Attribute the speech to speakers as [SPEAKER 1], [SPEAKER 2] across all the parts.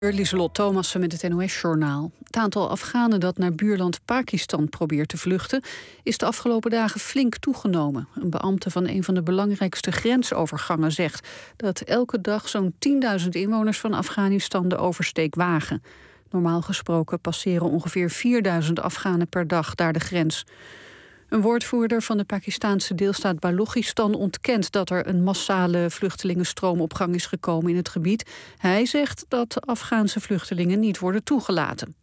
[SPEAKER 1] Lieselot Thomassen met het NOS-journaal. Het aantal Afghanen dat naar buurland Pakistan probeert te vluchten is de afgelopen dagen flink toegenomen. Een beambte van een van de belangrijkste grensovergangen zegt dat elke dag zo'n 10.000 inwoners van Afghanistan de oversteek wagen. Normaal gesproken passeren ongeveer 4.000 Afghanen per dag daar de grens. Een woordvoerder van de Pakistaanse deelstaat Balochistan ontkent dat er een massale vluchtelingenstroom op gang is gekomen in het gebied. Hij zegt dat de Afghaanse vluchtelingen niet worden toegelaten.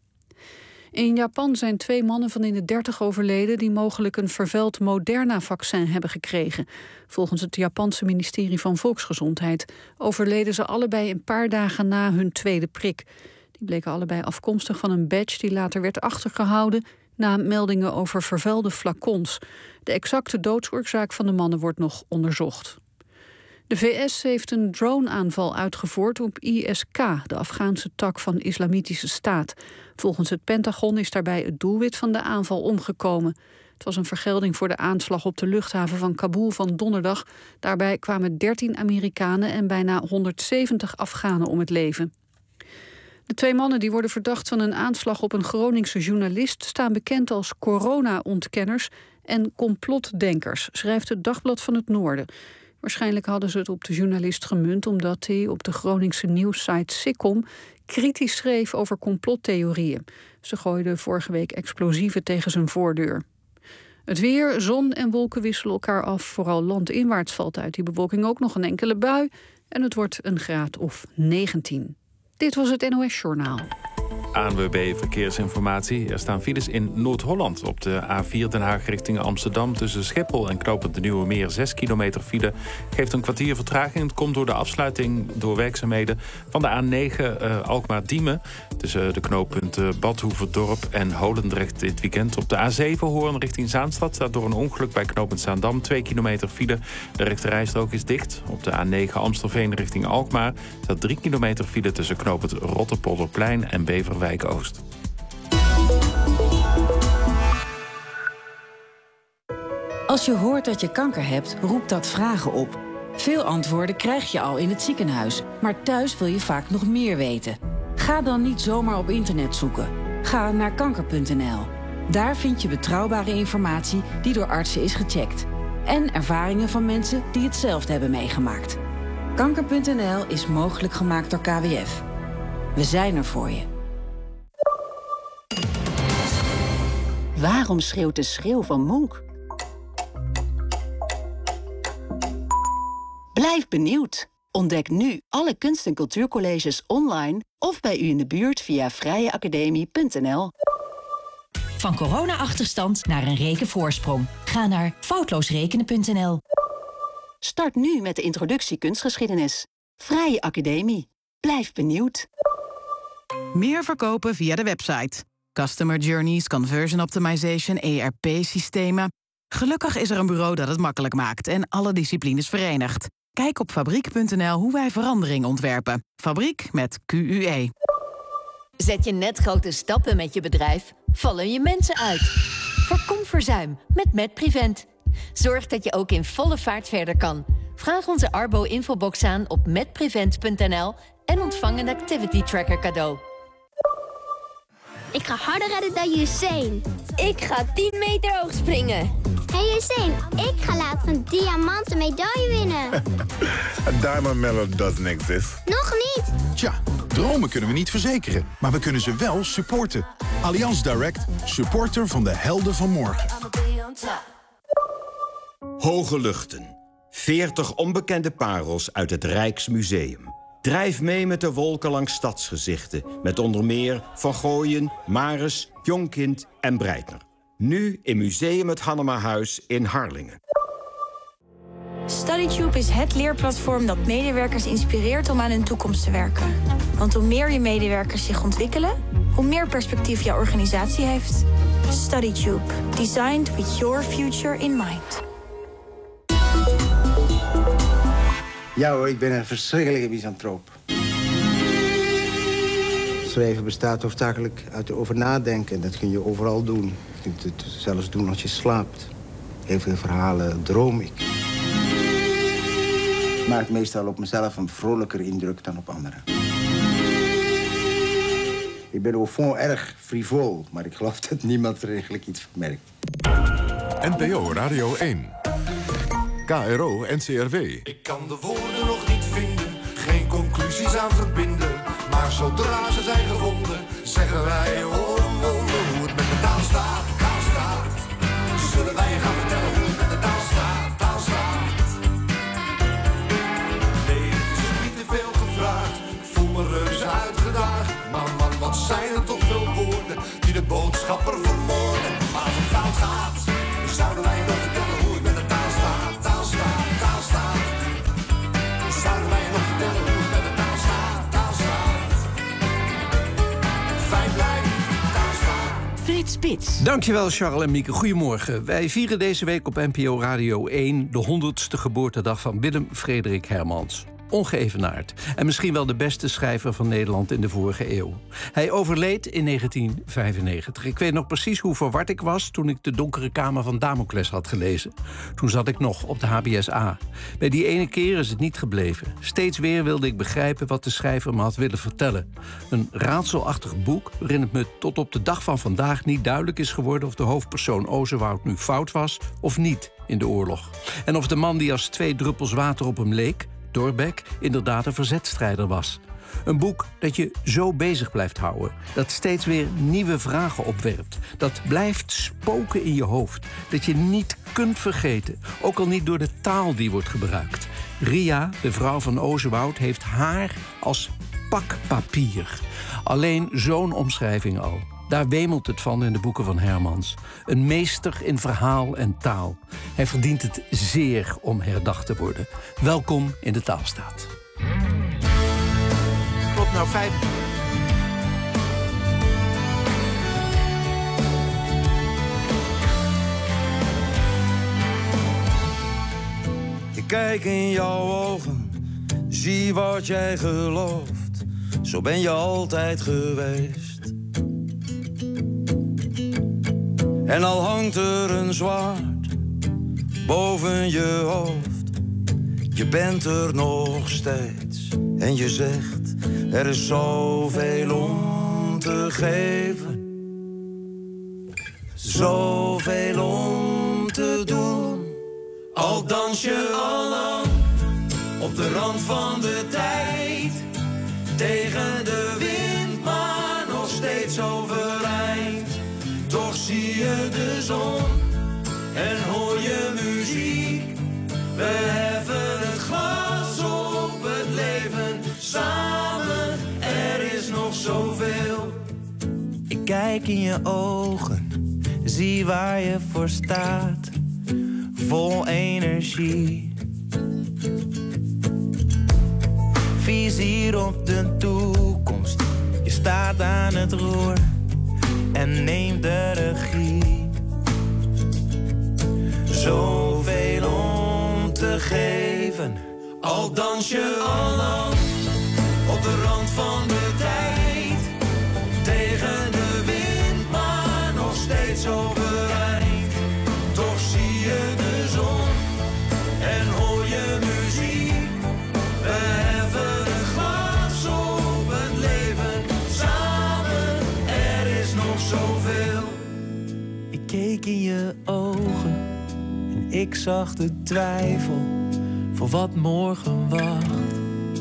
[SPEAKER 1] In Japan zijn 2 mannen van in de 30 overleden die mogelijk een vervuild Moderna-vaccin hebben gekregen. Volgens het Japanse ministerie van Volksgezondheid overleden ze allebei een paar dagen na hun tweede prik. Die bleken allebei afkomstig van een badge die later werd achtergehouden na meldingen over vervuilde flacons. De exacte doodsoorzaak van de mannen wordt nog onderzocht. De VS heeft een drone-aanval uitgevoerd op ISK, de Afghaanse tak van Islamitische Staat. Volgens het Pentagon is daarbij het doelwit van de aanval omgekomen. Het was een vergelding voor de aanslag op de luchthaven van Kabul van donderdag. Daarbij kwamen 13 Amerikanen en bijna 170 Afghanen om het leven. De 2 mannen die worden verdacht van een aanslag op een Groningse journalist staan bekend als corona-ontkenners en complotdenkers, schrijft het Dagblad van het Noorden. Waarschijnlijk hadden ze het op de journalist gemunt omdat hij op de Groningse nieuwssite Sikkom kritisch schreef over complottheorieën. Ze gooiden vorige week explosieven tegen zijn voordeur. Het weer, zon en wolken wisselen elkaar af. Vooral landinwaarts valt uit die bewolking ook nog een enkele bui en het wordt een graad of 19. Dit was het NOS-journaal.
[SPEAKER 2] ANWB Verkeersinformatie. Er staan files in Noord-Holland. Op de A4 Den Haag richting Amsterdam tussen Schiphol en Knopend de Nieuwe Meer 6 kilometer file. Geeft een kwartier vertraging. Het komt door de afsluiting door werkzaamheden van de A9 Alkmaar-Diemen. Tussen de knooppunten Badhoevedorp en Holendrecht dit weekend. Op de A7 Hoorn richting Zaanstad staat door een ongeluk bij knooppunt Zaandam 2 kilometer file. De rechterrijstrook is dicht. Op de A9 Amstelveen richting Alkmaar staat 3 kilometer file tussen knooppunt Rotterpolderplein en Beverwijk Oost.
[SPEAKER 3] Als je hoort dat je kanker hebt, roept dat vragen op. Veel antwoorden krijg je al in het ziekenhuis, maar thuis wil je vaak nog meer weten. Ga dan niet zomaar op internet zoeken. Ga naar kanker.nl. Daar vind je betrouwbare informatie die door artsen is gecheckt. En ervaringen van mensen die hetzelfde hebben meegemaakt. Kanker.nl is mogelijk gemaakt door KWF. We zijn er voor je.
[SPEAKER 4] Waarom schreeuwt de schreeuw van Monk? Blijf benieuwd. Ontdek nu alle kunst- en cultuurcolleges online of bij u in de buurt via vrijeacademie.nl.
[SPEAKER 5] Van corona-achterstand naar een rekenvoorsprong. Ga naar foutloosrekenen.nl.
[SPEAKER 4] Start nu met de introductie kunstgeschiedenis. Vrije Academie. Blijf benieuwd.
[SPEAKER 6] Meer verkopen via de website. Customer Journeys, Conversion Optimization, ERP-systemen. Gelukkig is er een bureau dat het makkelijk maakt en alle disciplines verenigt. Kijk op fabriek.nl hoe wij verandering ontwerpen. Fabriek met QUE.
[SPEAKER 7] Zet je net grote stappen met je bedrijf? Vallen je mensen uit? Voorkom verzuim met MedPrevent. Zorg dat je ook in volle vaart verder kan. Vraag onze Arbo-infobox aan op medprevent.nl en ontvang een activity tracker cadeau.
[SPEAKER 8] Ik ga harder rennen dan Usain.
[SPEAKER 9] Ik ga 10 meter hoog springen.
[SPEAKER 8] Hey Usain, ik ga later een diamanten medaille winnen.
[SPEAKER 10] A diamond medal doesn't exist.
[SPEAKER 8] Nog niet?
[SPEAKER 11] Tja, dromen kunnen we niet verzekeren, maar we kunnen ze wel supporten. Allianz Direct, supporter van de helden van morgen.
[SPEAKER 12] Hoge luchten. 40 onbekende parels uit het Rijksmuseum. Drijf mee met de wolken langs stadsgezichten. Met onder meer Van Gooien, Maris, Jonkind en Breitner. Nu in Museum het Hannemahuis in Harlingen.
[SPEAKER 13] StudyTube is het leerplatform dat medewerkers inspireert om aan hun toekomst te werken. Want hoe meer je medewerkers zich ontwikkelen, hoe meer perspectief jouw organisatie heeft. StudyTube. Designed with your future in mind.
[SPEAKER 14] Ja hoor, ik ben een verschrikkelijke misantroop. Schrijven bestaat hoofdzakelijk uit erover nadenken. Dat kun je overal doen. Je kunt het zelfs doen als je slaapt. Heel veel verhalen droom ik. Maakt meestal op mezelf een vrolijker indruk dan op anderen. Ik ben au fond erg frivol, maar ik geloof dat niemand er eigenlijk iets van merkt.
[SPEAKER 15] NPO Radio 1. KRO NCRW.
[SPEAKER 16] Ik kan de woorden nog niet vinden, geen conclusies aan verbinden. Maar zodra ze zijn gevonden, zeggen wij wonder hoe het met de taal staat. Taal staat. Zullen wij je gaan vertellen hoe het met de taal staat. Taal staat. Nee, het is niet te veel gevraagd. Ik voel me reuze uitgedaagd. Man, wat zijn er toch veel woorden die de boodschapper vermoorden. Maar als het fout gaat, zouden wij je nog vertellen hoe het met de taal staat. Taal staat, taal staat. Zouden wij je nog vertellen hoe het met de taal staat. Taal staat. Fijn blijven, taal staat.
[SPEAKER 17] Frits Spits. Dankjewel, Charles en Mieke. Goedemorgen. Wij vieren deze week op NPO Radio 1 de 100ste geboortedag van Willem Frederik Hermans. Ongeëvenaard. En misschien wel de beste schrijver van Nederland in de vorige eeuw. Hij overleed in 1995. Ik weet nog precies hoe verward ik was toen ik De Donkere Kamer van Damocles had gelezen. Toen zat ik nog op de HBSA. Bij die ene keer is het niet gebleven. Steeds weer wilde ik begrijpen wat de schrijver me had willen vertellen. Een raadselachtig boek waarin het me tot op de dag van vandaag niet duidelijk is geworden of de hoofdpersoon Ozewoud nu fout was of niet in de oorlog. En of de man die als 2 druppels water op hem leek, Thorbecke, inderdaad een verzetstrijder was. Een boek dat je zo bezig blijft houden. Dat steeds weer nieuwe vragen opwerpt. Dat blijft spoken in je hoofd. Dat je niet kunt vergeten. Ook al niet door de taal die wordt gebruikt. Ria, de vrouw van Ozewoud, heeft haar als pakpapier. Alleen zo'n omschrijving al. Daar wemelt het van in de boeken van Hermans. Een meester in verhaal en taal. Hij verdient het zeer om herdacht te worden. Welkom in de Taalstaat. Klopt nou 5...
[SPEAKER 18] Ik kijk in jouw ogen, zie wat jij gelooft. Zo ben je altijd geweest. En al hangt er een zwaard boven je hoofd, je bent er nog steeds. En je zegt, er is zoveel om te geven. Zoveel om te doen. Al dans je al lang op de rand van de tijd. Tegen de wind, maar nog steeds overeind. Toch zie je de zon en hoor je muziek. We heffen het glas op het leven samen. Er is nog zoveel. Ik kijk in je ogen, zie waar je voor staat. Vol energie. Vizier op de toekomst. Je staat aan het roer en neem de regie. Zoveel om te geven, al dans je al lang op de rand van de tijd. Tegen de wind, maar nog steeds overeind. Toch zie je de zon en hoor je muziek. We heffen het glas op het leven samen. Er is nog zoveel. Ik keek in je ogen en ik zag de twijfel voor wat morgen wacht.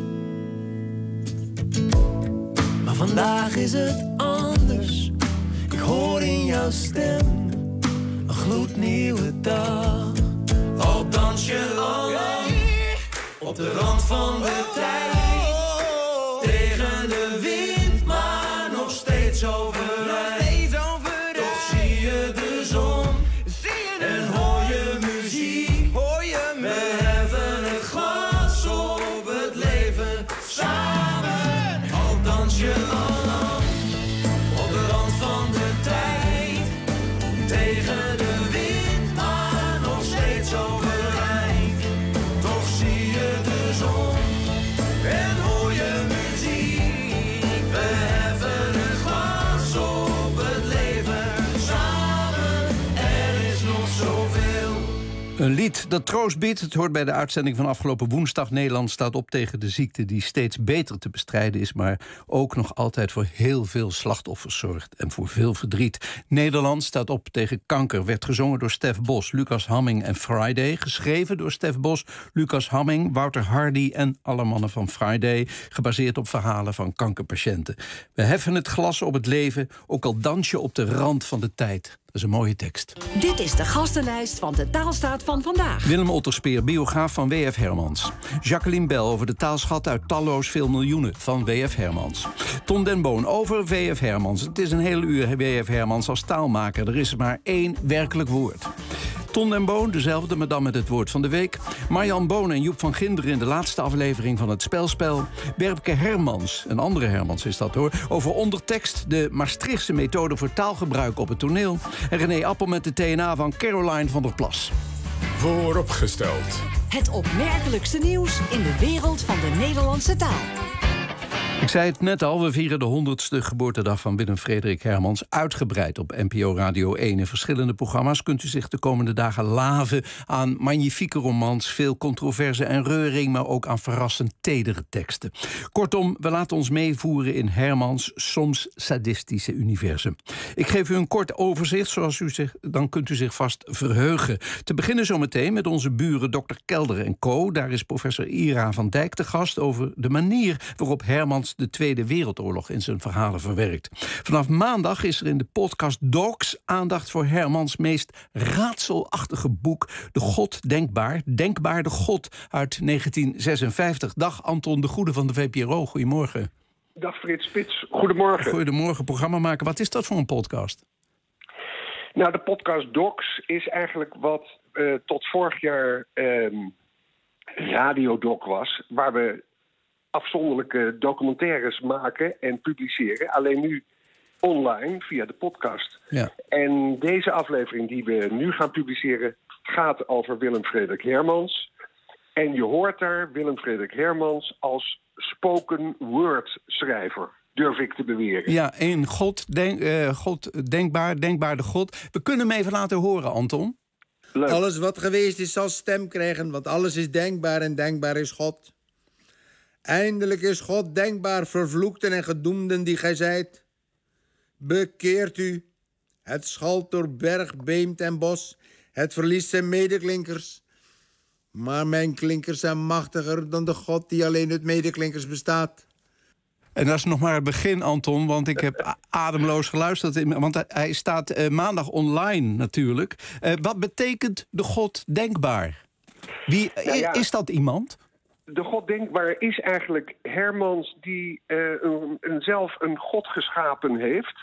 [SPEAKER 18] Maar vandaag is het anders. Ik hoor in jouw stem een gloednieuwe dag. Al dans je al lang op de rand van de tijd. Tegen de wind, maar nog steeds overeind. Toch zie je de zon en hoor je muziek. We heffen het glas op het leven samen. Al dans je al lang op de rand van de tijd. Tegen de wind, maar nog steeds overeind. Toch zie je de zon en hoor je muziek. We heffen het glas op het leven samen. Er is nog zoveel.
[SPEAKER 17] Een lied dat troost biedt. Het hoort bij de uitzending van afgelopen woensdag. Nederland staat op tegen de ziekte die steeds beter te bestrijden is, maar ook nog altijd voor heel veel slachtoffers zorgt en voor veel verdriet. Nederland staat op tegen kanker. Werd gezongen door Stef Bos, Lucas Hamming en Friday. Geschreven door Stef Bos, Lucas Hamming, Wouter Hardy en alle mannen van Friday. Gebaseerd op verhalen van kankerpatiënten. We heffen het glas op het leven, ook al dans je op de rand van de tijd. Dat is een mooie tekst.
[SPEAKER 19] Dit is de gastenlijst van de Taalstaat van vandaag.
[SPEAKER 17] Willem Otterspeer, biograaf van W.F. Hermans. Jacqueline Bell over de taalschat uit talloos veel miljoenen van W.F. Hermans. Ton den Boon over W.F. Hermans. Het is een hele uur W.F. Hermans als taalmaker. Er is maar één werkelijk woord. Ton den Boon, dezelfde, maar dan met het woord van de week. Marjan Boon en Joep van Ginderen in de laatste aflevering van het Spelspel. Berpke Hermans, een andere Hermans is dat hoor, over ondertekst, de Maastrichtse methode voor taalgebruik op het toneel. En René Appel met de TNA van Caroline van der Plas.
[SPEAKER 15] Vooropgesteld.
[SPEAKER 19] Het opmerkelijkste nieuws in de wereld van de Nederlandse taal.
[SPEAKER 17] Ik zei het net al, we vieren de 100ste geboortedag van Willem Frederik Hermans. Uitgebreid op NPO Radio 1. In verschillende programma's kunt u zich de komende dagen laven aan magnifieke romans, veel controverse en reuring, maar ook aan verrassend tedere teksten. Kortom, we laten ons meevoeren in Hermans soms sadistische universum. Ik geef u een kort overzicht, dan kunt u zich vast verheugen. Te beginnen zometeen met onze buren Dr. Kelder en Co. Daar is professor Ira van Dijk te gast over de manier waarop Hermans de Tweede Wereldoorlog in zijn verhalen verwerkt. Vanaf maandag is er in de podcast Docs aandacht voor Hermans meest raadselachtige boek, De God Denkbaar. Denkbaar de God uit 1956. Dag Anton de Goede van de VPRO. Goedemorgen.
[SPEAKER 20] Dag Frits Spits. Goedemorgen.
[SPEAKER 17] Goedemorgen, programma maken. Wat is dat voor een podcast?
[SPEAKER 20] Nou, de podcast Docs is eigenlijk wat tot vorig jaar Radiodoc was, waar we afzonderlijke documentaires maken en publiceren. Alleen nu online via de podcast.
[SPEAKER 17] Ja.
[SPEAKER 20] En deze aflevering die we nu gaan publiceren gaat over Willem Frederik Hermans. En je hoort daar Willem Frederik Hermans als spoken word schrijver, durf ik te beweren.
[SPEAKER 17] Ja, één God denkbaar de God. We kunnen hem even laten horen, Anton.
[SPEAKER 20] Leuk.
[SPEAKER 14] Alles wat geweest is zal stem krijgen, want alles is denkbaar en denkbaar is God. Eindelijk is God denkbaar, vervloekten en gedoemden die gij zijt. Bekeert u. Het schalt door berg, beemt en bos. Het verliest zijn medeklinkers. Maar mijn klinkers zijn machtiger dan de God die alleen uit medeklinkers bestaat.
[SPEAKER 17] En dat is nog maar het begin, Anton, want ik heb ademloos geluisterd. Want hij staat maandag online natuurlijk. Wat betekent de God denkbaar? Wie is dat iemand?
[SPEAKER 20] De God denkbaar is eigenlijk Hermans die zelf een God geschapen heeft.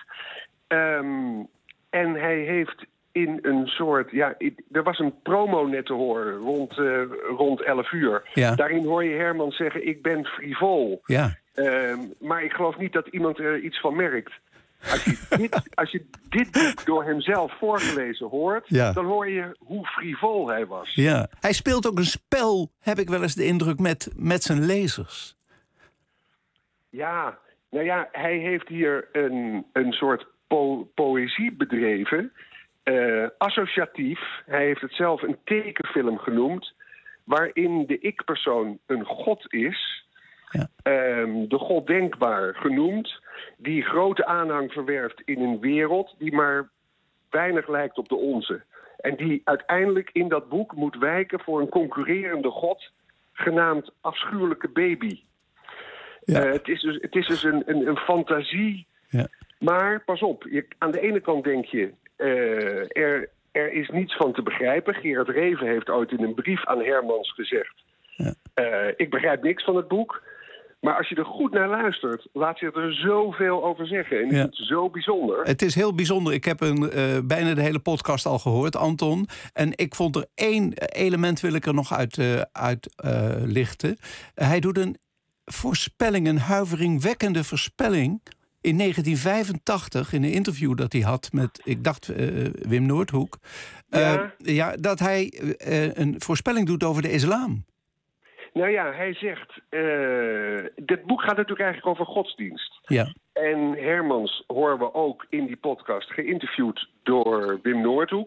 [SPEAKER 20] En hij heeft in een soort... er was een promo net te horen rond 11 uur.
[SPEAKER 17] Ja.
[SPEAKER 20] Daarin hoor je Hermans zeggen, ik ben frivol.
[SPEAKER 17] Ja.
[SPEAKER 20] Maar ik geloof niet dat iemand er iets van merkt. Als je dit boek door hemzelf voorgelezen hoort, dan hoor je hoe frivol hij was.
[SPEAKER 17] Ja. Hij speelt ook een spel, heb ik wel eens de indruk, met zijn lezers.
[SPEAKER 20] Ja, nou ja, hij heeft hier een soort poëzie bedreven. Associatief. Hij heeft het zelf een tekenfilm genoemd, waarin de ik-persoon een god is. Ja. De God denkbaar genoemd, die grote aanhang verwerft in een wereld die maar weinig lijkt op de onze. En die uiteindelijk in dat boek moet wijken voor een concurrerende god, genaamd afschuwelijke baby. Ja. Het is dus een fantasie. Ja. Maar pas op, aan de ene kant denk je, er is niets van te begrijpen. Gerard Reven heeft ooit in een brief aan Hermans gezegd, ik begrijp niks van het boek. Maar als je er goed naar luistert, laat je er zoveel over zeggen. En het is zo bijzonder. Het is heel bijzonder. Ik heb bijna de hele podcast al gehoord, Anton. En ik vond er één element wil ik er nog uit lichten. Hij doet een voorspelling, een huiveringwekkende voorspelling in 1985, in een interview dat hij had met, ik dacht, Wim Noordhoek. Dat hij een voorspelling doet over de islam. Nou ja, hij zegt, dit boek gaat natuurlijk eigenlijk over godsdienst.
[SPEAKER 17] Ja.
[SPEAKER 20] En Hermans horen we ook in die podcast geïnterviewd door Wim Noordhoek.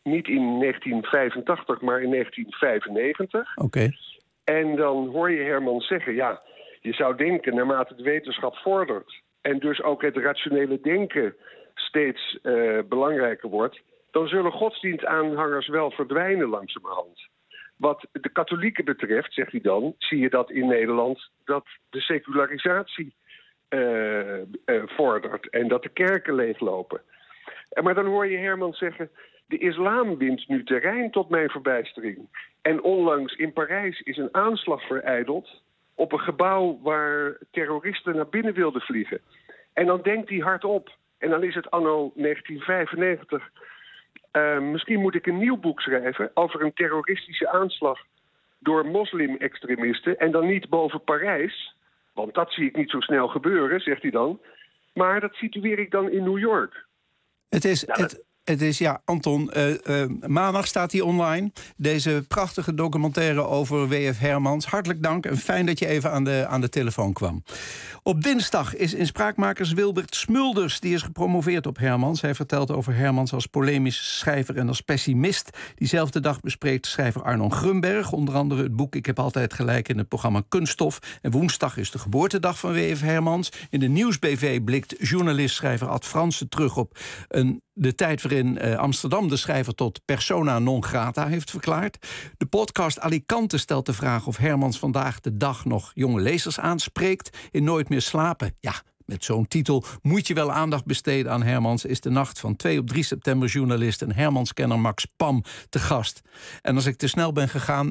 [SPEAKER 20] Niet in 1985, maar in 1995.
[SPEAKER 17] Oké.
[SPEAKER 20] En dan hoor je Hermans zeggen, ja, je zou denken naarmate de wetenschap vordert en dus ook het rationele denken steeds belangrijker wordt, dan zullen godsdienstaanhangers wel verdwijnen langzamerhand. Wat de katholieken betreft, zegt hij dan, zie je dat in Nederland dat de secularisatie vordert en dat de kerken leeglopen. Maar dan hoor je Hermans zeggen, de islam wint nu terrein tot mijn verbijstering. En onlangs in Parijs is een aanslag verijdeld op een gebouw waar terroristen naar binnen wilden vliegen. En dan denkt hij hardop. En dan is het anno 1995. Misschien moet ik een nieuw boek schrijven over een terroristische aanslag door moslim-extremisten. En dan niet boven Parijs, want dat zie ik niet zo snel gebeuren, zegt hij dan. Maar dat situeer ik dan in New York.
[SPEAKER 17] Het is, Anton, maandag staat hij online. Deze prachtige documentaire over W.F. Hermans. Hartelijk dank en fijn dat je even aan de telefoon kwam. Op dinsdag is in Spraakmakers Wilbert Smulders. Die is gepromoveerd op Hermans. Hij vertelt over Hermans als polemisch schrijver en als pessimist. Diezelfde dag bespreekt schrijver Arnon Grunberg onder andere het boek Ik heb altijd gelijk in het programma Kunststof. En woensdag is de geboortedag van W.F. Hermans. In de Nieuwsbv blikt journalist-schrijver Ad Fransen terug op de tijd waarin Amsterdam de schrijver tot persona non grata heeft verklaard. De podcast Alicante stelt de vraag of Hermans vandaag de dag nog jonge lezers aanspreekt. In Nooit meer slapen, ja, met zo'n titel moet je wel aandacht besteden aan Hermans. Is de nacht van 2 op 3 september journalist en Hermans-kenner Max Pam te gast. En als ik te snel ben gegaan,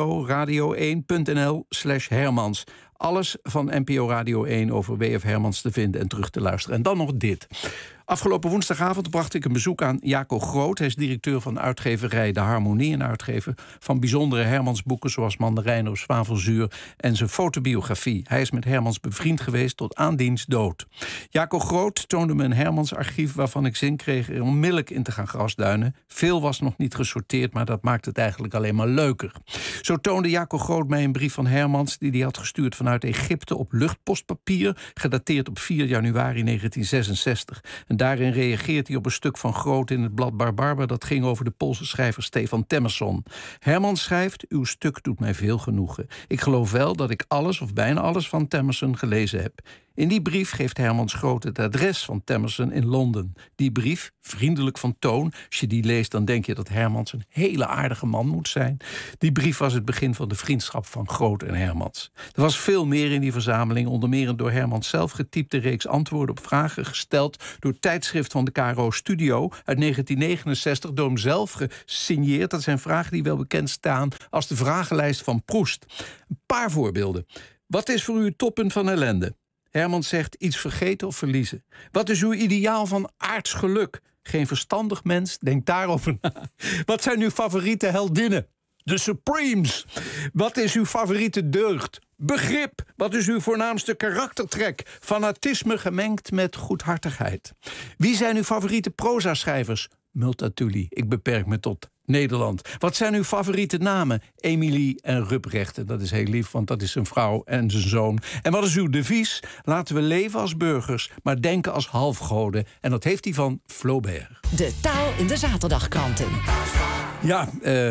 [SPEAKER 17] nporadio1.nl/Hermans. Alles van NPO Radio 1 over W.F. Hermans te vinden en terug te luisteren. En dan nog dit. Afgelopen woensdagavond bracht ik een bezoek aan Jaco Groot. Hij is directeur van uitgeverij De Harmonie en uitgever van bijzondere Hermans-boeken zoals Mandarijnen of Zwavelzuur en zijn fotobiografie. Hij is met Hermans bevriend geweest tot aan diens dood. Jaco Groot toonde me een Hermans-archief waarvan ik zin kreeg er onmiddellijk in te gaan grasduinen. Veel was nog niet gesorteerd, maar dat maakt het eigenlijk alleen maar leuker. Zo toonde Jaco Groot mij een brief van Hermans die hij had gestuurd vanuit Egypte op luchtpostpapier, gedateerd op 4 januari 1966. En daarin reageert hij op een stuk van Groot in het blad Barbarba. Dat ging over de Poolse schrijver Stefan Temmerson. Hermans schrijft, uw stuk doet mij veel genoegen. Ik geloof wel dat ik alles of bijna alles van Temmerson gelezen heb. In die brief geeft Hermans Groot het adres van Temmerson in Londen. Die brief, vriendelijk van toon. Als je die leest, dan denk je dat Hermans een hele aardige man moet zijn. Die brief was het begin van de vriendschap van Groot en Hermans. Er was veel meer in die verzameling. Onder meer een door Hermans zelf getypte reeks antwoorden op vragen gesteld door tijdschrift van de KRO Studio uit 1969, door hem zelf gesigneerd. Dat zijn vragen die wel bekend staan als de vragenlijst van Proest. Een paar voorbeelden. Wat is voor u het toppunt van ellende? Hermans zegt iets vergeten of verliezen. Wat is uw ideaal van aards geluk? Geen verstandig mens, denk daarover na. Wat zijn uw favoriete heldinnen? De Supremes. Wat is uw favoriete deugd? Begrip. Wat is uw voornaamste karaktertrek? Fanatisme gemengd met goedhartigheid. Wie zijn uw favoriete proza-schrijvers? Multatuli. Ik beperk me tot Nederland. Wat zijn uw favoriete namen? Emilie en Ruprecht. Dat is heel lief, want dat is zijn vrouw en zijn zoon. En wat is uw devies? Laten we leven als burgers, maar denken als halfgoden. En dat heeft hij van Flaubert.
[SPEAKER 19] De taal in de zaterdagkranten.
[SPEAKER 17] Ja,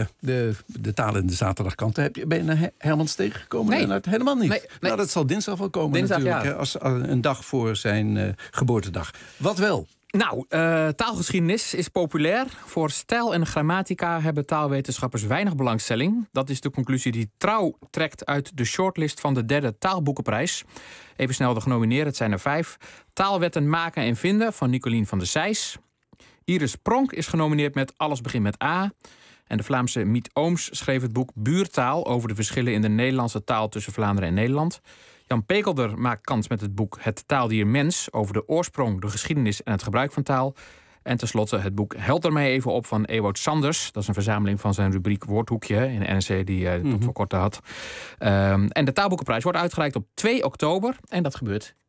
[SPEAKER 17] de taal in de zaterdagkranten. Ben je naar Hermans tegengekomen?
[SPEAKER 21] Nee.
[SPEAKER 17] Helemaal niet.
[SPEAKER 21] Nee.
[SPEAKER 17] Nou, dat zal dinsdag wel komen
[SPEAKER 21] dinsdag,
[SPEAKER 17] natuurlijk.
[SPEAKER 21] Ja.
[SPEAKER 17] Als een dag voor zijn geboortedag. Wat wel?
[SPEAKER 21] Nou, taalgeschiedenis is populair. Voor stijl en grammatica hebben taalwetenschappers weinig belangstelling. Dat is de conclusie die Trouw trekt uit de shortlist van de 3e Taalboekenprijs. Even snel de genomineerden, het zijn er 5. Taalwetten maken en vinden van Nicolien van der Sijs. Iris Pronk is genomineerd met Alles begint met A. En de Vlaamse Miet Ooms schreef het boek Buurtaal over de verschillen in de Nederlandse taal tussen Vlaanderen en Nederland. Jan Pekelder maakt kans met het boek Het taaldier mens over de oorsprong, de geschiedenis en het gebruik van taal. En tenslotte het boek Helder mij even op van Ewout Sanders. Dat is een verzameling van zijn rubriek Woordhoekje in de NRC die hij tot voor kort had. En de Taalboekenprijs wordt uitgereikt op 2 oktober. En dat gebeurt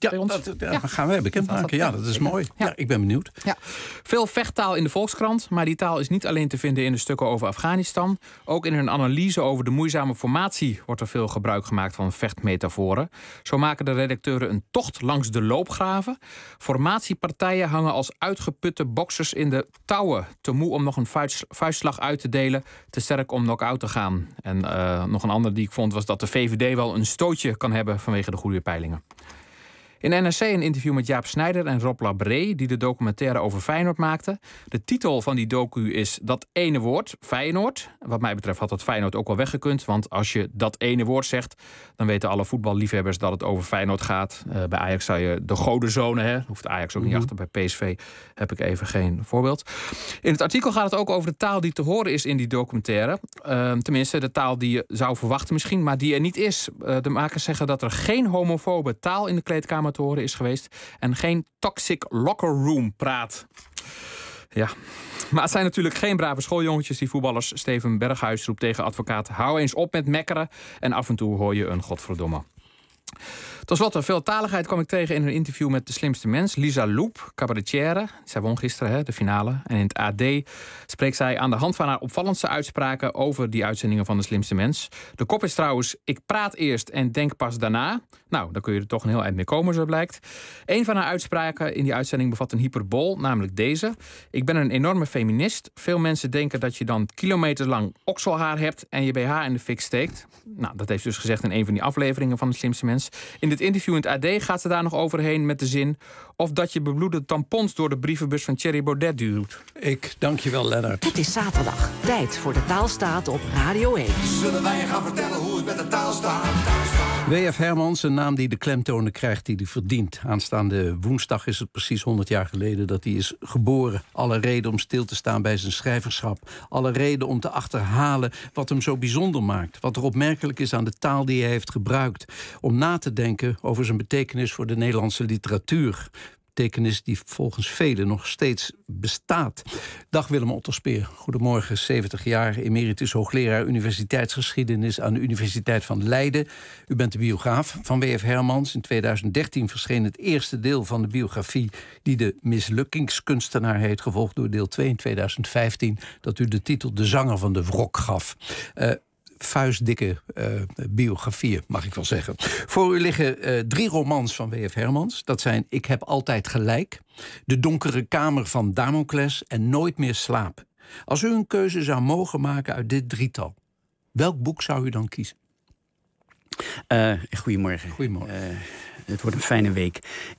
[SPEAKER 21] bij ons?
[SPEAKER 17] Dat gaan wij bekendmaken. Ja, dat is mooi. Ja, ik ben benieuwd.
[SPEAKER 21] Ja. Veel vechttaal in de Volkskrant, maar die taal is niet alleen te vinden in de stukken over Afghanistan. Ook in hun analyse over de moeizame formatie wordt er veel gebruik gemaakt van vechtmetaforen. Zo maken de redacteuren een tocht langs de loopgraven. Formatiepartijen hangen als uitgeputte boksers in de touwen. Te moe om nog een vuistslag uit te delen, te sterk om knock-out te gaan. En nog een ander die ik vond was dat de VVD wel een stootje kan hebben vanwege de goede peilingen. In NRC een interview met Jaap Snijder en Rob Labré, die de documentaire over Feyenoord maakten. De titel van die docu is dat ene woord, Feyenoord. Wat mij betreft had dat Feyenoord ook wel weggekund. Want als je dat ene woord zegt, dan weten alle voetballiefhebbers dat het over Feyenoord gaat. Bij Ajax zou je de godenzone, hè. Hoeft Ajax ook niet achter. Bij PSV heb ik even geen voorbeeld. In het artikel gaat het ook over de taal die te horen is in die documentaire. Tenminste, de taal die je zou verwachten misschien, maar die er niet is. De makers zeggen dat er geen homofobe taal in de kleedkamer te horen is geweest en geen toxic locker room praat. Ja, maar het zijn natuurlijk geen brave schooljongetjes, die voetballers. Steven Berghuis roept tegen advocaat: hou eens op met mekkeren. En af en toe hoor je een godverdomme. Tot slot, veeltaligheid kwam ik tegen in een interview met De Slimste Mens. Lisa Loep, cabaretière. Zij won gisteren de finale. En in het AD spreekt zij aan de hand van haar opvallendste uitspraken over die uitzendingen van De Slimste Mens. De kop is trouwens: ik praat eerst en denk pas daarna. Nou, daar kun je er toch een heel eind mee komen, zo blijkt. Een van haar uitspraken in die uitzending bevat een hyperbool, namelijk deze: ik ben een enorme feminist. Veel mensen denken dat je dan kilometerslang okselhaar hebt en je BH in de fik steekt. Nou, dat heeft ze dus gezegd in een van die afleveringen van De Slimste Mens. In dit interview in het AD gaat ze daar nog overheen met de zin: of dat je bebloede tampons door de brievenbus van Thierry Baudet duwt.
[SPEAKER 17] Ik dank je wel, Lennart.
[SPEAKER 19] Het is zaterdag. Tijd voor de taal staat op Radio 1.
[SPEAKER 16] Zullen wij je gaan vertellen hoe het met de taal staat?
[SPEAKER 17] W.F. Hermans, een naam die de klemtonen krijgt die hij verdient. Aanstaande woensdag is het precies 100 jaar geleden dat hij is geboren. Alle reden om stil te staan bij zijn schrijverschap. Alle reden om te achterhalen wat hem zo bijzonder maakt. Wat er opmerkelijk is aan de taal die hij heeft gebruikt. Om na te denken over zijn betekenis voor de Nederlandse literatuur. Betekenis die volgens velen nog steeds bestaat. Dag Willem Otterspeer, goedemorgen, 70 jaar, emeritus hoogleraar universiteitsgeschiedenis aan de Universiteit van Leiden. U bent de biograaf van W.F. Hermans. In 2013 verscheen het eerste deel van de biografie die de mislukkingskunstenaar heet, gevolgd door deel 2 in 2015, dat u de titel De Zanger van de Wrok gaf. Vuistdikke biografieën, mag ik wel zeggen. Voor u liggen 3 romans van W.F. Hermans. Dat zijn Ik heb altijd gelijk, De donkere kamer van Damocles en Nooit meer slapen. Als u een keuze zou mogen maken uit dit drietal, welk boek zou u dan kiezen?
[SPEAKER 1] Goedemorgen.
[SPEAKER 17] Goedemorgen.
[SPEAKER 1] Het wordt een fijne week.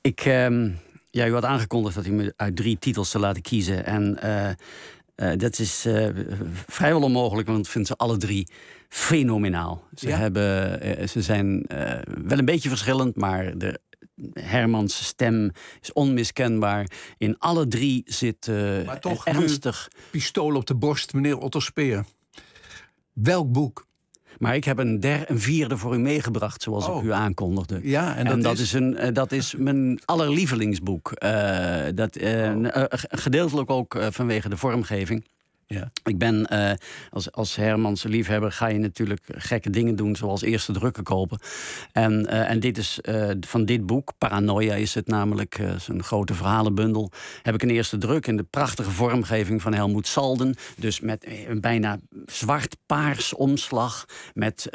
[SPEAKER 1] U had aangekondigd dat u me uit 3 titels zou laten kiezen. En dat is vrijwel onmogelijk, want ik vind ze alle 3 fenomenaal. Ze zijn wel een beetje verschillend, maar de Hermans' stem is onmiskenbaar. In alle 3 zit
[SPEAKER 17] maar toch
[SPEAKER 1] ernstig...
[SPEAKER 17] Pistool op de borst, meneer Otterspeer. Welk boek?
[SPEAKER 1] Maar ik heb een vierde voor u meegebracht, zoals ik u aankondigde.
[SPEAKER 17] Ja, en
[SPEAKER 1] dat is mijn allerlievelingsboek. Gedeeltelijk ook vanwege de vormgeving.
[SPEAKER 17] Ja.
[SPEAKER 1] Ik ben als Hermans liefhebber ga je natuurlijk gekke dingen doen, zoals eerste drukken kopen. En dit is van dit boek, Paranoia is het namelijk, een grote verhalenbundel. Heb ik een eerste druk in de prachtige vormgeving van Helmoet Salden. Dus met een bijna zwart-paars omslag, met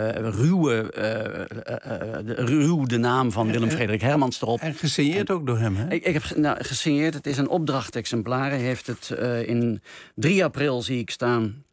[SPEAKER 1] ruw de naam van Willem Frederik Hermans erop.
[SPEAKER 17] En gesigneerd ook door hem, hè?
[SPEAKER 1] Ik heb gesigneerd, het is een opdrachtexemplaar. Hij heeft het in 3 april zie ik staan,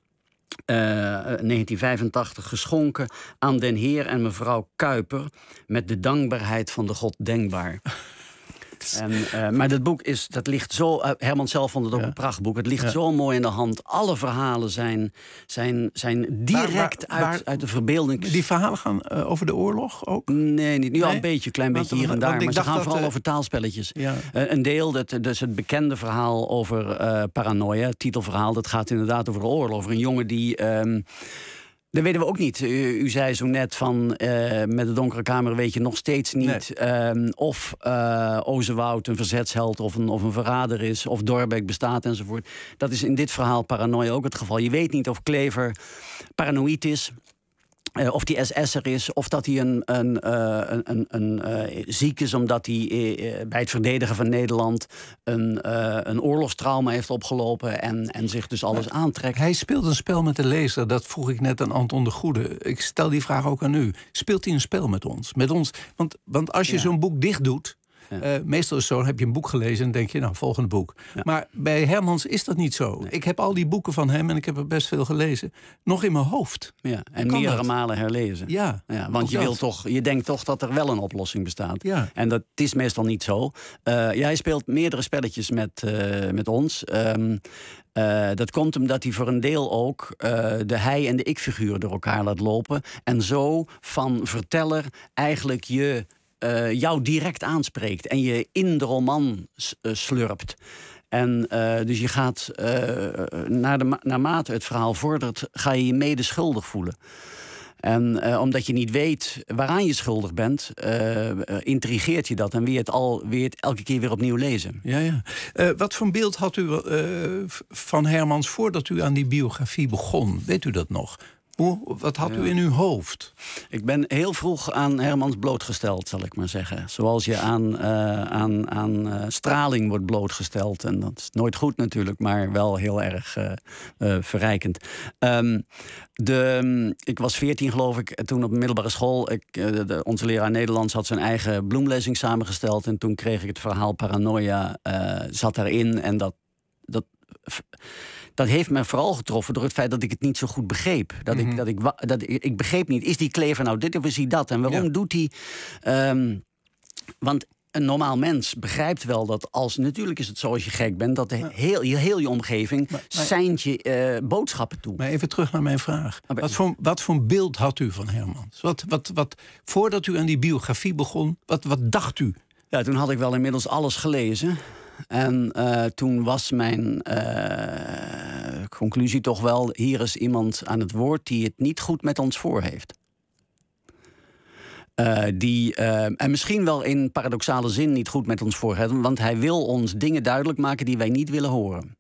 [SPEAKER 1] 1985, geschonken aan den heer en mevrouw Kuiper met de dankbaarheid van de God denkbaar. Maar dat boek dat ligt zo... Herman zelf vond het ook een prachtboek. Het ligt zo mooi in de hand. Alle verhalen zijn direct uit de verbeelding.
[SPEAKER 17] Die verhalen gaan over de oorlog ook?
[SPEAKER 1] Nee, niet. Nu al een beetje, klein beetje hier en daar. Maar ze gaan vooral over taalspelletjes.
[SPEAKER 17] Ja.
[SPEAKER 1] Een deel, dus het bekende verhaal over Paranoia, het titelverhaal, dat gaat inderdaad over de oorlog. Over een jongen die... Dat weten we ook niet. U zei zo net van met de donkere kamer weet je nog steeds niet of Ozewoud een verzetsheld of een verrader is, of Thorbecke bestaat enzovoort. Dat is in dit verhaal Paranoia ook het geval. Je weet niet of Klever paranoïd is. Of die SS'er is, of dat hij een ziek is omdat hij bij het verdedigen van Nederland een oorlogstrauma heeft opgelopen en zich dus alles aantrekt.
[SPEAKER 17] Hij speelt een spel met de lezer, dat vroeg ik net aan Anton de Goede. Ik stel die vraag ook aan u. Speelt hij een spel met ons? Want als je zo'n boek dicht doet, meestal is het zo, heb je een boek gelezen en denk je, nou, volgende boek. Ja. Maar bij Hermans is dat niet zo. Nee. Ik heb al die boeken van hem, en ik heb er best veel gelezen, nog in mijn hoofd.
[SPEAKER 1] Ja, en meerdere malen herlezen.
[SPEAKER 17] Ja,
[SPEAKER 1] want je denkt toch dat er wel een oplossing bestaat. Ja. En dat is meestal niet zo. Hij speelt meerdere spelletjes met ons. Dat komt omdat hij voor een deel ook de hij- en de ik-figuur door elkaar laat lopen. En zo van verteller eigenlijk jou direct aanspreekt en je in de roman slurpt. En dus je gaat, naarmate het verhaal vordert, ga je je mede schuldig voelen. En omdat je niet weet waaraan je schuldig bent, intrigeert je dat en wil je het elke keer weer opnieuw lezen.
[SPEAKER 17] Ja. Wat voor beeld had u van Hermans voordat u aan die biografie begon? Weet u dat nog? Wat had u in uw hoofd?
[SPEAKER 1] Ik ben heel vroeg aan Hermans blootgesteld, zal ik maar zeggen. Zoals je aan straling wordt blootgesteld. En dat is nooit goed natuurlijk, maar wel heel erg verrijkend. Ik was 14, geloof ik, toen op middelbare school. Onze leraar Nederlands had zijn eigen bloemlezing samengesteld. En toen kreeg ik het verhaal Paranoia, zat daarin. En dat heeft me vooral getroffen door het feit dat ik het niet zo goed begreep. Ik begreep niet, is die Klever nou dit of is hij dat? En waarom doet hij... want een normaal mens begrijpt wel dat natuurlijk is het zo als je gek bent, dat heel je omgeving seint je boodschappen toe.
[SPEAKER 17] Maar even terug naar mijn vraag. Wat voor beeld had u van Hermans? Voordat u aan die biografie begon, wat dacht u?
[SPEAKER 1] Ja, toen had ik wel inmiddels alles gelezen. En toen was mijn conclusie toch wel, hier is iemand aan het woord die het niet goed met ons voor heeft. En misschien wel in paradoxale zin niet goed met ons voor heeft, want hij wil ons dingen duidelijk maken die wij niet willen horen.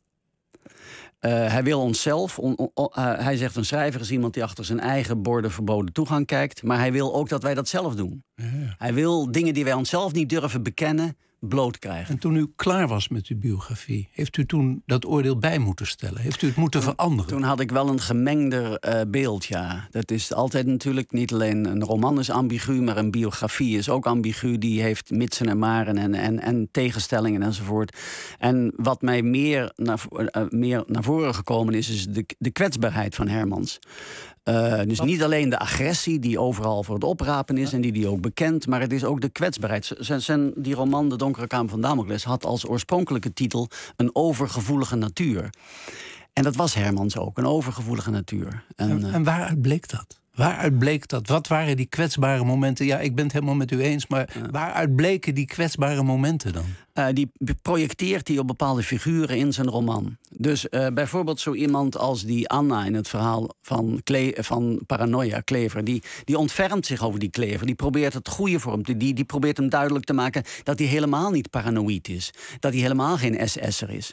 [SPEAKER 1] Hij wil onszelf, hij zegt een schrijver is iemand die achter zijn eigen borden verboden toegang kijkt, maar hij wil ook dat wij dat zelf doen. Ja. Hij wil dingen die wij onszelf niet durven bekennen, bloot krijgen.
[SPEAKER 17] En toen u klaar was met uw biografie, heeft u toen dat oordeel bij moeten stellen? Heeft u het moeten veranderen?
[SPEAKER 1] Toen had ik wel een gemengder beeld, ja. Dat is altijd natuurlijk niet alleen een roman is ambigu, maar een biografie is ook ambigu. Die heeft mitsen en maren en tegenstellingen enzovoort. En wat mij meer naar voren gekomen is de kwetsbaarheid van Hermans. Dus niet alleen de agressie die overal voor het oprapen is en die ook bekent, maar het is ook de kwetsbaarheid. Die roman De Donkere Kamer van Damocles had als oorspronkelijke titel Een overgevoelige natuur. En dat was Hermans ook, een overgevoelige natuur.
[SPEAKER 17] En waaruit bleek dat? Waaruit bleek dat? Wat waren die kwetsbare momenten? Ja, ik ben het helemaal met u eens, maar waaruit bleken die kwetsbare momenten dan?
[SPEAKER 1] Die projecteert hij op bepaalde figuren in zijn roman. Dus bijvoorbeeld zo iemand als die Anna in het verhaal van Paranoia, Klever. Die ontfermt zich over die Klever. Die probeert het goede voor hem. Die probeert hem duidelijk te maken dat hij helemaal niet paranoïd is. Dat hij helemaal geen SS'er is.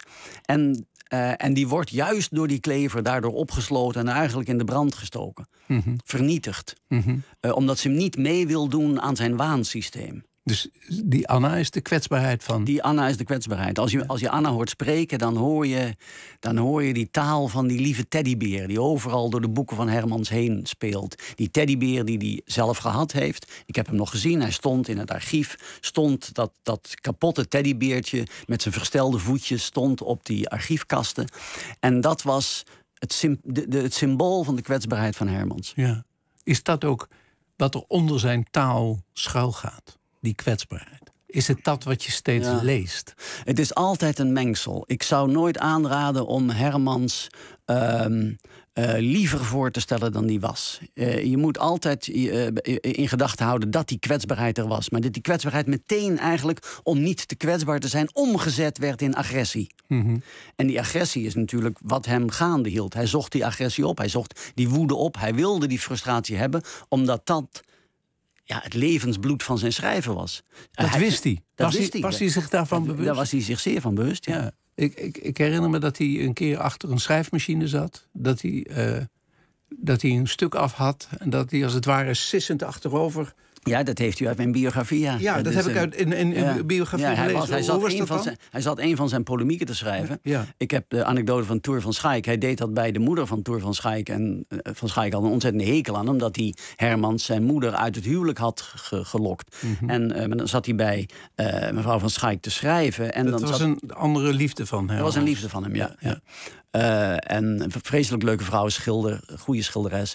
[SPEAKER 1] En die wordt juist door die Klever daardoor opgesloten en eigenlijk in de brand gestoken. Mm-hmm. Vernietigd. Mm-hmm. Omdat ze hem niet mee wil doen aan zijn waansysteem.
[SPEAKER 17] Dus die Anna is de kwetsbaarheid van...
[SPEAKER 1] Die Anna is de kwetsbaarheid. Als je Anna hoort spreken, dan hoor je die taal van die lieve teddybeer die overal door de boeken van Hermans heen speelt. Die teddybeer die hij zelf gehad heeft. Ik heb hem nog gezien, hij stond in het archief. Dat kapotte teddybeertje met zijn verstelde voetjes stond op die archiefkasten. En dat was het symbool van de kwetsbaarheid van Hermans.
[SPEAKER 17] Ja. Is dat ook wat er onder zijn taal schuilgaat? Die kwetsbaarheid. Is het dat wat je steeds leest?
[SPEAKER 1] Het is altijd een mengsel. Ik zou nooit aanraden om Hermans liever voor te stellen dan die was. Je moet altijd in gedachten houden dat die kwetsbaarheid er was. Maar dat die kwetsbaarheid meteen eigenlijk, om niet te kwetsbaar te zijn, omgezet werd in agressie. Mm-hmm. En die agressie is natuurlijk wat hem gaande hield. Hij zocht die agressie op, hij zocht die woede op. Hij wilde die frustratie hebben, omdat dat het levensbloed van zijn schrijven was.
[SPEAKER 17] Dat wist hij. Was hij zich daarvan bewust?
[SPEAKER 1] Daar was hij zich zeer van bewust, ja.
[SPEAKER 17] Ik herinner me dat hij een keer achter een schrijfmachine zat. Dat hij dat hij een stuk af had en dat hij als het ware sissend achterover...
[SPEAKER 1] Ja, dat heeft u uit mijn biografie, ja.
[SPEAKER 17] Ja, dat heb ik uit in biografie gelezen.
[SPEAKER 1] Hij zat een van zijn polemieken te schrijven.
[SPEAKER 17] Ja.
[SPEAKER 1] Ik heb de anekdote van Toer van Schaik. Hij deed dat bij de moeder van Toer van Schaik. En Van Schaik had een ontzettende hekel aan, omdat hij Hermans, zijn moeder, uit het huwelijk had gelokt. En dan zat hij bij mevrouw van Schaik te schrijven. En
[SPEAKER 17] dat was een andere liefde van hem.
[SPEAKER 1] Dat was een liefde van hem, ja. En een vreselijk leuke vrouw, goede schilderes.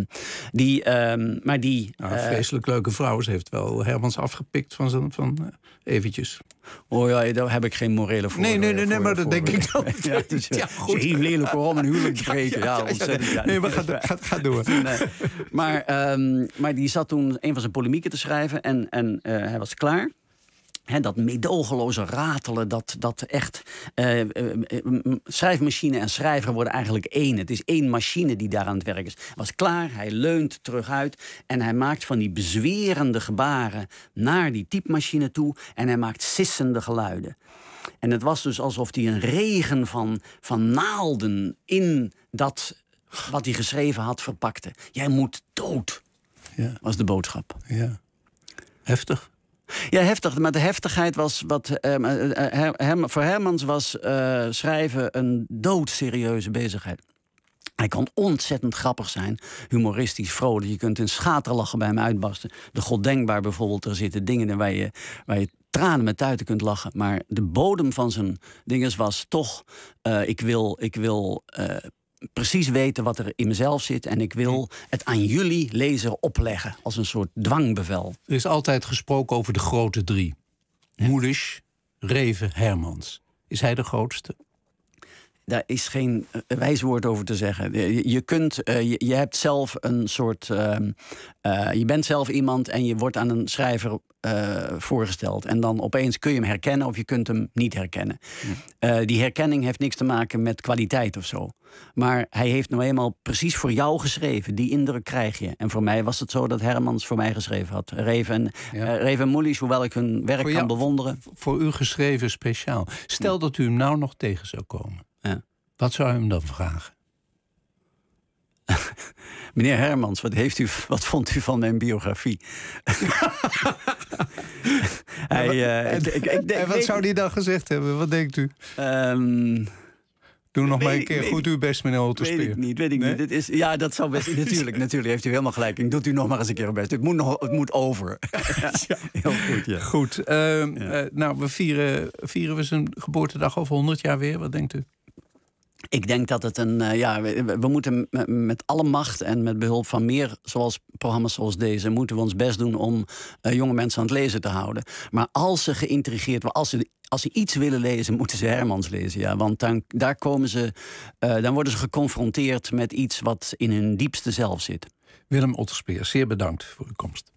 [SPEAKER 17] Vreselijk leuke vrouw. Ze heeft wel Hermans afgepikt van eventjes.
[SPEAKER 1] Oh ja, daar heb ik geen morele voor.
[SPEAKER 17] Nee, maar dat denk ik dan.
[SPEAKER 1] Ja, het is heel lelijk om een huwelijk te breken. Ja, ontzettend. Ja.
[SPEAKER 17] Nee, maar ga door.
[SPEAKER 1] Nee. Maar die zat toen een van zijn polemieken te schrijven en hij was klaar. Dat meedogenloze ratelen, dat echt... schrijfmachine en schrijver worden eigenlijk één. Het is één machine die daar aan het werk is. Hij was klaar, hij leunt terug uit... en hij maakt van die bezwerende gebaren naar die typemachine toe... en hij maakt sissende geluiden. En het was dus alsof hij een regen van naalden... in dat wat hij geschreven had verpakte. Jij moet dood, was de boodschap.
[SPEAKER 17] Ja, heftig.
[SPEAKER 1] Ja, heftig. Maar de heftigheid was wat... voor Hermans was schrijven een doodserieuze bezigheid. Hij kan ontzettend grappig zijn, humoristisch, vrolijk. Je kunt in schaterlachen bij hem uitbarsten. De Goddenkbaar bijvoorbeeld, er zitten dingen waar je tranen met tuiten kunt lachen. Maar de bodem van zijn dinges was toch... Ik wil precies weten wat er in mezelf zit... en ik wil het aan jullie lezer opleggen als een soort dwangbevel.
[SPEAKER 17] Er is altijd gesproken over de grote drie. Mulisch, Reven, Hermans. Is hij de grootste?
[SPEAKER 1] Daar is geen wijs woord over te zeggen. Je hebt zelf een soort... je bent zelf iemand en je wordt aan een schrijver voorgesteld. En dan opeens kun je hem herkennen of je kunt hem niet herkennen. Die herkenning heeft niks te maken met kwaliteit of zo. Maar hij heeft nou eenmaal precies voor jou geschreven. Die indruk krijg je. En voor mij was het zo dat Hermans voor mij geschreven had. Reven en Mulisch, hoewel ik hun werk kan bewonderen.
[SPEAKER 17] Voor u geschreven speciaal. Stel dat u hem nou nog tegen zou komen.
[SPEAKER 1] Ja.
[SPEAKER 17] Wat zou u hem dan vragen?
[SPEAKER 1] Meneer Hermans, wat vond u van mijn biografie?
[SPEAKER 17] Wat zou hij dan gezegd hebben? Wat denkt u? Doe nog maar een keer goed uw best, meneer Otterspeer.
[SPEAKER 1] Weet ik niet. Ja, dat zou best... Natuurlijk heeft u helemaal gelijk. Doet u nog maar eens een keer uw best. Het moet over. Heel goed, ja.
[SPEAKER 17] Goed. Nou, we vieren we zijn geboortedag over 100 jaar weer. Wat denkt u?
[SPEAKER 1] Ik denk dat het we moeten met alle macht en met behulp van meer programma's zoals deze... moeten we ons best doen om jonge mensen aan het lezen te houden. Maar als ze geïntrigeerd worden, als ze iets willen lezen, moeten ze Hermans lezen. Ja, want daar komen ze, dan worden ze geconfronteerd met iets wat in hun diepste zelf zit.
[SPEAKER 17] Willem Otterspeer, zeer bedankt voor uw komst.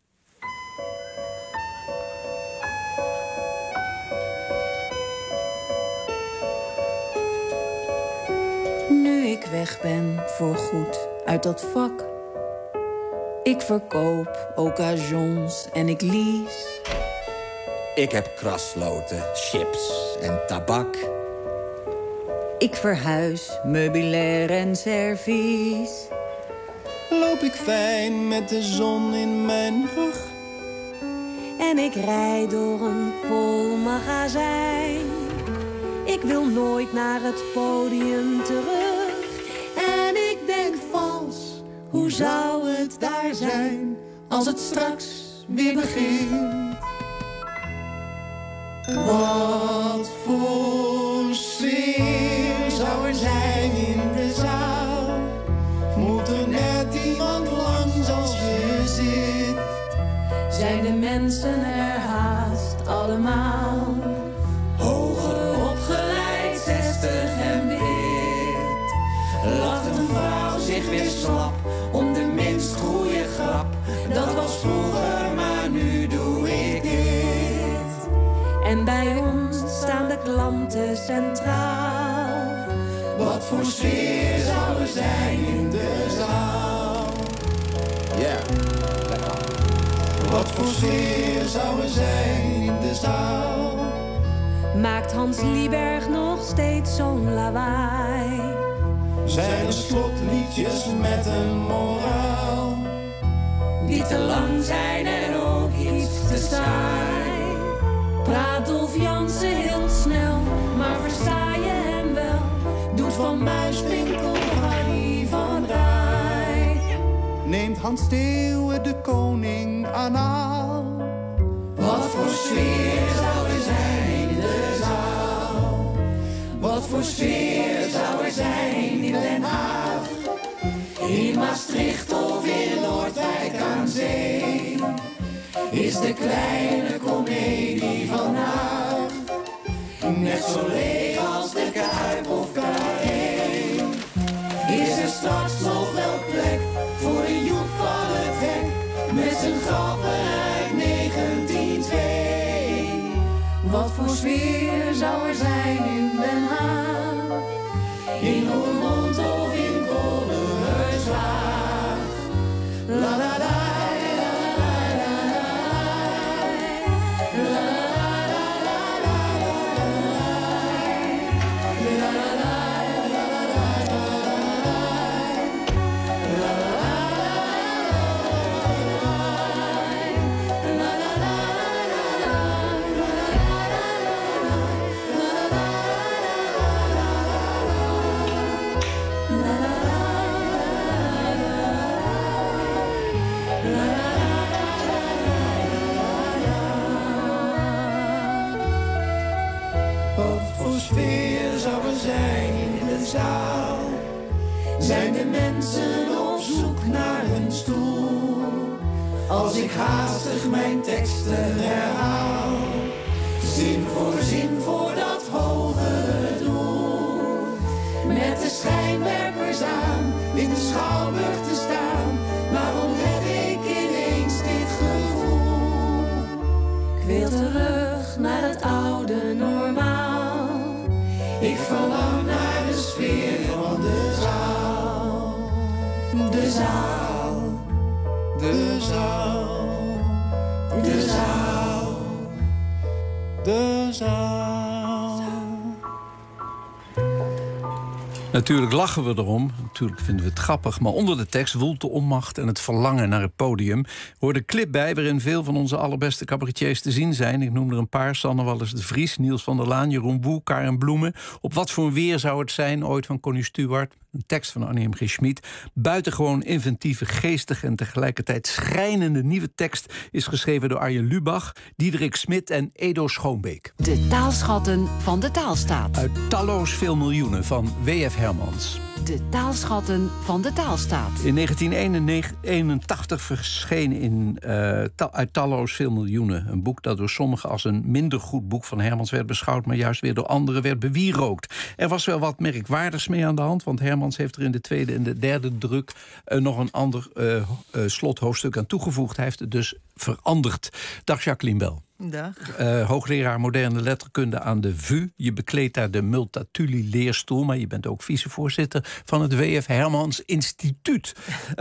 [SPEAKER 3] Nu ik weg ben voorgoed uit dat vak. Ik verkoop occasions en ik lease.
[SPEAKER 2] Ik heb krasloten, chips en tabak.
[SPEAKER 3] Ik verhuis meubilair en servies.
[SPEAKER 18] Loop ik fijn met de zon in mijn rug.
[SPEAKER 3] En ik rijd door een vol magazijn. Ik wil nooit naar het podium terug. En ik denk vals, hoe zou het daar zijn als het straks weer begint?
[SPEAKER 18] Wat voor sfeer zou er zijn in de zaal? Moet er net iemand langs als je zit?
[SPEAKER 3] Zijn de mensen er haast allemaal? Hoger opgeleid, 60 en wit.
[SPEAKER 18] Lacht een vrouw zich weer slap om de minst goede grap. Dat was vroeger, maar nu doe ik dit.
[SPEAKER 3] En bij ons staan de klanten centraal.
[SPEAKER 18] Wat voor sfeer zou er zijn in de zaal? Wat voor sfeer zou er zijn in de zaal?
[SPEAKER 3] Maakt Hans Lieberg nog steeds zo'n lawaai?
[SPEAKER 18] zijn er slotliedjes met een moraal.
[SPEAKER 5] Die te lang zijn en ook iets te saai. Praat Dolf Jansen heel snel, maar versta je hem wel? Doet Van Muiswinkel Harry van Rij.
[SPEAKER 18] Neemt Hans Steeuwen de koning anaal.
[SPEAKER 5] Wat voor sfeer zou er zijn in de zaal? Wat voor sfeer zou er zijn in Den Haag? In Maastricht of in Noordwijk aan zee is de kleine komedie van Haag net zo leeg als de Kuip of Carré. Is er straks nog wel plek voor een Joep van het Hek met zijn grappen uit 1902? Wat voor sfeer zou er zijn in Den Haag? In Roermond of in Kollerswaag? La la la. Zijn de mensen op zoek naar hun stoel? Als ik haastig mijn teksten herhaal, zin voor dat hogere doel. Met de schijnwerpers aan, in de Schouwburg te staan. Waarom heb ik ineens dit gevoel? Ik wil terug naar het oude normaal. Ik verlang naar de sfeer van de zaal. De zaal. De zaal. De zaal.
[SPEAKER 18] De zaal.
[SPEAKER 17] Natuurlijk lachen we erom, natuurlijk vinden we het grappig, maar onder de tekst woelt de onmacht en het verlangen naar het podium. Er hoort een clip bij waarin veel van onze allerbeste cabaretiers te zien zijn. Ik noem er een paar: Sanne Wallis de Vries, Niels van der Laan, Jeroen Boe, Karen Bloemen. Op wat voor een weer zou het zijn, ooit van Connie Stewart. Een tekst van Annie M. G. Schmid. Buitengewoon inventieve, geestige en tegelijkertijd schrijnende nieuwe tekst is geschreven door Arjen Lubach, Diederik Smit en Edo Schoonbeek.
[SPEAKER 19] De taalschatten van de taalstaat.
[SPEAKER 17] Uit talloos veel miljoenen van W.F. Hermans.
[SPEAKER 19] De taalschatten van de taalstaat.
[SPEAKER 17] In 1981 verscheen uit talloos veel miljoenen een boek dat door sommigen als een minder goed boek van Hermans werd beschouwd, maar juist weer door anderen werd bewierookt. Er was wel wat merkwaardigs mee aan de hand, want Hermans heeft er in de tweede en de derde druk nog een ander slothoofdstuk aan toegevoegd. Hij heeft het dus veranderd. Dag Jacqueline Bell.
[SPEAKER 22] Dag.
[SPEAKER 17] Hoogleraar moderne letterkunde aan de VU. Je bekleedt daar de Multatuli-leerstoel, maar je bent ook vicevoorzitter van het W.F. Hermans Instituut.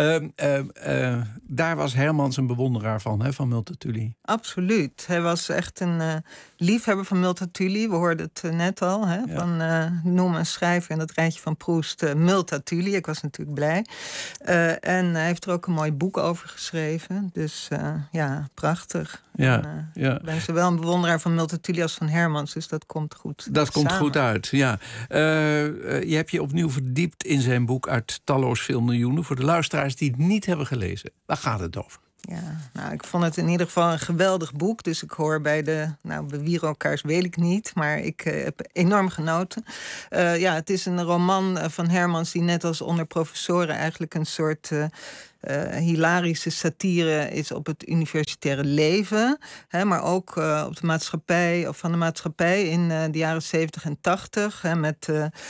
[SPEAKER 17] Daar was Hermans een bewonderaar van Multatuli.
[SPEAKER 22] Absoluut. Hij was echt een liefhebber van Multatuli. We hoorden het net al, van noem en schrijven en dat rijtje van Proust, Multatuli. Ik was natuurlijk blij. En hij heeft er ook een mooi boek over geschreven. Dus ja, prachtig.
[SPEAKER 17] Ja, ja.
[SPEAKER 22] Ik ben zowel een bewonderaar van Multatuli als van Hermans, dus dat komt goed.
[SPEAKER 17] Dat komt goed uit, ja. Je hebt je opnieuw verdiept in zijn boek Uit talloos veel miljoenen. Voor de luisteraars die het niet hebben gelezen, waar gaat het over?
[SPEAKER 22] Ja, nou, ik vond het in ieder geval een geweldig boek. Dus ik hoor bij de bewierokaars, weet ik niet. Maar ik heb enorm genoten. Ja, het is een roman van Hermans die net als Onder professoren eigenlijk een soort hilarische satire is op het universitaire leven. Maar ook op de maatschappij, of van de maatschappij in de jaren 70 en 80. Met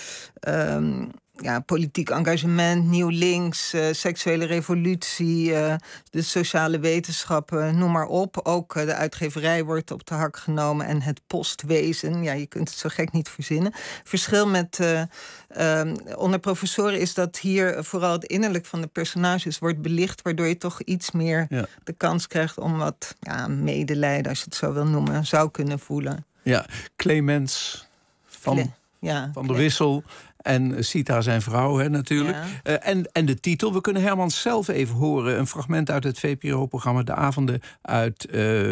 [SPEAKER 22] politiek engagement, nieuw links, seksuele revolutie, de sociale wetenschappen, noem maar op. Ook de uitgeverij wordt op de hak genomen en het postwezen. Ja, je kunt het zo gek niet verzinnen. Verschil met Onder professoren is dat hier vooral het innerlijk van de personages wordt belicht, waardoor je toch iets meer de kans krijgt om wat medelijden, als je het zo wil noemen, zou kunnen voelen.
[SPEAKER 17] Ja, Clemens Van der Wissel en Sita zijn vrouw, hè, natuurlijk. Ja. En de titel, we kunnen Hermans zelf even horen. Een fragment uit het VPRO-programma De Avonden uit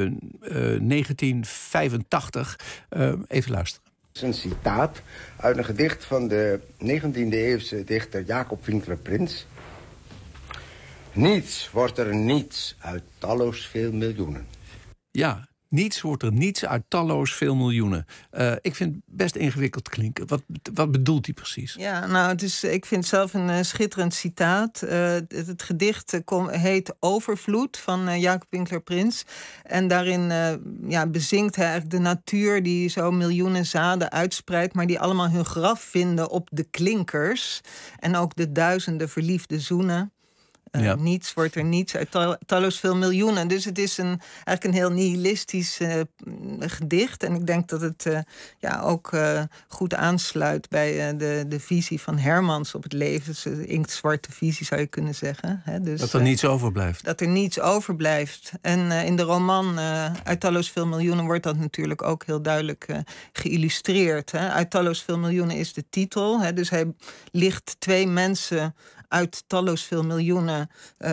[SPEAKER 17] 1985. Even luisteren.
[SPEAKER 4] Het is een citaat uit een gedicht van de 19e-eeuwse dichter Jacob Winkler-Prins. Niets wordt er niets uit talloos veel miljoenen.
[SPEAKER 17] Ja, niets wordt er niets uit talloos veel miljoenen. Ik vind het best ingewikkeld klinken. Wat bedoelt hij precies?
[SPEAKER 22] Ja, nou, ik vind het zelf een schitterend citaat. Het gedicht heet Overvloed van Jacob Winkler-Prins. En daarin bezingt hij eigenlijk de natuur die zo miljoenen zaden uitspreidt, maar die allemaal hun graf vinden op de klinkers. En ook de duizenden verliefde zoenen. Niets wordt er niets uit talloos veel miljoenen. Dus het is eigenlijk een heel nihilistisch gedicht. En ik denk dat het ook goed aansluit bij de visie van Hermans op het leven. Dus de inktzwarte visie zou je kunnen zeggen. Hè? Dus,
[SPEAKER 17] dat er niets overblijft.
[SPEAKER 22] Dat er niets overblijft. En in de roman Uit talloos veel miljoenen wordt dat natuurlijk ook heel duidelijk geïllustreerd. Hè? Uit talloos veel miljoenen is de titel. Hè? Dus hij licht twee mensen uit talloos veel miljoenen,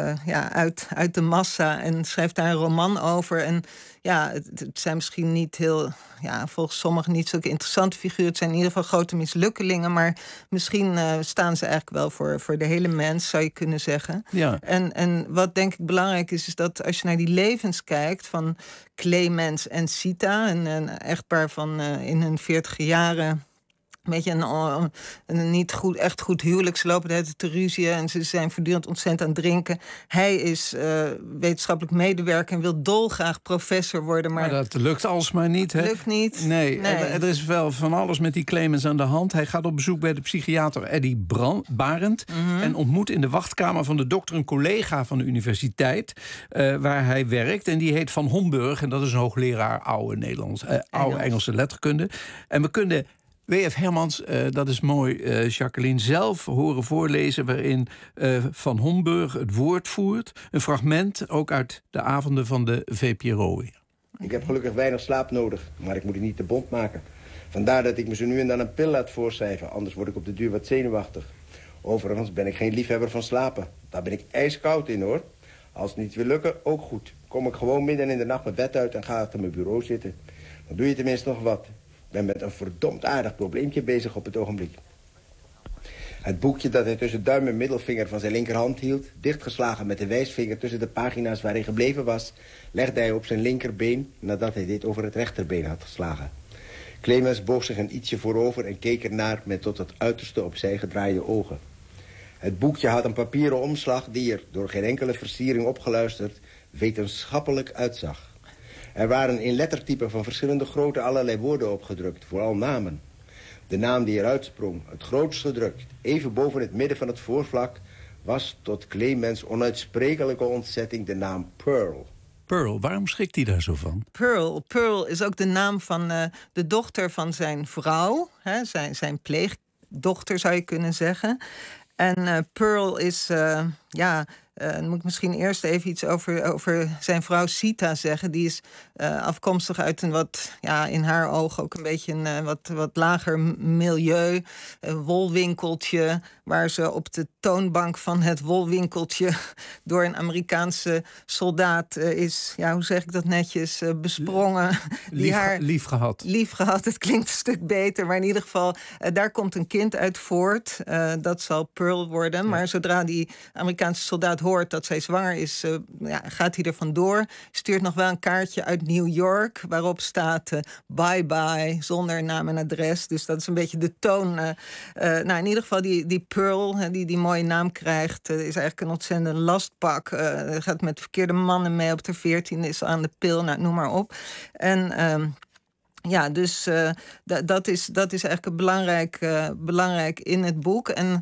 [SPEAKER 22] uit de massa, en schrijft daar een roman over. En ja, het zijn misschien niet heel, volgens sommigen niet zulke interessante figuren. Het zijn in ieder geval grote mislukkelingen, maar misschien staan ze eigenlijk wel voor de hele mens, zou je kunnen zeggen. Ja. En wat denk ik belangrijk is dat als je naar die levens kijkt van Clemens en Sita, een echtpaar van in hun 40 jaren, een beetje een niet goed, echt goed huwelijk. Ze lopen de hele tijd te ruzien en ze zijn voortdurend ontzettend aan het drinken. Hij is wetenschappelijk medewerker en wil dolgraag professor worden. Maar
[SPEAKER 17] dat lukt alsmaar niet, hè?
[SPEAKER 22] Lukt niet.
[SPEAKER 17] Nee. Er is wel van alles met die Clemens aan de hand. Hij gaat op bezoek bij de psychiater Eddie Barend. Mm-hmm. En ontmoet in de wachtkamer van de dokter een collega van de universiteit waar hij werkt. En die heet Van Homburg. En dat is een hoogleraar oude Engelse letterkunde. En we kunnen W.F. Hermans, dat is mooi, Jacqueline, zelf horen voorlezen waarin Van Homburg het woord voert. Een fragment, ook uit de avonden van de VPRO.
[SPEAKER 4] Ik heb gelukkig weinig slaap nodig, maar ik moet het niet te bont maken. Vandaar dat ik me zo nu en dan een pil laat voorschrijven, anders word ik op de duur wat zenuwachtig. Overigens ben ik geen liefhebber van slapen. Daar ben ik ijskoud in, hoor. Als het niet wil lukken, ook goed. Kom ik gewoon midden in de nacht mijn bed uit en ga achter mijn bureau zitten. Dan doe je tenminste nog wat. Ik ben met een verdomd aardig probleempje bezig op het ogenblik. Het boekje dat hij tussen duim en middelvinger van zijn linkerhand hield, dichtgeslagen met de wijsvinger tussen de pagina's waar hij gebleven was, legde hij op zijn linkerbeen nadat hij dit over het rechterbeen had geslagen. Clemens boog zich een ietsje voorover en keek ernaar met tot het uiterste opzij gedraaide ogen. Het boekje had een papieren omslag die er, door geen enkele versiering opgeluisterd, wetenschappelijk uitzag. Er waren in lettertypen van verschillende grootte allerlei woorden opgedrukt, vooral namen. De naam die eruit sprong, het grootst gedrukt, even boven het midden van het voorvlak, was tot Clemens onuitsprekelijke ontzetting de naam Pearl.
[SPEAKER 17] Pearl, waarom schrikt hij daar zo van?
[SPEAKER 22] Pearl is ook de naam van de dochter van zijn vrouw, hè, zijn pleegdochter zou je kunnen zeggen. En Pearl is, dan moet ik misschien eerst even iets over zijn vrouw Sita zeggen. Die is afkomstig uit een wat, in haar ogen ook een beetje een wat lager milieu. Een wolwinkeltje, waar ze op de toonbank van het wolwinkeltje door een Amerikaanse soldaat is, hoe zeg ik dat netjes, besprongen.
[SPEAKER 17] Lief gehad.
[SPEAKER 22] Het klinkt een stuk beter, maar in ieder geval, daar komt een kind uit voort. Dat zal Pearl worden. Ja. Maar zodra die Amerikaanse soldaat hoort dat zij zwanger is, gaat hij er vandoor. Stuurt nog wel een kaartje uit New York waarop staat bye-bye, zonder naam en adres. Dus dat is een beetje de toon. In ieder geval die Pearl, die mooie naam krijgt, is eigenlijk een ontzettend lastpak. Gaat met verkeerde mannen mee op de 14e, is aan de pil, noem maar op. En dus dat is eigenlijk belangrijk in het boek. En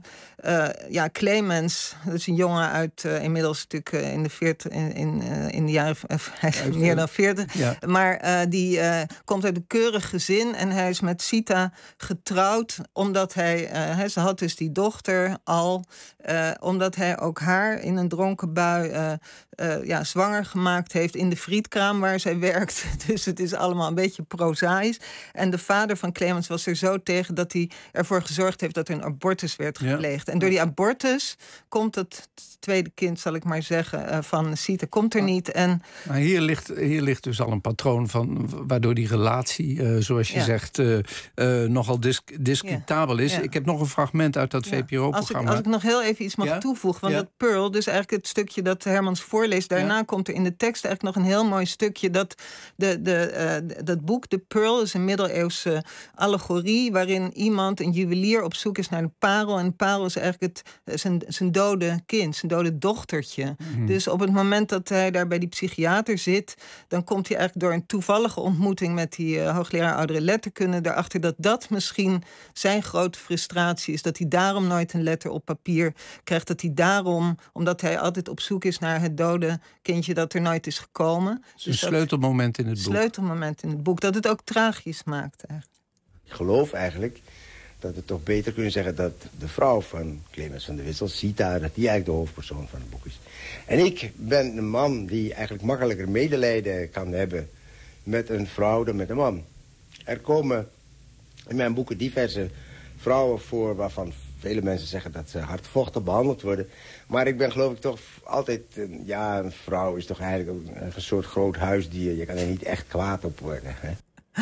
[SPEAKER 22] Clemens, dat is een jongen uit inmiddels natuurlijk in de 40, in de jaren, hij is meer dan 40. Ja. Maar die komt uit een keurig gezin en hij is met Sita getrouwd omdat ze had dus die dochter al, omdat hij ook haar in een dronken bui zwanger gemaakt heeft in de frietkraam waar zij werkt. Dus het is allemaal een beetje prozaïs. DNA is. En de vader van Clemens was er zo tegen dat hij ervoor gezorgd heeft dat er een abortus werd gepleegd. En door die abortus komt het tweede kind, zal ik maar zeggen, van Sita komt er niet. En
[SPEAKER 17] maar hier ligt dus al een patroon van waardoor die relatie, zoals je zegt, nogal discutabel is. Ik heb nog een fragment uit dat VPRO-programma.
[SPEAKER 22] Als ik nog heel even iets mag toevoegen, want dat Pearl, dus eigenlijk het stukje dat Hermans voorleest, daarna komt er in de tekst eigenlijk nog een heel mooi stukje dat dat boek, de Pearl, is een middeleeuwse allegorie waarin iemand, een juwelier, op zoek is naar een parel. En de parel is eigenlijk zijn dode kind, zijn dode dochtertje. Dus op het moment dat hij daar bij die psychiater zit, dan komt hij eigenlijk door een toevallige ontmoeting met die hoogleraar oudere letterkunde erachter dat misschien zijn grote frustratie is. Dat hij daarom nooit een letter op papier krijgt. Dat hij daarom, omdat hij altijd op zoek is naar het dode kindje dat er nooit is gekomen.
[SPEAKER 17] Dus een sleutelmoment in het boek.
[SPEAKER 22] Sleutelmoment in het boek. Dat het ook tragisch maakt eigenlijk.
[SPEAKER 4] Ik geloof eigenlijk dat we toch beter kunnen zeggen dat de vrouw van Clemens van de Wissel, Sita, dat die eigenlijk de hoofdpersoon van het boek is. En ik ben een man die eigenlijk makkelijker medelijden kan hebben met een vrouw dan met een man. Er komen in mijn boeken diverse vrouwen voor waarvan vele mensen zeggen dat ze hardvochtig behandeld worden. Maar ik ben geloof ik toch altijd, een vrouw is toch eigenlijk ook een soort groot huisdier. Je kan er niet echt kwaad op worden, hè?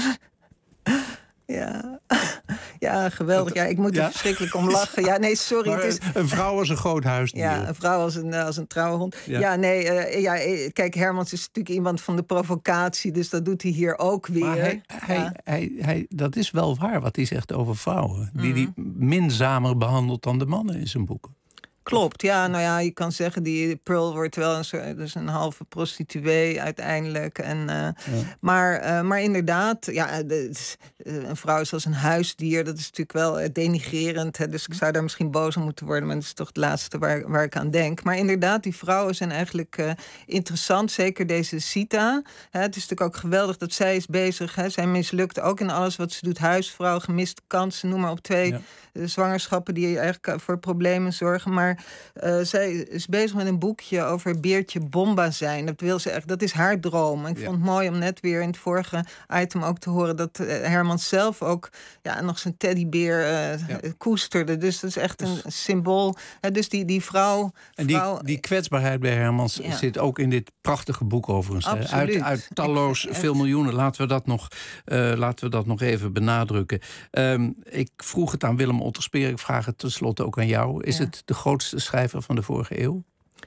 [SPEAKER 22] Ja, geweldig. Ja, ik moet er verschrikkelijk om lachen. Ja, nee, sorry.
[SPEAKER 17] Maar het is een vrouw als een groot huisdier.
[SPEAKER 22] Ja, een vrouw als een trouwe hond. Kijk, Hermans is natuurlijk iemand van de provocatie, dus dat doet hij hier ook weer.
[SPEAKER 17] Maar hij, dat is wel waar wat hij zegt over vrouwen. Die minzamer behandelt dan de mannen in zijn boeken.
[SPEAKER 22] Klopt, je kan zeggen, die Pearl wordt wel een halve prostituee uiteindelijk. Maar inderdaad, een vrouw is als een huisdier. Dat is natuurlijk wel denigrerend. Hè, dus ik zou daar misschien boos om moeten worden. Maar dat is toch het laatste waar ik aan denk. Maar inderdaad, die vrouwen zijn eigenlijk interessant. Zeker deze Sita. Het is natuurlijk ook geweldig dat zij is bezig. Zij mislukt ook in alles wat ze doet. Huisvrouw, gemiste kansen, noem maar op 2 zwangerschappen die eigenlijk voor problemen zorgen. Maar zij is bezig met een boekje over Beertje Bomba zijn. Dat wil ze echt. Dat is haar droom. Ik vond het mooi om net weer in het vorige item ook te horen dat Hermans zelf ook nog zijn teddybeer koesterde. Dus dat is echt een symbool. Dus die vrouw.
[SPEAKER 17] En die kwetsbaarheid bij Hermans zit ook in dit prachtige boek overigens. Uit talloos veel miljoenen. Laten we dat nog even benadrukken. Ik vroeg het aan Willem Otterspeer. Ik vraag het tenslotte ook aan jou. Is het de grootste schrijver van de vorige eeuw?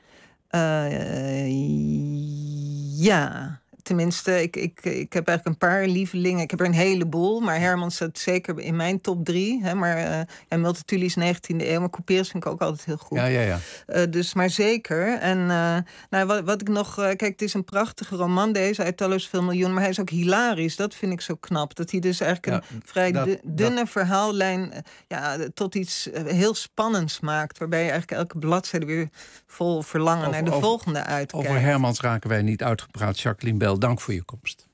[SPEAKER 22] Ja. Tenminste, ik heb eigenlijk een paar lievelingen. Ik heb er een heleboel, maar Hermans staat zeker in mijn top 3. Hè, maar Multatuli is 19e eeuw, maar Couperus vind ik ook altijd heel goed.
[SPEAKER 17] Ja.
[SPEAKER 22] Dus maar zeker. En wat ik nog... kijk, het is een prachtige roman deze, uit talloos veel miljoen, maar hij is ook hilarisch. Dat vind ik zo knap. Dat hij dus eigenlijk een vrij dunne verhaallijn tot iets heel spannends maakt. Waarbij je eigenlijk elke bladzijde weer vol verlangen naar de volgende uitkijkt.
[SPEAKER 17] Over Hermans raken wij niet uitgepraat. Jacqueline Bel, dank voor je komst.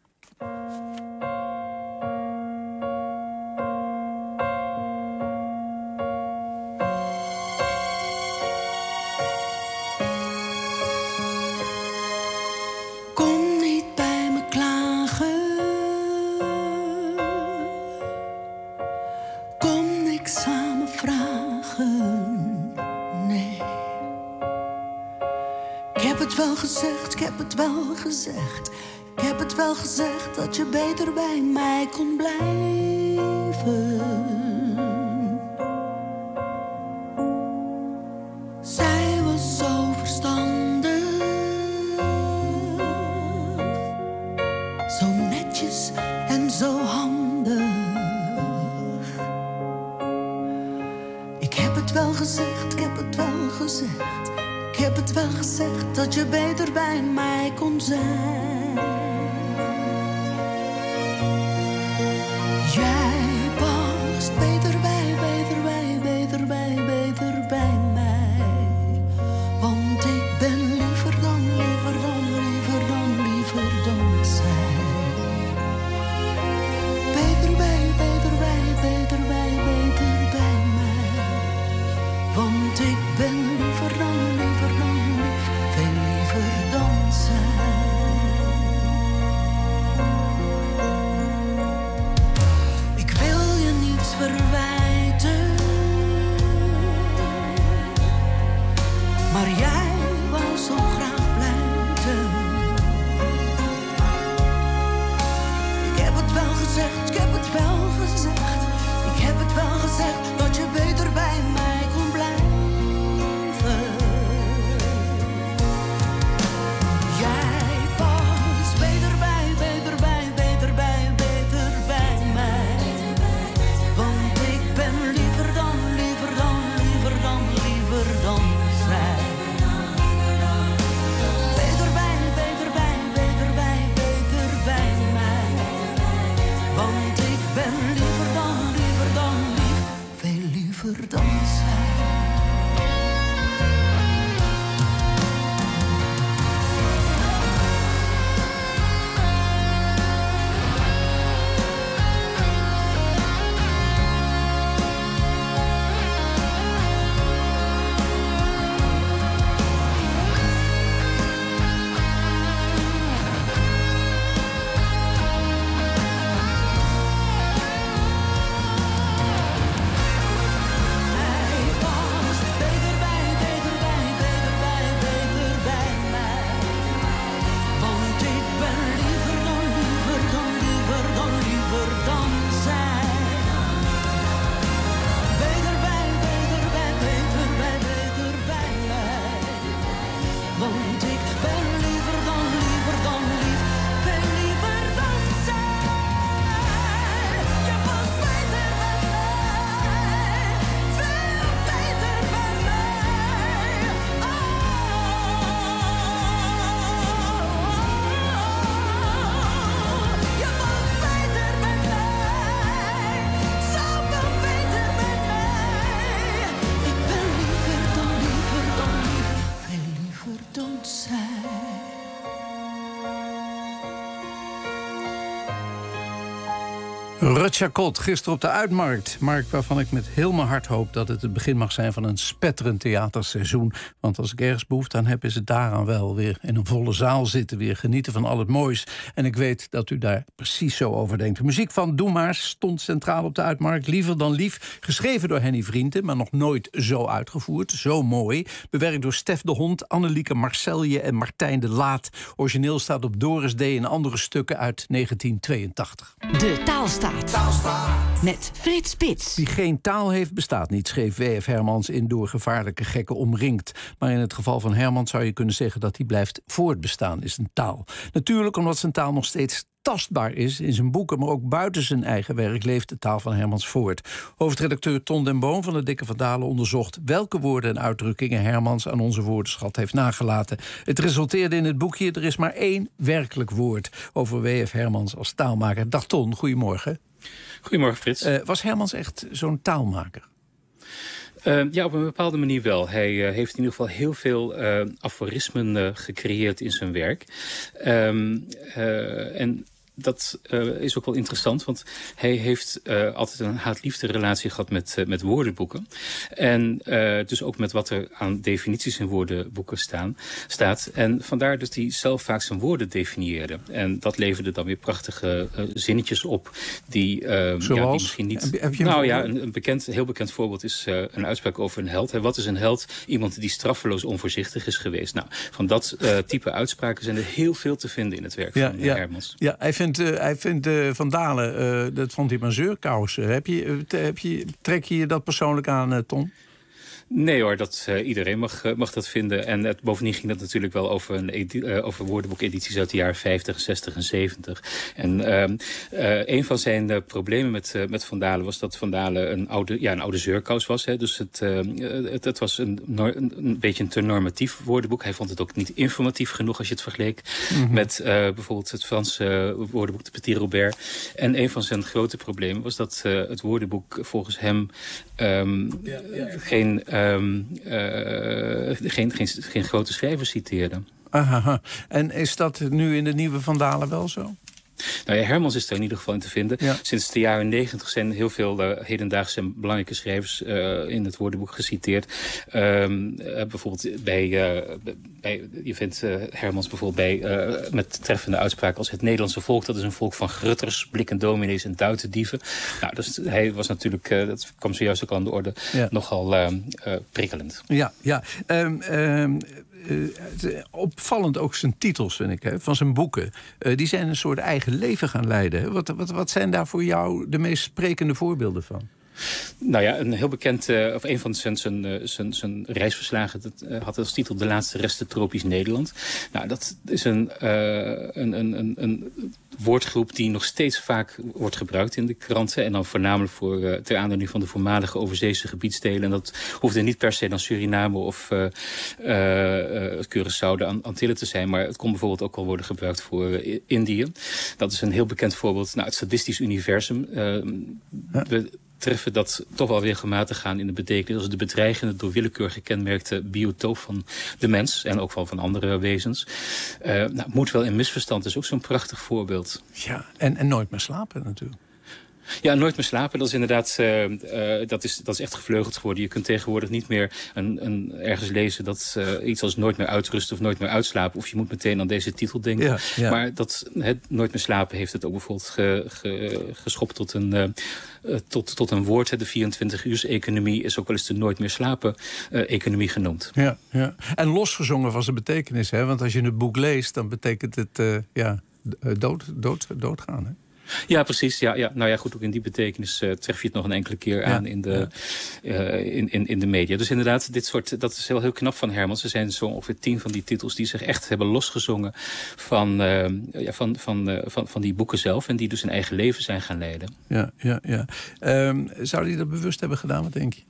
[SPEAKER 5] Kom niet bij me klagen. Kom niks aan me vragen. Nee. Ik heb het wel gezegd, ik heb het wel gezegd. Ik heb het wel gezegd dat je beter bij mij kon blijven. Zij was zo verstandig, zo netjes en zo handig. Ik heb het wel gezegd, ik heb het wel gezegd. Ik heb het wel gezegd dat je beter bij mij kon zijn. Jij past beter bij, beter bij, beter bij, beter bij mij. Want ik ben liever dan, liever dan, liever dan, liever dan zij. Beter bij, beter bij, beter bij, beter bij mij. Want ik ben liever dan, liever dan, lief, veel liever dan zij.
[SPEAKER 18] liever dan zij.
[SPEAKER 17] Rutja Kot, gisteren op de Uitmarkt. Markt waarvan ik met heel mijn hart hoop dat het begin mag zijn van een spetterend theaterseizoen. Want als ik ergens behoefte aan heb, is het daaraan wel. Weer in een volle zaal zitten, weer genieten van al het moois. En ik weet dat u daar precies zo over denkt. De muziek van Doe Maar stond centraal op de Uitmarkt. Liever dan lief, geschreven door Henny Vrienden, maar nog nooit zo uitgevoerd. Zo mooi. Bewerkt door Stef de Hond, Annelieke Marcelje en Martijn de Laat. Origineel staat op Doris D. en andere stukken uit 1982.
[SPEAKER 19] De Taalstaat. Met Frits Spits.
[SPEAKER 17] Wie geen taal heeft, bestaat niet, schreef W.F. Hermans in Door gevaarlijke gekken omringd. Maar in het geval van Hermans zou je kunnen zeggen dat hij blijft voortbestaan, is een taal. Natuurlijk omdat zijn taal nog steeds tastbaar is in zijn boeken, maar ook buiten zijn eigen werk leeft de taal van Hermans voort. Hoofdredacteur Ton den Boom van de Dikke van Dalen onderzocht welke woorden en uitdrukkingen Hermans aan onze woordenschat heeft nagelaten. Het resulteerde in het boekje Er is maar één werkelijk woord over W.F. Hermans als taalmaker. Dag Ton, goedemorgen.
[SPEAKER 6] Goedemorgen Frits.
[SPEAKER 17] Was Hermans echt zo'n taalmaker?
[SPEAKER 6] Ja, op een bepaalde manier wel. Hij heeft in ieder geval heel veel aforismen gecreëerd in zijn werk. En dat is ook wel interessant, want hij heeft altijd een haat-liefde relatie gehad met woordenboeken. En dus ook met wat er aan definities in woordenboeken staat. En vandaar dat hij zelf vaak zijn woorden definieerde. En dat leverde dan weer prachtige zinnetjes op die, die misschien niet...
[SPEAKER 17] Heb je
[SPEAKER 6] een heel bekend voorbeeld is een uitspraak over een held. Wat is een held? Iemand die straffeloos onvoorzichtig is geweest. Nou, van dat type uitspraken zijn er heel veel te vinden in het werk van Hermans.
[SPEAKER 17] Ja, hij vindt Van Dalen, dat vond hij maar zeurkousen. Trek je dat persoonlijk aan, Ton?
[SPEAKER 6] Nee hoor, iedereen mag dat vinden. En bovendien ging dat natuurlijk wel over woordenboekedities uit de jaren 50, 60 en 70. En een van zijn problemen met Van Dalen was dat Van Dalen een oude zeurkous was. Hè. Dus het was een beetje een te normatief woordenboek. Hij vond het ook niet informatief genoeg als je het vergeleek met bijvoorbeeld het Franse woordenboek de Petit Robert. En een van zijn grote problemen was dat het woordenboek volgens hem geen grote schrijvers citeerde.
[SPEAKER 17] Aha. En is dat nu in de nieuwe Van Dalen wel zo?
[SPEAKER 6] Nou ja, Hermans is er in ieder geval in te vinden. Ja. Sinds de jaren 90 zijn heel veel hedendaagse en belangrijke schrijvers in het woordenboek geciteerd. Bijvoorbeeld je vindt Hermans bijvoorbeeld met treffende uitspraken als het Nederlandse volk, dat is een volk van grutters, blikkendominees en duitendieven. Nou, dus hij was natuurlijk, dat kwam zojuist ook aan de orde, nogal prikkelend.
[SPEAKER 17] Ja. Opvallend ook zijn titels, vind ik, van zijn boeken. Die zijn een soort eigen leven gaan leiden. Wat zijn daar voor jou de meest sprekende voorbeelden van?
[SPEAKER 6] Nou ja, een heel bekend, of een van zijn reisverslagen, dat had als titel De laatste resten tropisch Nederland. Nou, dat is een woordgroep die nog steeds vaak wordt gebruikt in de kranten. En dan voornamelijk ter aanleiding van de voormalige overzeese gebiedsdelen. En dat hoefde niet per se dan Suriname of Curaçao de Antillen te zijn. Maar het kon bijvoorbeeld ook al worden gebruikt voor Indië. Dat is een heel bekend voorbeeld. Nou, het Sadistisch Universum. treffen dat toch wel regelmatig aan in de betekenis als de bedreigende, door willekeur gekenmerkte biotoop van de mens en ook van andere wezens. Moet wel in misverstand is ook zo'n prachtig voorbeeld.
[SPEAKER 17] Ja, en nooit meer slapen natuurlijk.
[SPEAKER 6] Ja, nooit meer slapen, dat is inderdaad, dat is echt gevleugeld geworden. Je kunt tegenwoordig niet meer ergens lezen dat iets als nooit meer uitrusten of nooit meer uitslapen. Of je moet meteen aan deze titel denken. Ja. Maar nooit meer slapen heeft het ook bijvoorbeeld geschopt tot een woord. De 24-uurs-economie is ook wel eens de nooit meer slapen-economie genoemd.
[SPEAKER 17] Ja. En losgezongen van zijn betekenis, hè? Want als je het boek leest, dan betekent het doodgaan, hè?
[SPEAKER 6] Ja, precies. Ja. Nou ja, goed, ook in die betekenis tref je het nog een enkele keer aan in de media. Dus inderdaad, dat is heel knap van Hermans. Er zijn zo ongeveer 10 van die titels die zich echt hebben losgezongen van die boeken zelf. En die dus een eigen leven zijn gaan leiden.
[SPEAKER 17] Ja. Zou hij dat bewust hebben gedaan, wat denk je?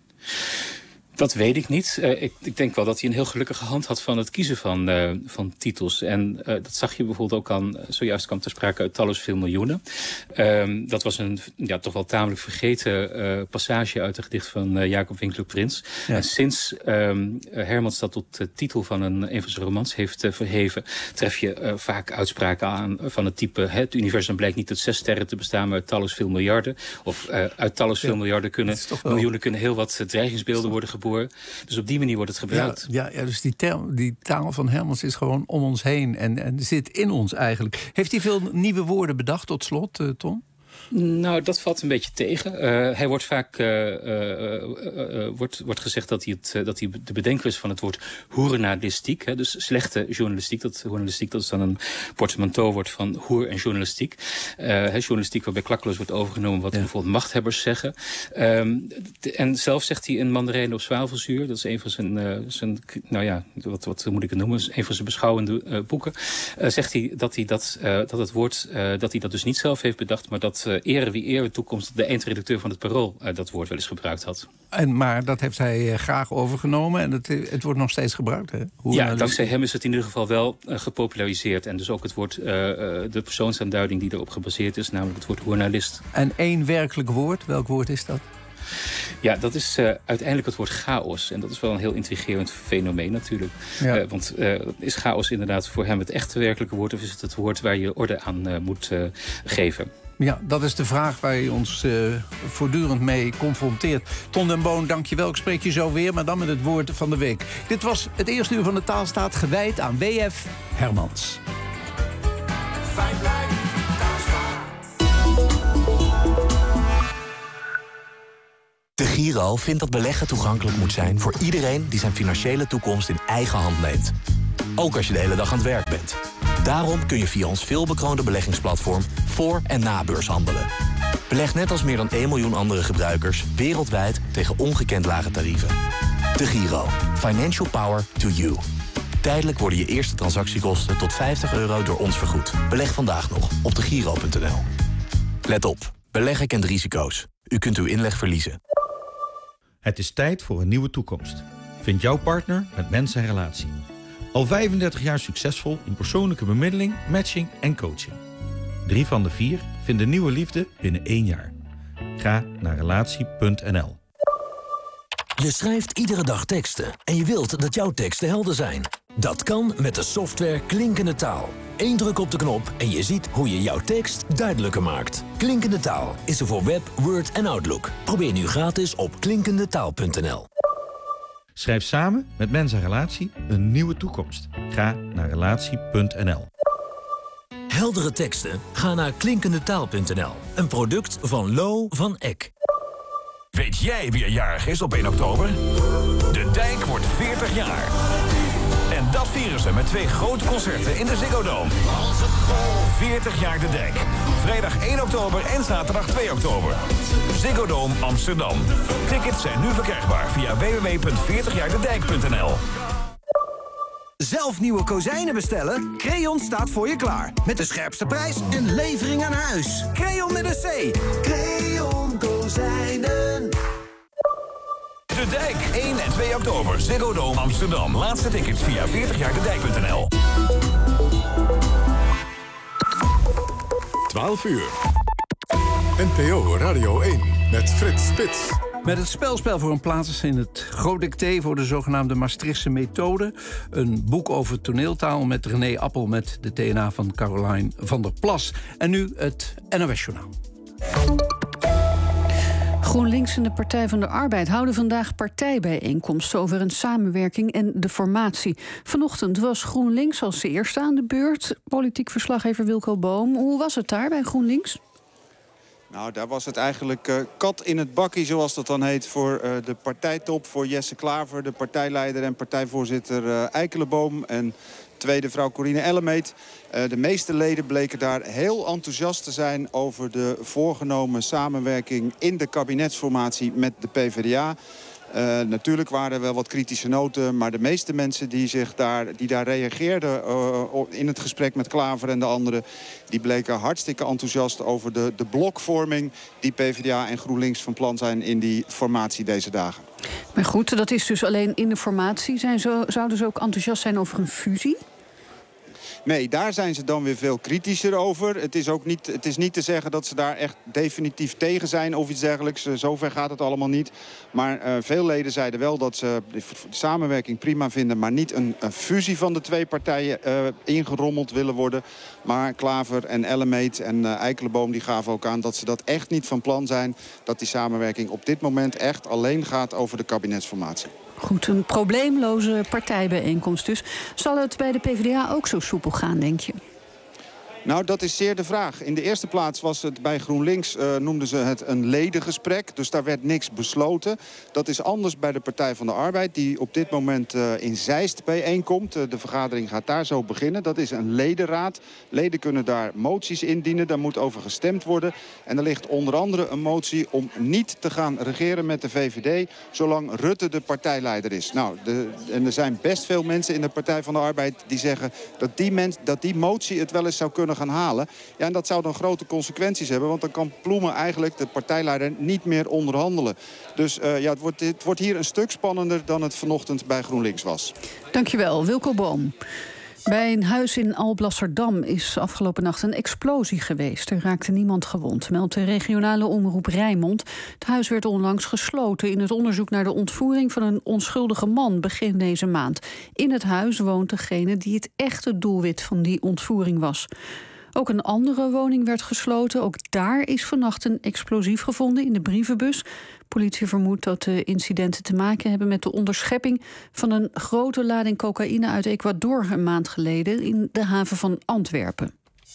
[SPEAKER 6] Dat weet ik niet. Ik denk wel dat hij een heel gelukkige hand had van het kiezen van titels. En dat zag je bijvoorbeeld ook zojuist kwam ter sprake uit Tallo's Veel Miljoenen. Dat was een toch wel tamelijk vergeten passage uit het gedicht van Jacob Winckler Prins. Ja. En sinds Hermans dat tot de titel van een van zijn romans heeft verheven, tref je vaak uitspraken aan van het type: het universum blijkt niet uit 6 sterren te bestaan, maar uit talloze veel miljarden. Of uit talloze veel miljarden miljoenen kunnen heel wat dreigingsbeelden worden geboren. Dus op die manier wordt het gebruikt.
[SPEAKER 17] Ja, dus die taal van Hermans is gewoon om ons heen en zit in ons eigenlijk. Heeft hij veel nieuwe woorden bedacht tot slot, Tom?
[SPEAKER 6] Nou, dat valt een beetje tegen. Hij wordt vaak wordt gezegd dat hij de bedenker is van het woord journalistiek. Dus slechte journalistiek. Dat is dan een portmanteauwoord van hoer en journalistiek. Journalistiek waarbij klakkeloos wordt overgenomen wat bijvoorbeeld machthebbers zeggen. En zelf zegt hij in Mandarijnen op zwavelzuur. Dat is een van zijn wat moet ik het noemen? Een van zijn beschouwende boeken. Zegt hij dat het woord, dat hij dat dus niet zelf heeft bedacht, maar dat ere wie ere toekomst de eindredacteur van het Parool dat woord wel eens gebruikt had.
[SPEAKER 17] Maar dat heeft hij graag overgenomen en het wordt nog steeds gebruikt, hè?
[SPEAKER 6] Ja, dankzij hem is het in ieder geval wel gepopulariseerd. En dus ook het woord, de persoonsaanduiding die erop gebaseerd is, namelijk het woord journalist.
[SPEAKER 17] En één werkelijk woord, welk woord is dat?
[SPEAKER 6] Ja, dat is uiteindelijk het woord chaos. En dat is wel een heel intrigerend fenomeen natuurlijk. Ja. Want is chaos inderdaad voor hem het echte werkelijke woord, of is het woord waar je orde aan moet geven?
[SPEAKER 17] Ja, dat is de vraag waar je ons voortdurend mee confronteert. Ton den Boon, dank je wel. Ik spreek je zo weer, maar dan met het woord van de week. Dit was het eerste uur van de Taalstaat, gewijd aan W.F. Hermans.
[SPEAKER 5] Fijn blijven.
[SPEAKER 7] De Giro vindt dat beleggen toegankelijk moet zijn voor iedereen die zijn financiële toekomst in eigen hand neemt. Ook als je de hele dag aan het werk bent. Daarom kun je via ons veelbekroonde beleggingsplatform voor- en nabeurs handelen. Beleg net als meer dan 1 miljoen andere gebruikers wereldwijd tegen ongekend lage tarieven. De Giro. Financial power to you. Tijdelijk worden je eerste transactiekosten tot €50 door ons vergoed. Beleg vandaag nog op degiro.nl. Let op. Beleggen kent risico's. U kunt uw inleg verliezen.
[SPEAKER 9] Het is tijd voor een nieuwe toekomst. Vind jouw partner met Mens en Relatie. Al 35 jaar succesvol in persoonlijke bemiddeling, matching en coaching. 3 van de 4 vinden nieuwe liefde binnen 1 jaar. Ga naar relatie.nl.
[SPEAKER 7] Je schrijft iedere dag teksten en je wilt dat jouw teksten helder zijn. Dat kan met de software Klinkende Taal. 1 druk op de knop en je ziet hoe je jouw tekst duidelijker maakt. Klinkende Taal is er voor Web, Word en Outlook. Probeer nu gratis op klinkendetaal.nl.
[SPEAKER 9] Schrijf samen met Mens en Relatie een nieuwe toekomst. Ga naar relatie.nl.
[SPEAKER 7] Heldere teksten? Ga naar klinkendetaal.nl. Een product van Lo van Eck.
[SPEAKER 23] Weet jij wie er jarig is op 1 oktober? De Dijk wordt 40 jaar. En dat vieren ze met 2 grote concerten in de Ziggo Dome. 40 jaar De Dijk. Vrijdag 1 oktober en zaterdag 2 oktober. Ziggo Dome Amsterdam. Tickets zijn nu verkrijgbaar via www.40jaardedijk.nl.
[SPEAKER 24] Zelf nieuwe kozijnen bestellen? Creon staat voor je klaar. Met de scherpste prijs en levering aan huis. Creon met een C. Creon Kozijnen.
[SPEAKER 23] De Dijk, 1 en 2 oktober. Ziggo Dome Amsterdam. Laatste tickets via 40jaardedijk.nl.
[SPEAKER 15] 12 uur. NPO Radio 1 met Frits Spits.
[SPEAKER 17] Met het spelspel voor een plaats in het Groot Dicté voor de zogenaamde Maastrichtse methode. Een boek over toneeltaal met René Appel met de TNA van Caroline van der Plas. En nu het NOS-journaal.
[SPEAKER 8] GroenLinks en de Partij van de Arbeid houden vandaag partijbijeenkomsten over een samenwerking en de formatie. Vanochtend was GroenLinks als eerste aan de beurt. Politiek verslaggever Wilco Boom. Hoe was het daar bij GroenLinks?
[SPEAKER 10] Nou, daar was het eigenlijk kat in het bakkie, zoals dat dan heet, voor de partijtop. Voor Jesse Klaver, de partijleider en partijvoorzitter Eikeleboom en tweede vrouw Corine Ellemeet. De meeste leden bleken daar heel enthousiast te zijn over de voorgenomen samenwerking in de kabinetsformatie met de PvdA. Natuurlijk waren er wel wat kritische noten, maar de meeste mensen die daar reageerden in het gesprek met Klaver en de anderen, die bleken hartstikke enthousiast over de blokvorming die PvdA en GroenLinks van plan zijn in die formatie deze dagen.
[SPEAKER 8] Maar goed, dat is dus alleen in de formatie. Zouden ze ook enthousiast zijn over een fusie?
[SPEAKER 10] Nee, daar zijn ze dan weer veel kritischer over. Het is niet te zeggen dat ze daar echt definitief tegen zijn of iets dergelijks. Zover gaat het allemaal niet. Maar veel leden zeiden wel dat ze de samenwerking prima vinden, maar niet een fusie van de twee partijen ingerommeld willen worden. Maar Klaver en Ellemeet en Eikeleboom die gaven ook aan dat ze dat echt niet van plan zijn. Dat die samenwerking op dit moment echt alleen gaat over de kabinetsformatie.
[SPEAKER 8] Goed, een probleemloze partijbijeenkomst dus. Zal het bij de PvdA ook zo soepel gaan, denk je?
[SPEAKER 10] Nou, dat is zeer de vraag. In de eerste plaats was het bij GroenLinks, noemden ze het een ledengesprek. Dus daar werd niks besloten. Dat is anders bij de Partij van de Arbeid, die op dit moment in Zeist bijeenkomt. De vergadering gaat daar zo beginnen. Dat is een ledenraad. Leden kunnen daar moties indienen. Daar moet over gestemd worden. En er ligt onder andere een motie om niet te gaan regeren met de VVD, zolang Rutte de partijleider is. Nou, en er zijn best veel mensen in de Partij van de Arbeid die zeggen dat die motie het wel eens zou kunnen gaan halen. Ja, en dat zou dan grote consequenties hebben, want dan kan Ploemen eigenlijk, de partijleider, niet meer onderhandelen. Dus het wordt hier een stuk spannender dan het vanochtend bij GroenLinks was. Dankjewel,
[SPEAKER 8] Wilco Boom. Bij een huis in Alblasserdam is afgelopen nacht een explosie geweest. Er raakte niemand gewond, meldt de regionale omroep Rijnmond. Het huis werd onlangs gesloten in het onderzoek naar de ontvoering van een onschuldige man begin deze maand. In het huis woont degene die het echte doelwit van die ontvoering was. Ook een andere woning werd gesloten. Ook daar is vannacht een explosief gevonden in de brievenbus. Politie vermoedt dat de incidenten te maken hebben met de onderschepping van een grote lading cocaïne uit Ecuador een maand geleden in de haven van Antwerpen.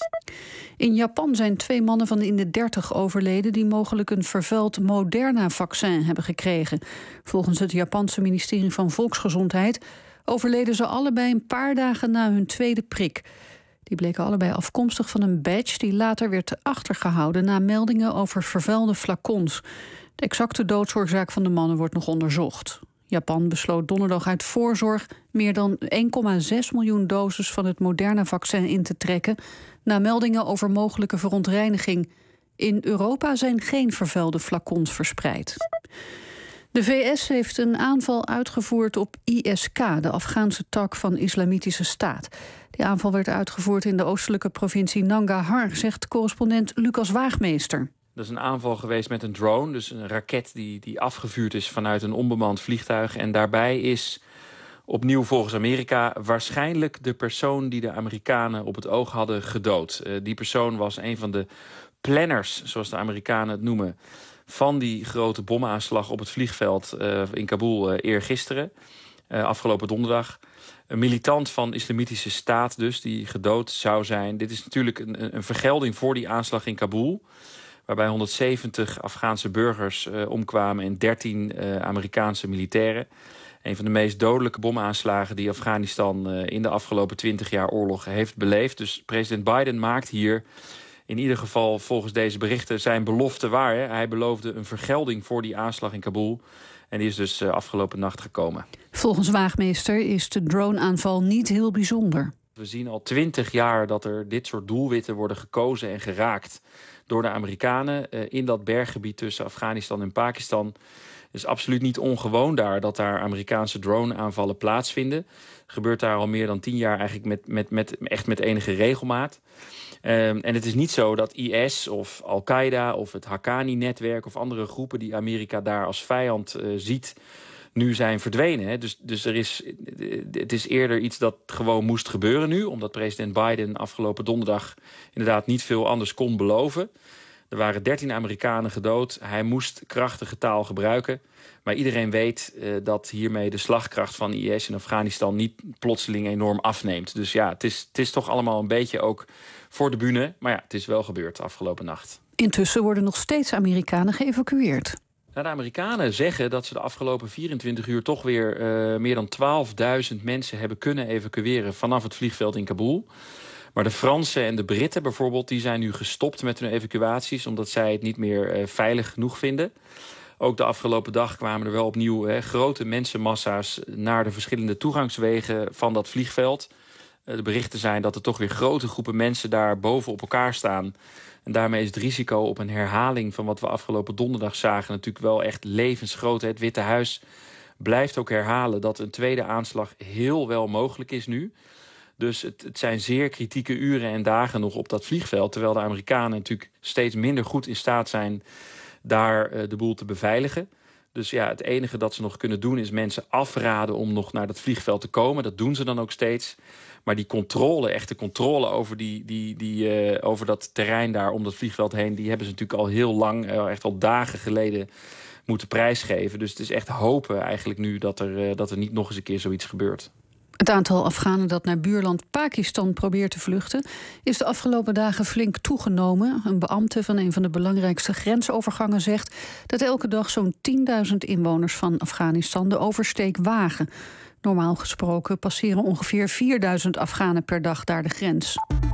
[SPEAKER 8] In Japan zijn 2 mannen van in de 30 overleden die mogelijk een vervuild Moderna-vaccin hebben gekregen. Volgens het Japanse ministerie van Volksgezondheid overleden ze allebei een paar dagen na hun tweede prik. Die bleken allebei afkomstig van een badge die later werd achtergehouden na meldingen over vervuilde flacons. De exacte doodsoorzaak van de mannen wordt nog onderzocht. Japan besloot donderdag uit voorzorg meer dan 1,6 miljoen doses van het Moderna-vaccin in te trekken na meldingen over mogelijke verontreiniging. In Europa zijn geen vervuilde flacons verspreid. De VS heeft een aanval uitgevoerd op ISK, de Afghaanse tak van Islamitische Staat. Die aanval werd uitgevoerd in de oostelijke provincie Nangarhar, zegt correspondent Lucas Waagmeester.
[SPEAKER 11] Dat is een aanval geweest met een drone, dus een raket die afgevuurd is vanuit een onbemand vliegtuig. En daarbij is opnieuw volgens Amerika waarschijnlijk de persoon die de Amerikanen op het oog hadden gedood. Die persoon was een van de planners, zoals de Amerikanen het noemen, van die grote bomaanslag op het vliegveld in Kabul eergisteren, afgelopen donderdag. Een militant van Islamitische Staat dus, die gedood zou zijn. Dit is natuurlijk een vergelding voor die aanslag in Kabul, waarbij 170 Afghaanse burgers omkwamen en 13 Amerikaanse militairen. Een van de meest dodelijke bomaanslagen die Afghanistan in de afgelopen 20 jaar oorlog heeft beleefd. Dus president Biden maakt hier in ieder geval volgens deze berichten zijn belofte waar. Hè? Hij beloofde een vergelding voor die aanslag in Kabul. En die is dus afgelopen nacht gekomen.
[SPEAKER 8] Volgens Waagmeester is de droneaanval niet heel bijzonder.
[SPEAKER 11] We zien al 20 jaar dat er dit soort doelwitten worden gekozen en geraakt door de Amerikanen in dat berggebied tussen Afghanistan en Pakistan. Het is absoluut niet ongewoon dat daar Amerikaanse drone-aanvallen plaatsvinden. Het gebeurt daar al meer dan 10 jaar eigenlijk met enige regelmaat. En het is niet zo dat IS of Al-Qaeda of het Haqqani-netwerk of andere groepen die Amerika daar als vijand ziet, nu zijn verdwenen. Hè. Dus het is eerder iets dat gewoon moest gebeuren nu, omdat president Biden afgelopen donderdag inderdaad niet veel anders kon beloven. Er waren 13 Amerikanen gedood. Hij moest krachtige taal gebruiken. Maar iedereen weet dat hiermee de slagkracht van IS in Afghanistan niet plotseling enorm afneemt. Dus ja, het is toch allemaal een beetje ook voor de bühne. Maar ja, het is wel gebeurd afgelopen nacht.
[SPEAKER 8] Intussen worden nog steeds Amerikanen geëvacueerd.
[SPEAKER 11] Nou, de Amerikanen zeggen dat ze de afgelopen 24 uur toch weer meer dan 12.000 mensen hebben kunnen evacueren vanaf het vliegveld in Kabul. Maar de Fransen en de Britten bijvoorbeeld, die zijn nu gestopt met hun evacuaties, omdat zij het niet meer veilig genoeg vinden. Ook de afgelopen dag kwamen er wel opnieuw grote mensenmassa's naar de verschillende toegangswegen van dat vliegveld. De berichten zijn dat er toch weer grote groepen mensen daar boven op elkaar staan. En daarmee is het risico op een herhaling van wat we afgelopen donderdag zagen natuurlijk wel echt levensgroot. Het Witte Huis blijft ook herhalen dat een tweede aanslag heel wel mogelijk is nu. Dus het zijn zeer kritieke uren en dagen nog op dat vliegveld, terwijl de Amerikanen natuurlijk steeds minder goed in staat zijn daar de boel te beveiligen. Dus ja, het enige dat ze nog kunnen doen is mensen afraden om nog naar dat vliegveld te komen. Dat doen ze dan ook steeds. Maar die controle, echte controle over, over dat terrein daar om dat vliegveld heen, die hebben ze natuurlijk al heel lang, echt al dagen geleden moeten prijsgeven. Dus het is echt hopen eigenlijk nu dat er niet nog eens een keer zoiets gebeurt.
[SPEAKER 8] Het aantal Afghanen dat naar buurland Pakistan probeert te vluchten is de afgelopen dagen flink toegenomen. Een beambte van een van de belangrijkste grensovergangen zegt dat elke dag zo'n 10.000 inwoners van Afghanistan de oversteek wagen. Normaal gesproken passeren ongeveer 4.000 Afghanen per dag daar de grens.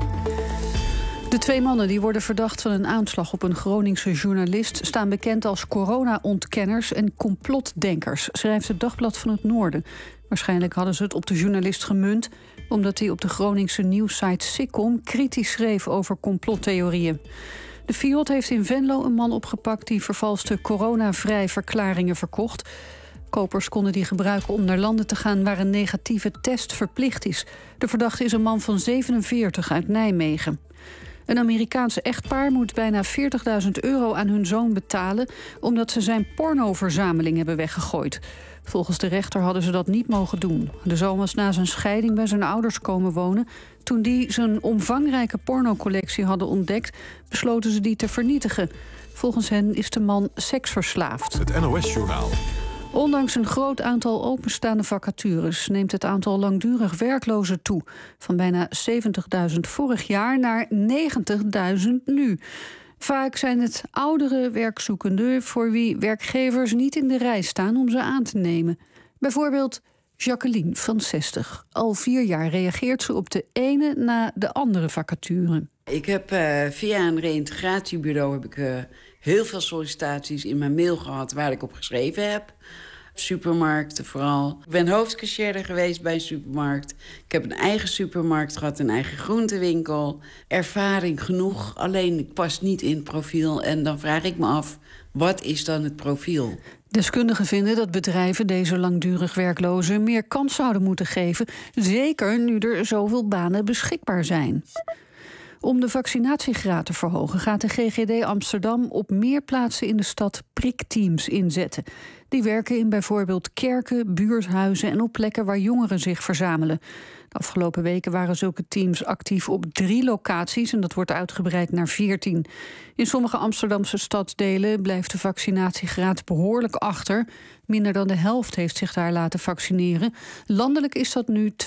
[SPEAKER 8] De 2 mannen die worden verdacht van een aanslag op een Groningse journalist staan bekend als corona-ontkenners en complotdenkers, schrijft het Dagblad van het Noorden. Waarschijnlijk hadden ze het op de journalist gemunt, omdat hij op de Groningse nieuwssite Sikkom kritisch schreef over complottheorieën. De FIOD heeft in Venlo een man opgepakt die vervalste coronavrij verklaringen verkocht. Kopers konden die gebruiken om naar landen te gaan waar een negatieve test verplicht is. De verdachte is een man van 47 uit Nijmegen. Een Amerikaanse echtpaar moet bijna €40.000 aan hun zoon betalen omdat ze zijn pornoverzameling hebben weggegooid. Volgens de rechter hadden ze dat niet mogen doen. De zoon was na zijn scheiding bij zijn ouders komen wonen. Toen die zijn omvangrijke pornocollectie hadden ontdekt, besloten ze die te vernietigen. Volgens hen is de man seksverslaafd.
[SPEAKER 15] Het NOS-journaal.
[SPEAKER 8] Ondanks een groot aantal openstaande vacatures neemt het aantal langdurig werklozen toe. Van bijna 70.000 vorig jaar naar 90.000 nu. Vaak zijn het oudere werkzoekenden voor wie werkgevers niet in de rij staan om ze aan te nemen. Bijvoorbeeld Jacqueline van 60. Al 4 jaar reageert ze op de ene na de andere vacature.
[SPEAKER 12] Ik heb via een reïntegratiebureau heel veel sollicitaties in mijn mail gehad waar ik op geschreven heb. Supermarkten vooral. Ik ben hoofdcashierder geweest bij een supermarkt. Ik heb een eigen supermarkt gehad, een eigen groentewinkel. Ervaring genoeg, alleen ik pas niet in het profiel. En dan vraag ik me af, wat is dan het profiel?
[SPEAKER 8] Deskundigen vinden dat bedrijven deze langdurig werklozen meer kans zouden moeten geven. Zeker nu er zoveel banen beschikbaar zijn. Om de vaccinatiegraad te verhogen gaat de GGD Amsterdam op meer plaatsen in de stad prikteams inzetten. Die werken in bijvoorbeeld kerken, buurthuizen en op plekken waar jongeren zich verzamelen. De afgelopen weken waren zulke teams actief op 3 locaties en dat wordt uitgebreid naar 14. In sommige Amsterdamse stadsdelen blijft de vaccinatiegraad behoorlijk achter. Minder dan de helft heeft zich daar laten vaccineren. Landelijk is dat nu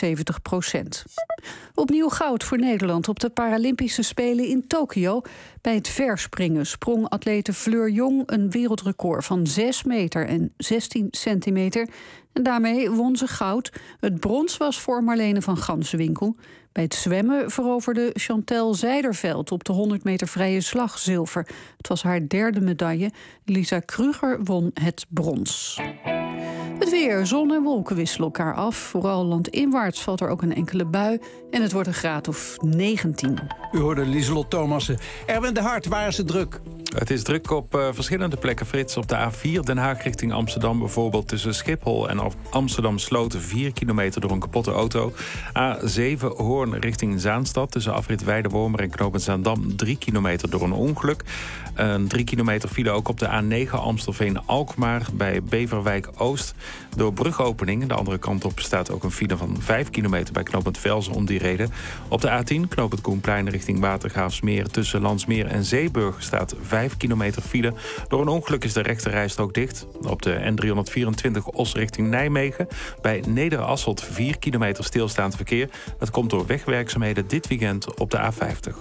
[SPEAKER 8] 72%. Opnieuw goud voor Nederland op de Paralympische Spelen in Tokio. Bij het verspringen sprong atlete Fleur Jong een wereldrecord van 6 meter en 16 centimeter. En daarmee won ze goud. Het brons was voor Marlene van Gansewinkel. Bij het zwemmen veroverde Chantel Zijderveld op de 100 meter vrije slag zilver. Het was haar 3e medaille. Lisa Kruger won het brons. Het weer, zon en wolken wisselen elkaar af. Vooral landinwaarts valt er ook een enkele bui. En het wordt een graad of 19.
[SPEAKER 17] U hoorde Lieselot Thomassen. Erwin de Hart, waar is het druk?
[SPEAKER 13] Het is druk op verschillende plekken, Frits. Op de A4 Den Haag richting Amsterdam bijvoorbeeld... tussen Schiphol en Amsterdam Sloten 4 kilometer door een kapotte auto. A7 Hoorn richting Zaanstad tussen afrit Weidewormer en knooppunt Zaandam 3 kilometer door een ongeluk. 3 kilometer file ook op de A9 Amstelveen-Alkmaar bij Beverwijk Oost. Door brugopening. De andere kant op staat ook een file van 5 kilometer bij knooppunt Velzen om die reden. Op de A10 knooppunt Koenplein richting Watergraafsmeer tussen Landsmeer en Zeeburg staat 5 kilometer file. Door een ongeluk is de rechterrijstrook dicht. Op de N324 Os richting Nijmegen bij Nederasselt 4 kilometer stilstaand verkeer. Dat komt door wegwerkzaamheden dit weekend op de A50.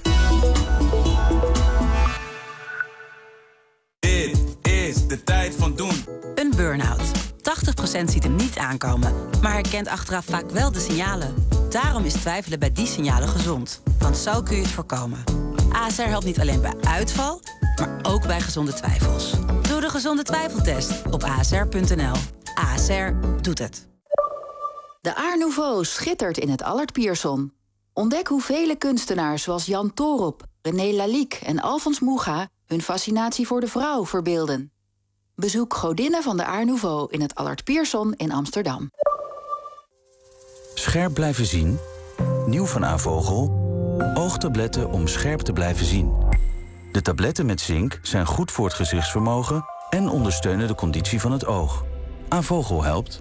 [SPEAKER 14] Dit is de tijd van doen.
[SPEAKER 20] Een burn-out. 80% ziet hem niet aankomen, maar herkent achteraf vaak wel de signalen. Daarom is twijfelen bij die signalen gezond. Want zo kun je het voorkomen. ASR helpt niet alleen bij uitval, maar ook bij gezonde twijfels. Doe de gezonde twijfeltest op asr.nl. ASR doet het.
[SPEAKER 21] De Art Nouveau schittert in het Allard Pierson. Ontdek hoe vele kunstenaars zoals Jan Toorop, René Lalique en Alfons Mucha hun fascinatie voor de vrouw verbeelden. Bezoek Godinnen van de Art Nouveau in het Allard Pierson in Amsterdam.
[SPEAKER 25] Scherp blijven zien? Nieuw van Avogel. Oogtabletten om scherp te blijven zien. De tabletten met zink zijn goed voor het gezichtsvermogen en ondersteunen de conditie van het oog. Avogel helpt.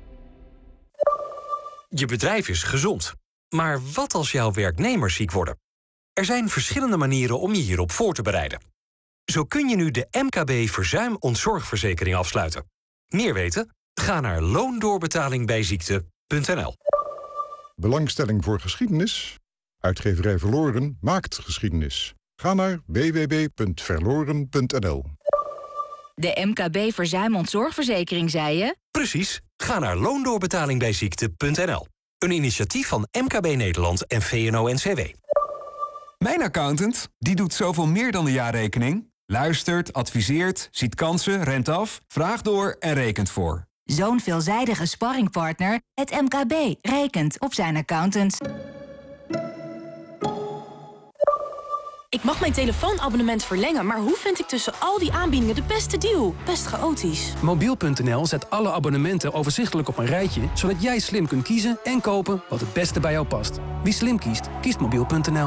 [SPEAKER 26] Je bedrijf is gezond. Maar wat als jouw werknemers ziek worden? Er zijn verschillende manieren om je hierop voor te bereiden. Zo kun je nu de MKB verzuim-ontzorgverzekering afsluiten. Meer weten? Ga naar loondoorbetalingbijziekte.nl.
[SPEAKER 27] Belangstelling voor geschiedenis? Uitgeverij Verloren maakt geschiedenis. Ga naar www.verloren.nl.
[SPEAKER 28] De MKB verzuim-ontzorgverzekering, zei je?
[SPEAKER 26] Precies. Ga naar loondoorbetalingbijziekte.nl. Een initiatief van MKB Nederland en VNO-NCW.
[SPEAKER 29] Mijn accountant, die doet zoveel meer dan de jaarrekening. Luistert, adviseert, ziet kansen, rent af, vraagt door en rekent voor.
[SPEAKER 28] Zo'n veelzijdige sparringpartner, het MKB, rekent op zijn accountant.
[SPEAKER 30] Ik mag mijn telefoonabonnement verlengen, maar hoe vind ik tussen al die aanbiedingen de beste deal? Best chaotisch.
[SPEAKER 31] Mobiel.nl zet alle abonnementen overzichtelijk op een rijtje, zodat jij slim kunt kiezen en kopen wat het beste bij jou past. Wie slim kiest, kiest Mobiel.nl.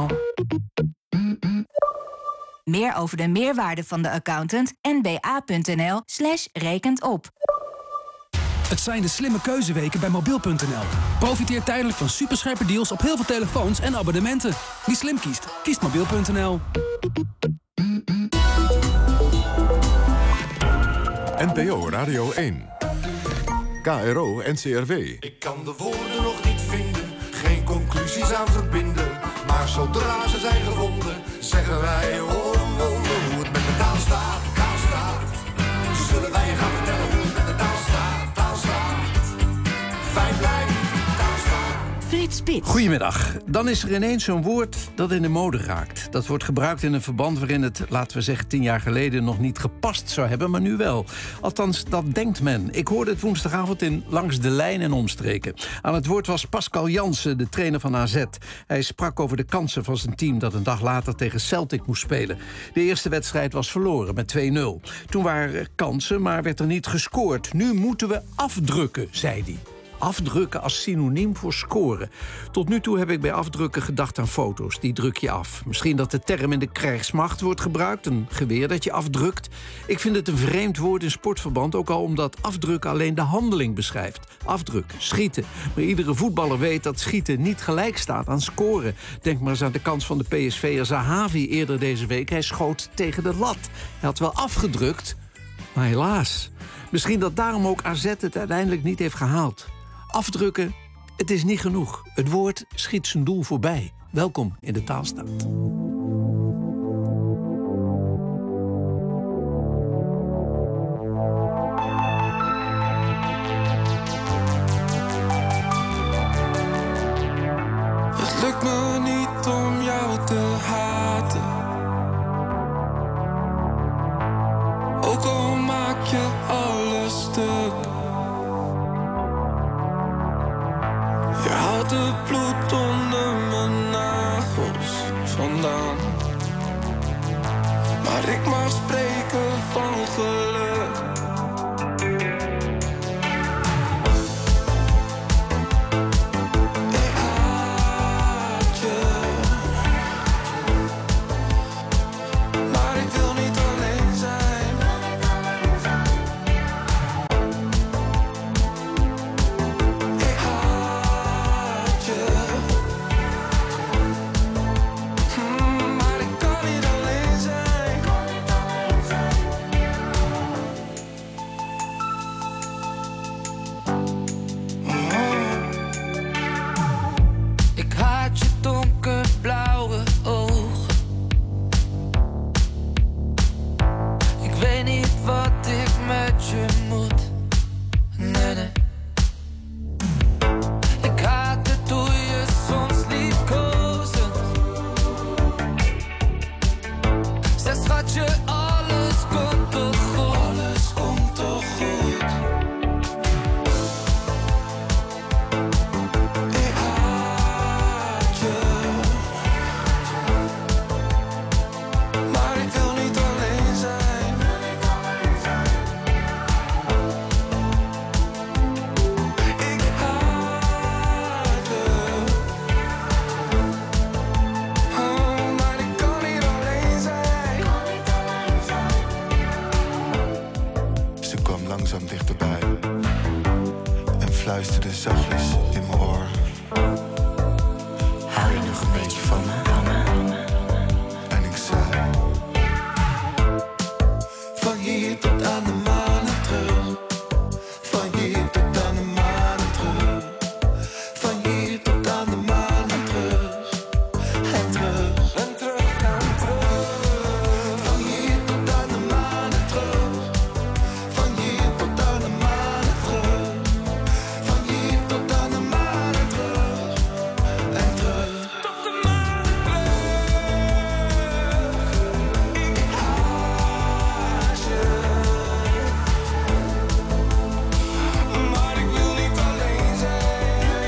[SPEAKER 28] Meer over de meerwaarde van de accountant en nba.nl/rekent op.
[SPEAKER 31] Het zijn de slimme keuzeweken bij Mobiel.nl. Profiteer tijdelijk van superscherpe deals op heel veel telefoons en abonnementen. Wie slim kiest, kiest Mobiel.nl.
[SPEAKER 15] NPO Radio 1. KRO NCRW.
[SPEAKER 16] Ik kan de woorden nog niet vinden, geen conclusies aan verbinden. Maar zodra ze zijn gevonden, zeggen wij oh, oh, oh, hoe het met de taal staat, taal staat. Zullen wij je gaan vertellen hoe het met de taal staat, taal staat. Fijn blijft, taal staat.
[SPEAKER 21] Frits Spits.
[SPEAKER 17] Goedemiddag. Dan is er ineens zo'n woord dat in de mode raakt. Dat wordt gebruikt in een verband waarin het, laten we zeggen, 10 jaar geleden nog niet gepast zou hebben, maar nu wel. Althans, dat denkt men. Ik hoorde het woensdagavond in Langs de Lijn en omstreken. Aan het woord was Pascal Jansen, de trainer van AZ. Hij sprak over de kansen van zijn team dat een dag later tegen Celtic moest spelen. De eerste wedstrijd was verloren met 2-0. Toen waren er kansen, maar werd er niet gescoord. Nu moeten we afdrukken, zei hij. Afdrukken als synoniem voor scoren. Tot nu toe heb ik bij afdrukken gedacht aan foto's. Die druk je af. Misschien dat de term in de krijgsmacht wordt gebruikt. Een geweer dat je afdrukt. Ik vind het een vreemd woord in sportverband. Ook al omdat afdrukken alleen de handeling beschrijft. Afdrukken, schieten. Maar iedere voetballer weet dat schieten niet gelijk staat aan scoren. Denk maar eens aan de kans van de PSV'er Zahavi eerder deze week. Hij schoot tegen de lat. Hij had wel afgedrukt, maar helaas. Misschien dat daarom ook AZ het uiteindelijk niet heeft gehaald. Afdrukken, het is niet genoeg. Het woord schiet zijn doel voorbij. Welkom in de Taalstaat.
[SPEAKER 18] Het lukt me niet om jou te haten. Ook al maak je alles stuk. het bloed onder mijn nagels vandaan. Maar ik mag spreken van geluk. Ik haat je, maar ik wil niet alleen zijn. Ik haat je, maar ik kan niet alleen zijn. Ik haat je donkerblauwe ogen. Ik weet niet wat ik met je moet. Nee, nee. Ik haat het hoe je soms liefkozend zegt, schatje, alles komt toch goed. Alles komt toch goed. Ik haat je, maar ik wil niet alleen zijn. Ik haat je, maar ik kan niet alleen zijn. Ze kwam langzaam dichterbij en fluisterde zachtjes in mijn oor. Hou je nog een beetje van me? En ik zei: van hier tot aan de maan en terug. Van hier tot aan de maan en terug. Van hier tot aan de maan en terug. En terug. En terug en terug. Van hier tot aan de maan en terug. Van hier tot aan de maan en terug. Van hier tot aan de maan en terug. En terug. Tot de maan en terug. Ik haat je, maar ik wil niet alleen zijn.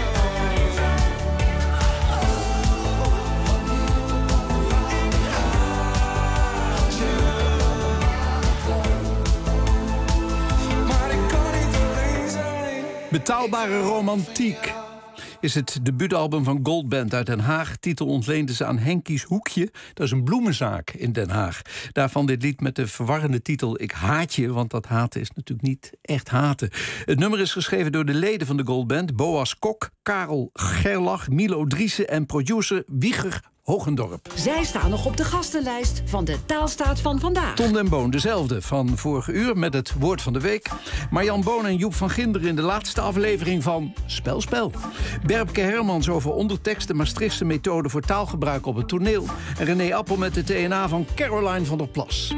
[SPEAKER 18] Maar ik kan niet alleen zijn.
[SPEAKER 17] Betaalbare romantiek is het debuutalbum van Goldband uit Den Haag. Titel ontleende ze aan Henkies Hoekje. Dat is een bloemenzaak in Den Haag. Daarvan dit lied met de verwarrende titel Ik haat je, want dat haten is natuurlijk niet echt haten. Het nummer is geschreven door de leden van de Goldband: Boas Kok, Karel Gerlach, Milo Driessen en producer Wieger Hogendorp.
[SPEAKER 1] Zij staan nog op de gastenlijst van de Taalstaat van vandaag.
[SPEAKER 17] Ton den Boon, dezelfde van vorige uur met het woord van de week. Marjan Boon en Joep van Ginder in de laatste aflevering van Spel. Berbke Hermans over ondertekst, de Maastrichtse methode voor taalgebruik op het toneel. En René Appel met de TNA van Caroline van der Plas.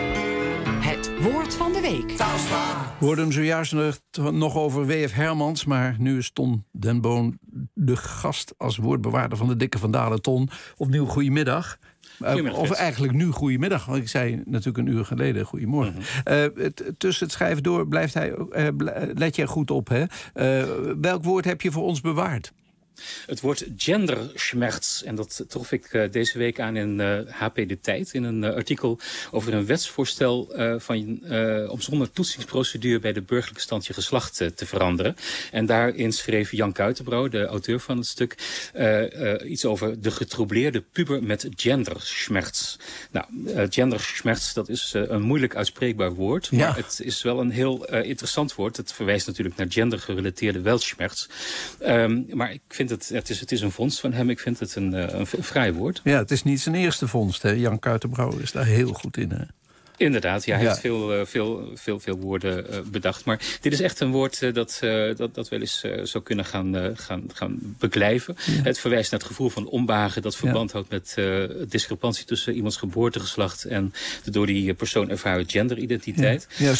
[SPEAKER 1] Het woord van de week.
[SPEAKER 17] We hoorden hem zojuist nog over W.F. Hermans, maar nu is Ton den Boon de gast als woordbewaarder van de Dikke Van Dalen. Ton, opnieuw goedemiddag. Of eigenlijk nu goedemiddag, want ik zei natuurlijk een uur geleden goedemorgen. Tussen het schrijven door blijft hij, let jij goed op, hè? Welk woord heb je voor ons bewaard?
[SPEAKER 2] Het woord genderschmerz, en dat trof ik deze week aan in HP De Tijd, in een artikel over een wetsvoorstel om zonder toetsingsprocedure bij de burgerlijke stand je geslacht te veranderen. En daarin schreef Jan Kuitenbrouw, de auteur van het stuk, iets over de getroubleerde puber met genderschmerz. Nou, genderschmerz, dat is een moeilijk uitspreekbaar woord, maar het is wel een heel interessant woord. Het verwijst natuurlijk naar gendergerelateerde weltschmerz. Maar ik vind het is een vondst van hem. Ik vind het een fraai woord.
[SPEAKER 17] Ja, het is niet zijn eerste vondst, hè? Jan Kuitenbrouw is daar heel goed in, hè?
[SPEAKER 2] Inderdaad, ja, hij heeft veel woorden bedacht. Maar dit is echt een woord dat wel eens zou kunnen gaan beklijven. Ja. Het verwijst naar het gevoel van onbehagen dat verband houdt met discrepantie tussen iemands geboortegeslacht en de door die persoon ervaren genderidentiteit.
[SPEAKER 17] Ja,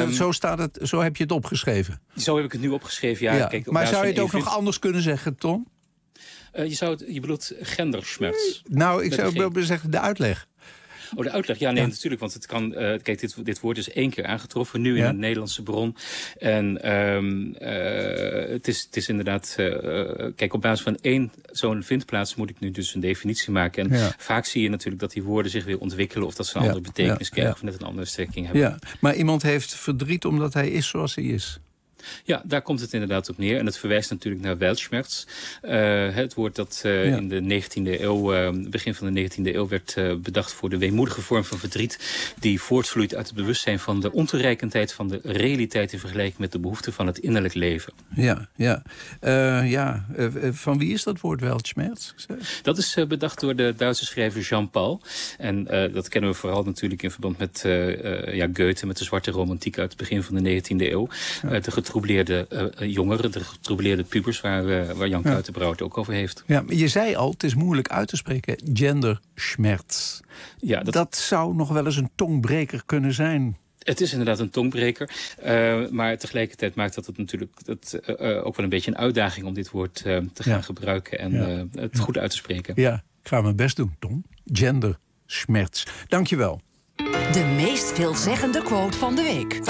[SPEAKER 17] zo heb je het opgeschreven.
[SPEAKER 2] Zo heb ik het nu opgeschreven, ja. Kijk,
[SPEAKER 17] maar zou je het ook nog anders kunnen zeggen, Tom?
[SPEAKER 2] Je bedoelt genderschmerz.
[SPEAKER 17] Nou, ik zou zeggen de uitleg.
[SPEAKER 2] Oh, de uitleg? Ja, nee, natuurlijk. Want het kan. Kijk, dit woord is 1 keer aangetroffen, nu in een Nederlandse bron. En het is inderdaad. Kijk, op basis van 1 zo'n vindplaats moet ik nu dus een definitie maken. En vaak zie je natuurlijk dat die woorden zich weer ontwikkelen, of dat ze een andere betekenis krijgen, of net een andere strekking hebben.
[SPEAKER 17] Ja, maar iemand heeft verdriet omdat hij is zoals hij is.
[SPEAKER 2] Ja, daar komt het inderdaad op neer. En het verwijst natuurlijk naar Weltschmerz. Het woord dat in de 19e eeuw, begin van de 19e eeuw, werd bedacht voor de weemoedige vorm van verdriet, die voortvloeit uit het bewustzijn van de ontoereikendheid van de realiteit in vergelijking met de behoeften van het innerlijk leven.
[SPEAKER 17] Van wie is dat woord Weltschmerz?
[SPEAKER 2] Dat is bedacht door de Duitse schrijver Jean Paul. En dat kennen we vooral natuurlijk in verband met Goethe, met de zwarte romantiek uit het begin van de 19e eeuw. De getroubleerde jongeren, de getroubleerde pubers, waar Jan Kuitenbrouw het ook over heeft.
[SPEAKER 17] Ja, maar je zei al, het is moeilijk uit te spreken, genderschmerz. Ja, dat zou nog wel eens een tongbreker kunnen zijn.
[SPEAKER 2] Het is inderdaad een tongbreker, maar tegelijkertijd maakt dat het natuurlijk ook wel een beetje een uitdaging om dit woord te gaan gebruiken en het goed uit te spreken.
[SPEAKER 17] Ja, ik ga mijn best doen, Tom. Genderschmerz. Dankjewel.
[SPEAKER 1] De meest veelzeggende quote van de week.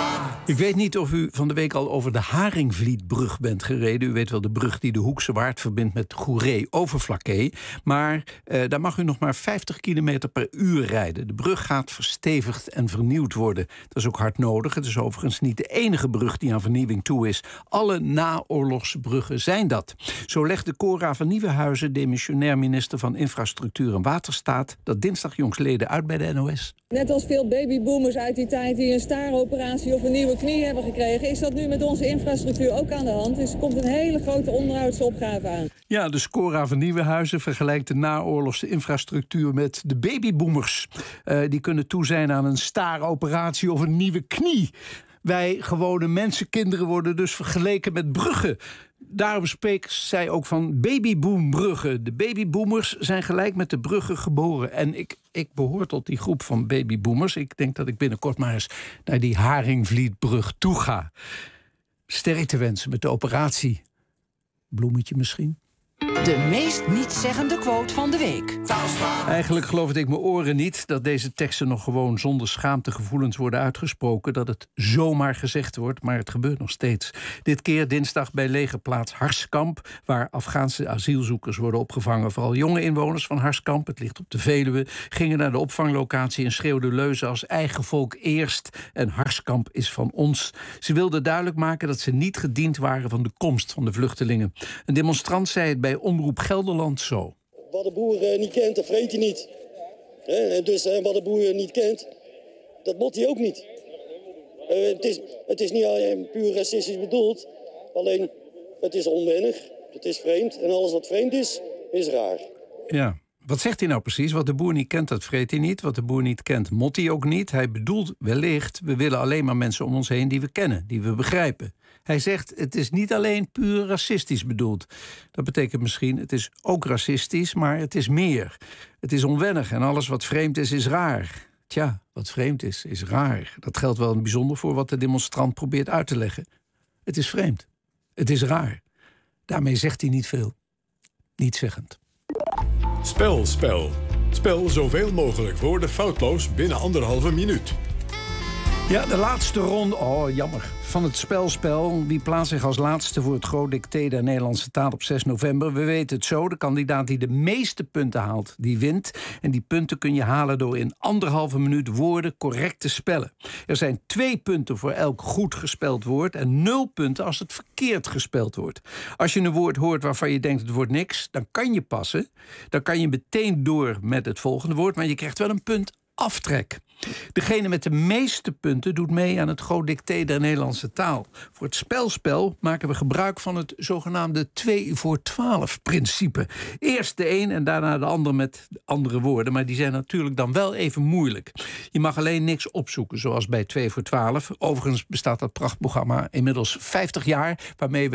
[SPEAKER 17] Ik weet niet of u van de week al over de Haringvlietbrug bent gereden. U weet wel, de brug die de Hoekse Waard verbindt met Goeree over Vlakke. Maar daar mag u nog maar 50 km per uur rijden. De brug gaat verstevigd en vernieuwd worden. Dat is ook hard nodig. Het is overigens niet de enige brug die aan vernieuwing toe is. Alle naoorlogsbruggen zijn dat. Zo legde Cora van Nieuwenhuizen, demissionair minister van Infrastructuur en Waterstaat, dat dinsdag jongstleden uit bij de NOS.
[SPEAKER 3] Net als veel babyboomers uit die tijd die een staaroperatie of een nieuwe knie hebben gekregen, is dat nu met onze infrastructuur ook aan de hand. Dus er komt een hele grote onderhoudsopgave aan.
[SPEAKER 17] Ja, dus Cora van Nieuwenhuizen vergelijkt de naoorlogse infrastructuur met de babyboomers. Die kunnen toe zijn aan een staaroperatie of een nieuwe knie. Wij gewone mensenkinderen worden dus vergeleken met bruggen. Daarom spreekt zij ook van babyboombruggen. De babyboomers zijn gelijk met de bruggen geboren. En ik behoor tot die groep van babyboomers. Ik denk dat ik binnenkort maar eens naar die Haringvlietbrug toe ga. Sterkte wensen met de operatie. Bloemetje misschien?
[SPEAKER 1] De meest nietszeggende quote van de week.
[SPEAKER 17] Eigenlijk geloofde ik mijn oren niet dat deze teksten nog gewoon zonder schaamtegevoelens worden uitgesproken. Dat het zomaar gezegd wordt, maar het gebeurt nog steeds. Dit keer dinsdag bij legerplaats Harskamp, waar Afghaanse asielzoekers worden opgevangen. Vooral jonge inwoners van Harskamp, het ligt op de Veluwe, gingen naar de opvanglocatie en schreeuwden leuzen als eigen volk eerst en Harskamp is van ons. Ze wilden duidelijk maken dat ze niet gediend waren van de komst van de vluchtelingen. Een demonstrant zei het bij Omroep Gelderland zo.
[SPEAKER 4] Wat de boer niet kent, dat vreet hij niet. Dus wat de boer niet kent, dat bot hij ook niet. Het is niet alleen puur racistisch bedoeld. Alleen, het is onwennig, het is vreemd. En alles wat vreemd is, is raar.
[SPEAKER 17] Ja, wat zegt hij nou precies? Wat de boer niet kent, dat vreet hij niet. Wat de boer niet kent, mot hij ook niet. Hij bedoelt wellicht, we willen alleen maar mensen om ons heen die we kennen, die we begrijpen. Hij zegt, het is niet alleen puur racistisch bedoeld. Dat betekent misschien, het is ook racistisch, maar het is meer. Het is onwennig en alles wat vreemd is, is raar. Tja, wat vreemd is raar. Dat geldt wel in het bijzonder voor wat de demonstrant probeert uit te leggen. Het is vreemd. Het is raar. Daarmee zegt hij niet veel. Nietszeggend.
[SPEAKER 27] Spel. Spel zoveel mogelijk woorden foutloos binnen 1,5 minuut.
[SPEAKER 17] Ja, de laatste ronde, jammer, van het spel. Wie plaatst zich als laatste voor het groot dicté der Nederlandse taal op 6 november? We weten het zo, de kandidaat die de meeste punten haalt, die wint. En die punten kun je halen door in 1,5 minuut woorden correct te spellen. Er zijn 2 punten voor elk goed gespeld woord en 0 punten als het verkeerd gespeld wordt. Als je een woord hoort waarvan je denkt het wordt niks, dan kan je passen. Dan kan je meteen door met het volgende woord, maar je krijgt wel een punt aftrek. Degene met de meeste punten doet mee aan het groot dicté der Nederlandse taal. Voor het spel maken we gebruik van het zogenaamde 2 voor 12 principe. Eerst de een en daarna de ander met andere woorden, maar die zijn natuurlijk dan wel even moeilijk. Je mag alleen niks opzoeken, zoals bij 2 voor 12. Overigens bestaat dat prachtprogramma inmiddels 50 jaar, waarmee we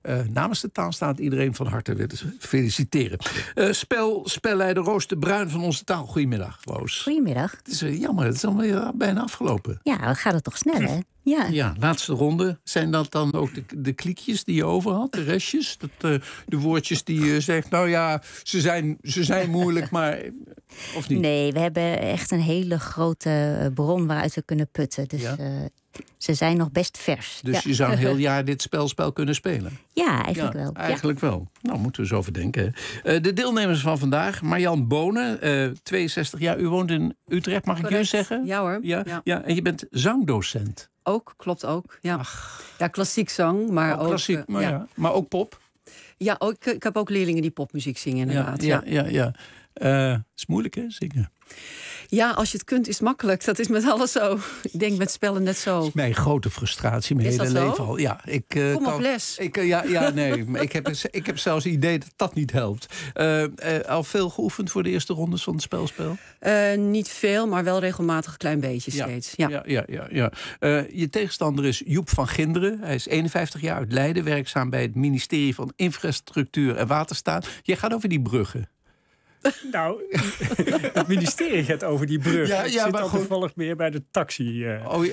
[SPEAKER 17] namens de Taalstaat iedereen van harte willen feliciteren. Spelleider Roos de Bruin van Onze Taal. Goedemiddag, Roos.
[SPEAKER 5] Goedemiddag.
[SPEAKER 17] Het is jammer, het is alweer bijna afgelopen.
[SPEAKER 5] Ja, dan gaat het toch snel, hè?
[SPEAKER 17] Ja, laatste ronde. Zijn dat dan ook de kliekjes die je over had? De restjes? De woordjes die je zegt, nou ja, ze zijn moeilijk, maar... Of niet?
[SPEAKER 5] Nee, we hebben echt een hele grote bron waaruit we kunnen putten. Dus ze zijn nog best vers.
[SPEAKER 17] Dus je zou een heel jaar dit spel kunnen spelen?
[SPEAKER 5] Ja, eigenlijk wel.
[SPEAKER 17] Eigenlijk wel. Nou, moeten we eens over denken. De deelnemers van vandaag. Marjan Bonen, 62 jaar. U woont in Utrecht, mag ik je zeggen?
[SPEAKER 6] Ja hoor.
[SPEAKER 17] Ja, en je bent zangdocent.
[SPEAKER 6] Ook, klopt ook. Ja, ja, klassiek zang, maar ook...
[SPEAKER 17] Klassiek, maar ook pop?
[SPEAKER 6] Ja, ook, ik heb ook leerlingen die popmuziek zingen, inderdaad.
[SPEAKER 17] Ja. Het is moeilijk, hè, zingen?
[SPEAKER 6] Ja, als je het kunt, is het makkelijk. Dat is met alles zo. Ik denk met spellen net zo.
[SPEAKER 17] Dat is mijn grote frustratie, mijn hele leven al. Ja,
[SPEAKER 6] kom op les.
[SPEAKER 17] Maar ik heb zelfs het idee dat dat niet helpt. Al veel geoefend voor de eerste rondes van het spel?
[SPEAKER 6] Niet veel, maar wel regelmatig een klein beetje steeds. Ja.
[SPEAKER 17] Je tegenstander is Joep van Ginderen. Hij is 51 jaar uit Leiden, werkzaam bij het ministerie van Infrastructuur en Waterstaat. Jij gaat over die bruggen.
[SPEAKER 7] Nou, het ministerie gaat over die brug. Ik zit al toevallig meer bij de taxi.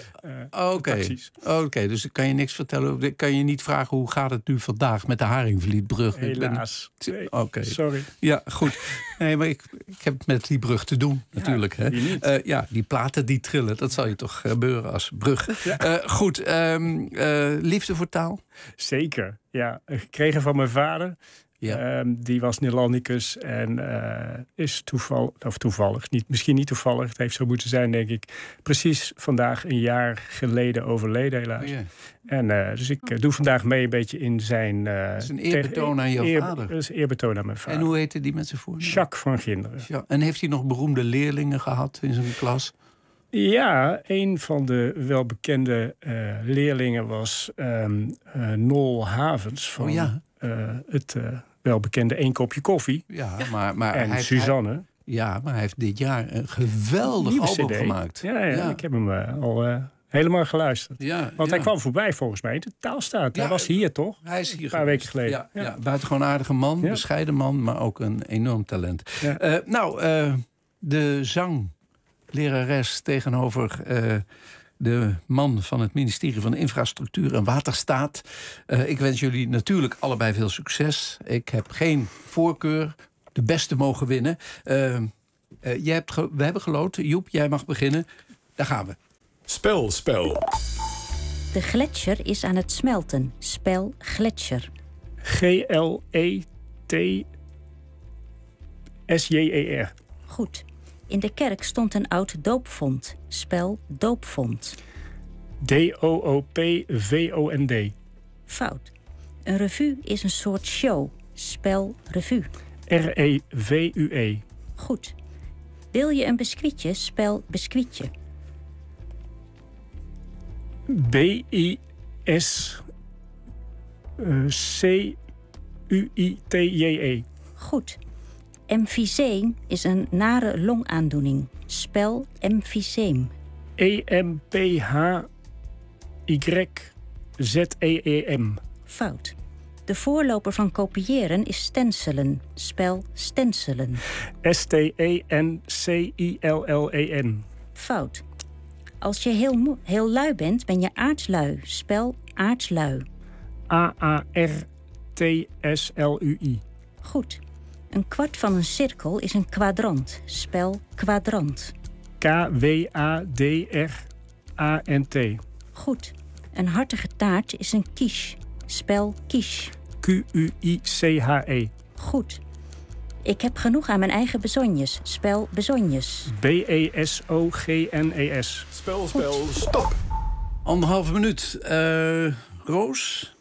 [SPEAKER 17] Oké, dus kan je niks vertellen. Kan je niet vragen hoe gaat het nu vandaag met de Haringvlietbrug?
[SPEAKER 7] Helaas.
[SPEAKER 17] Oké.
[SPEAKER 7] Sorry.
[SPEAKER 17] Ja, goed. Nee, maar ik heb het met die brug te doen, natuurlijk. Hè. Die platen die trillen, dat zal je toch gebeuren als brug. Ja. Goed, liefde voor taal?
[SPEAKER 7] Zeker, ja. Gekregen van mijn vader. Ja. Die was Nederlandicus en is toevallig, misschien niet toevallig, het heeft zo moeten zijn, denk ik, precies vandaag een jaar geleden overleden, helaas. En dus ik doe vandaag mee een beetje in zijn...
[SPEAKER 17] dat is een eerbetoon aan jouw vader.
[SPEAKER 7] Dat is een eerbetoon aan mijn vader.
[SPEAKER 17] En hoe heette die met zijn voornaam?
[SPEAKER 7] Jacques van Ginderen.
[SPEAKER 17] Ja. En heeft hij nog beroemde leerlingen gehad in zijn klas?
[SPEAKER 7] Ja, een van de welbekende leerlingen was Nol Havens van het welbekende 1 kopje koffie.
[SPEAKER 17] Ja, maar
[SPEAKER 7] en Suzanne.
[SPEAKER 17] Maar hij heeft dit jaar een geweldig album
[SPEAKER 7] CD
[SPEAKER 17] gemaakt.
[SPEAKER 7] Ja, ik heb hem al helemaal geluisterd. Want hij kwam voorbij volgens mij. De Taalstaat. Hij was hier toch?
[SPEAKER 17] Hij is hier
[SPEAKER 7] een paar weken geleden.
[SPEAKER 17] Ja, buitengewoon aardige man, bescheiden man, maar ook een enorm talent. Ja. De zanglerares tegenover... de man van het ministerie van Infrastructuur en Waterstaat. Ik wens jullie natuurlijk allebei veel succes. Ik heb geen voorkeur. De beste mogen winnen. We hebben geloot. Joep, jij mag beginnen. Daar gaan we.
[SPEAKER 27] Spel.
[SPEAKER 28] De gletsjer is aan het smelten. Spel gletsjer.
[SPEAKER 7] GLETSJER.
[SPEAKER 28] Goed. In de kerk stond een oud doopvont. Spel doopvont.
[SPEAKER 7] DOOPVOND.
[SPEAKER 28] Fout. Een revue is een soort show. Spel revue.
[SPEAKER 7] REVUE.
[SPEAKER 28] Goed. Wil je een biscuitje? Spel biscuitje.
[SPEAKER 7] BISCUITJE.
[SPEAKER 28] Goed. Emfyseem is een nare longaandoening. Spel emfyseem.
[SPEAKER 7] EMPHYZEEM.
[SPEAKER 28] Fout. De voorloper van kopiëren is stencelen. Spel stencelen.
[SPEAKER 7] STENCILLEN.
[SPEAKER 28] Fout. Als je heel lui bent, ben je aardslui. Spel aardslui.
[SPEAKER 7] AARTSLUI.
[SPEAKER 28] Goed. Een kwart van een cirkel is een kwadrant. Spel kwadrant.
[SPEAKER 7] KWADRANT.
[SPEAKER 28] Goed. Een hartige taart is een quiche. Spel quiche.
[SPEAKER 7] QUICHE.
[SPEAKER 28] Goed. Ik heb genoeg aan mijn eigen bezonjes. Spel bezonjes.
[SPEAKER 7] BESOGNES.
[SPEAKER 27] Spel, stop.
[SPEAKER 17] 1,5 minuut. Roos?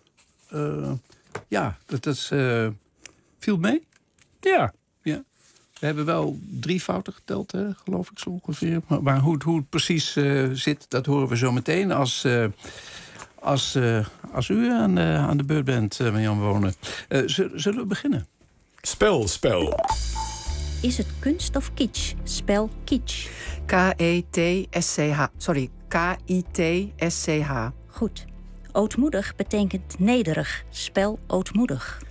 [SPEAKER 17] Dat is... viel mee?
[SPEAKER 7] Ja.
[SPEAKER 17] We hebben wel 3 fouten geteld, geloof ik zo ongeveer. Maar hoe het precies zit, dat horen we zo meteen als u aan de beurt bent, Marjan Bonen. Zullen we beginnen?
[SPEAKER 27] Spel.
[SPEAKER 28] Is het kunst of kitsch? Spel kitsch.
[SPEAKER 6] KITSCH. Sorry, KITSCH.
[SPEAKER 28] Goed.
[SPEAKER 5] Ootmoedig betekent nederig. Spel ootmoedig.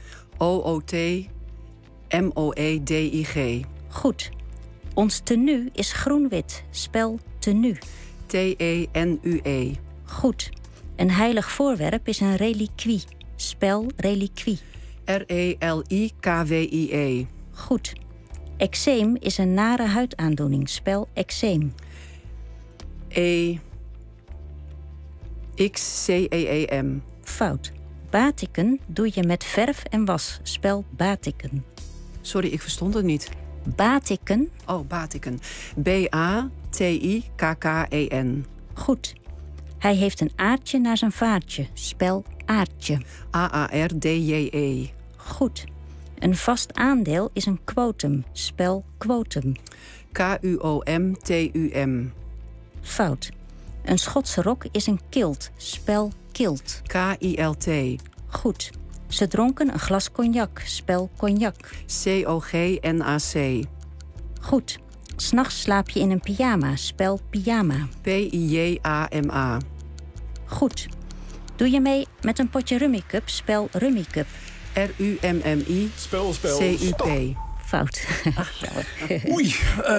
[SPEAKER 6] O-O-T-M-O-E-D-I-G.
[SPEAKER 5] Goed. Ons tenue is groen-wit. Spel tenue.
[SPEAKER 6] T-E-N-U-E.
[SPEAKER 5] Goed. Een heilig voorwerp is een reliquie. Spel reliquie.
[SPEAKER 6] R-E-L-I-K-W-I-E.
[SPEAKER 5] Goed. Eczeem is een nare huidaandoening. Spel eczeem.
[SPEAKER 6] E-X-C-E-E-M.
[SPEAKER 5] Fout. Batiken doe je met verf en was. Spel batiken.
[SPEAKER 6] Sorry, ik verstond het niet.
[SPEAKER 5] Batiken.
[SPEAKER 6] Oh, batiken. B-A-T-I-K-K-E-N.
[SPEAKER 5] Goed. Hij heeft een aardje naar zijn vaartje. Spel aardje.
[SPEAKER 6] A-A-R-D-J-E.
[SPEAKER 5] Goed. Een vast aandeel is een quotum. Spel quotum.
[SPEAKER 6] K-U-O-M-T-U-M.
[SPEAKER 5] Fout. Een Schotse rok is een kilt. Spel kilt.
[SPEAKER 6] K-I-L-T.
[SPEAKER 5] Goed. Ze dronken een glas cognac. Spel cognac.
[SPEAKER 6] C-O-G-N-A-C.
[SPEAKER 5] Goed. 'S Nachts slaap je in een pyjama. Spel pyjama.
[SPEAKER 6] P-I-J-A-M-A.
[SPEAKER 5] Goed. Doe je mee met een potje Rummy Cup? Spel Rummy Cup.
[SPEAKER 6] R-U-M-M-I.
[SPEAKER 27] Spel,
[SPEAKER 6] C-U-P.
[SPEAKER 5] Fout.
[SPEAKER 17] Oei.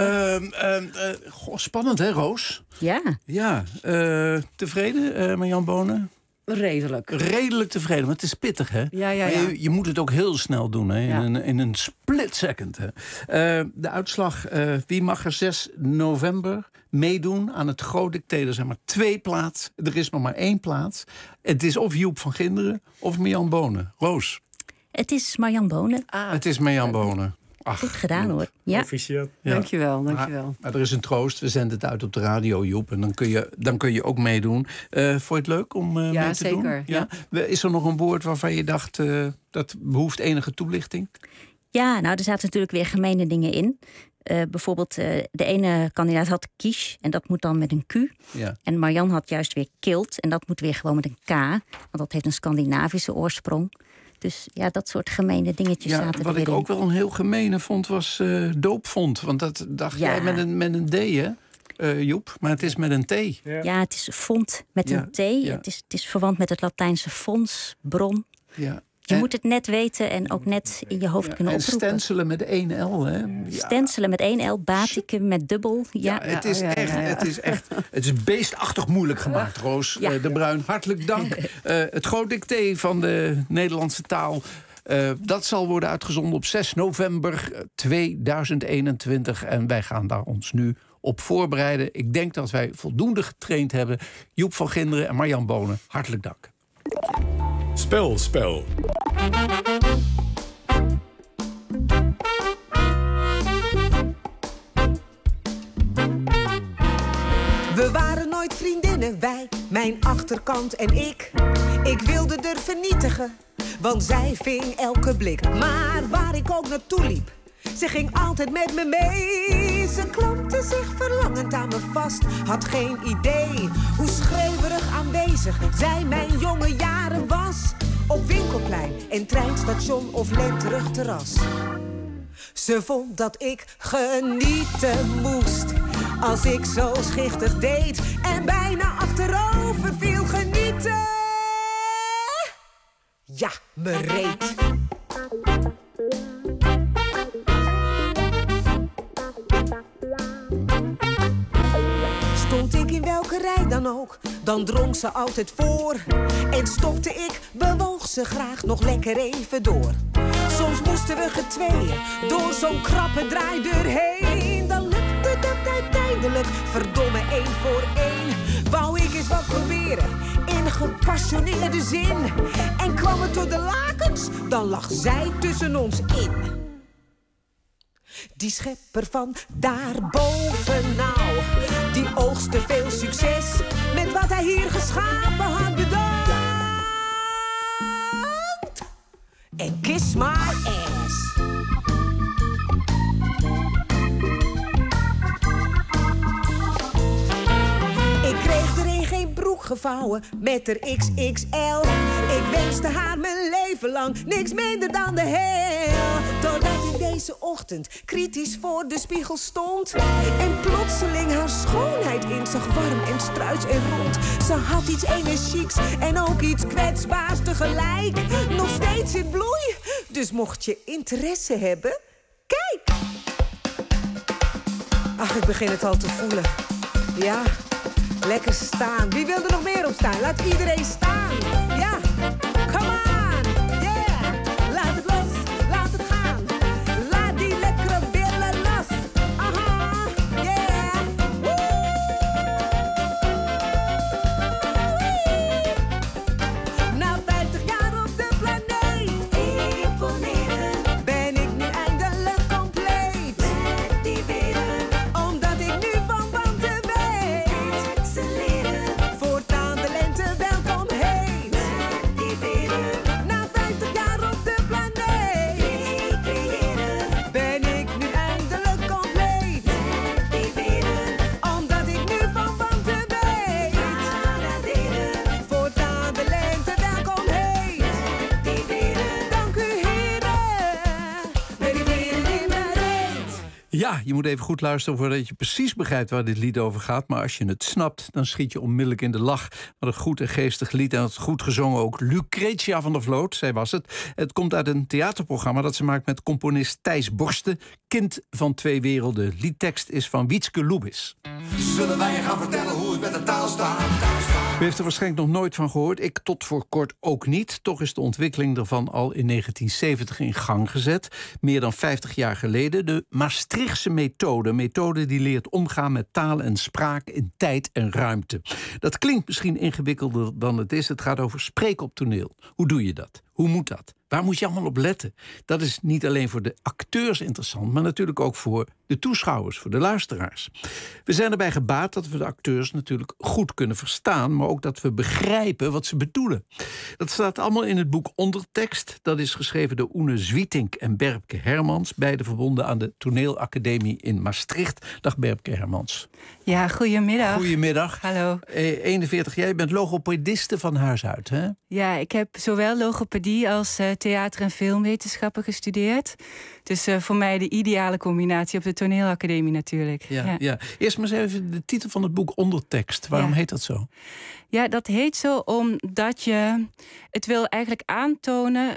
[SPEAKER 17] Spannend, hè, Roos?
[SPEAKER 5] Ja.
[SPEAKER 17] Ja. Tevreden, Marjan Bonen?
[SPEAKER 6] Redelijk.
[SPEAKER 17] Redelijk tevreden, maar het is pittig, hè?
[SPEAKER 6] Ja.
[SPEAKER 17] Maar je moet het ook heel snel doen, hè? In een split second. Hè? De uitslag, wie mag er 6 november meedoen aan het groot dicté? Er zijn maar 2 plaatsen. Er is nog maar 1 plaats. Het is of Joep van Ginderen of Marjan Bonen. Roos?
[SPEAKER 5] Het is Marjan Bonen.
[SPEAKER 17] Het is Marjan Bonen. Ach,
[SPEAKER 5] goed gedaan, hoor. Ja.
[SPEAKER 7] Officieel.
[SPEAKER 17] Ja.
[SPEAKER 6] Dankjewel.
[SPEAKER 17] Maar er is een troost. We zenden het uit op de radio, Joep. En dan kun je ook meedoen. Vond je het leuk om mee te
[SPEAKER 6] zeker,
[SPEAKER 17] doen? Ja, zeker. Is er nog een woord waarvan je dacht... dat behoeft enige toelichting?
[SPEAKER 5] Ja, nou, er zaten natuurlijk weer gemene dingen in. Bijvoorbeeld, de ene kandidaat had kies en dat moet dan met een Q.
[SPEAKER 17] Ja.
[SPEAKER 5] En Marjan had juist weer kilt en dat moet weer gewoon met een K. Want dat heeft een Scandinavische oorsprong. Dus ja, dat soort gemene dingetjes zaten er weer in.
[SPEAKER 17] Wat ik ook wel een heel gemene vond was doopvond. Want dat dacht jij met een D, hè? Joep, maar het is met een T.
[SPEAKER 5] Ja, het is font met een T. Ja. Het is verwant met het Latijnse fons, bron.
[SPEAKER 17] Ja.
[SPEAKER 5] Je moet het net weten en ook net in je hoofd kunnen oproepen.
[SPEAKER 17] En stencelen met 1 L, hè?
[SPEAKER 5] Stencelen met 1 L, batiken met dubbel.
[SPEAKER 17] Het is beestachtig moeilijk gemaakt, Roos de Bruin. Hartelijk dank. Het groot dicté van de Nederlandse taal... dat zal worden uitgezonden op 6 november 2021. En wij gaan daar ons nu op voorbereiden. Ik denk dat wij voldoende getraind hebben. Joep van Ginderen en Marjan Bonen, hartelijk dank.
[SPEAKER 27] Spel.
[SPEAKER 8] We waren nooit vriendinnen, wij, mijn achterkant en ik. Ik wilde er vernietigen, want zij ving elke blik. Maar waar ik ook naartoe liep, ze ging altijd met me mee. Ze klampte zich verlangend aan me vast, had geen idee hoe schreeuwerig aanwezig zij mijn jonge jaren was. Op winkelplein en treinstation of lenterig terras. Ze vond dat ik genieten moest als ik zo schichtig deed en bijna achterover viel. Genieten, ja, me reet. Stond ik in welke rij dan ook, dan drong ze altijd voor. En stopte ik, bewoog ze graag nog lekker even door. Soms moesten we getweeën door zo'n krappe draaideur heen. Dan lukte dat uiteindelijk, verdomme 1 voor 1. Wou ik eens wat proberen, in gepassioneerde zin. En kwam het door de lakens, dan lag zij tussen ons in. Die schepper van daarboven nou, die oogste veel succes met wat hij hier geschapen had bedacht. En kiss my ass. Ik kreeg er in geen broek gevouwen met haar XXL. Ik wenste haar mijn leven leven lang niks minder dan de hel. Totdat ik deze ochtend kritisch voor de spiegel stond en plotseling haar schoonheid inzag, warm en struis en rond. Ze had iets energieks en ook iets kwetsbaars tegelijk. Nog steeds in bloei, dus mocht je interesse hebben, kijk! Ach, ik begin het al te voelen. Ja, lekker staan. Wie wil er nog meer op staan? Laat iedereen staan. Ja, come on. Yeah, laat het los, laat het gaan. Laat die lekkere billen los. Aha, yeah. Na 50 jaar op de planeet, imponeren, ben ik nu eindelijk compleet. Met die beren, omdat ik nu van wanten weet. Excelleren, voortaan de lente welkom heet. Met die beren, na 50 jaar op de planeet, recreëren, ben ik nu eindelijk compleet. Met die beren, omdat ik nu van wanten weet. Paraderen, voortaan de lente welkom heet. Met die beren, dank u heren, met die beren in mijn reet.
[SPEAKER 17] Ja, je moet even goed luisteren voordat je precies begrijpt waar dit lied over gaat. Maar als je het snapt, dan schiet je onmiddellijk in de lach. Wat een goed en geestig lied en het goed gezongen ook. Lucretia van der Vloot, zij was het. Het komt uit een theaterprogramma dat ze maakt met componist Thijs Borsten. Kind van twee werelden. Liedtekst is van Wietske Lubis.
[SPEAKER 16] Zullen wij je gaan vertellen hoe het met de taal staat?
[SPEAKER 17] U heeft er waarschijnlijk nog nooit van gehoord. Ik tot voor kort ook niet. Toch is de ontwikkeling ervan al in 1970 in gang gezet. Meer dan 50 jaar geleden. De Maastrichtse methode. Een methode die leert omgaan met taal en spraak in tijd en ruimte. Dat klinkt misschien ingewikkelder dan het is. Het gaat over spreken op toneel. Hoe doe je dat? Hoe moet dat? Waar moet je allemaal op letten? Dat is niet alleen voor de acteurs interessant, maar natuurlijk ook voor de toeschouwers, voor de luisteraars. We zijn erbij gebaat dat we de acteurs natuurlijk goed kunnen verstaan, maar ook dat we begrijpen wat ze bedoelen. Dat staat allemaal in het boek Ondertekst. Dat is geschreven door Oene Zwietink en Berpke Hermans, beide verbonden aan de Toneelacademie in Maastricht. Dag Berpke Hermans.
[SPEAKER 9] Ja, goedemiddag.
[SPEAKER 17] Goedemiddag.
[SPEAKER 9] Hallo.
[SPEAKER 17] 41 jaar, je bent logopediste van huis uit, hè?
[SPEAKER 9] Ja, ik heb zowel logopedie als theater- en filmwetenschappen gestudeerd. Dus voor mij de ideale combinatie op de Toneelacademie natuurlijk.
[SPEAKER 17] Ja. Eerst maar eens even de titel van het boek Ondertekst. Waarom heet dat zo?
[SPEAKER 9] Ja, dat heet zo omdat je... Het wil eigenlijk aantonen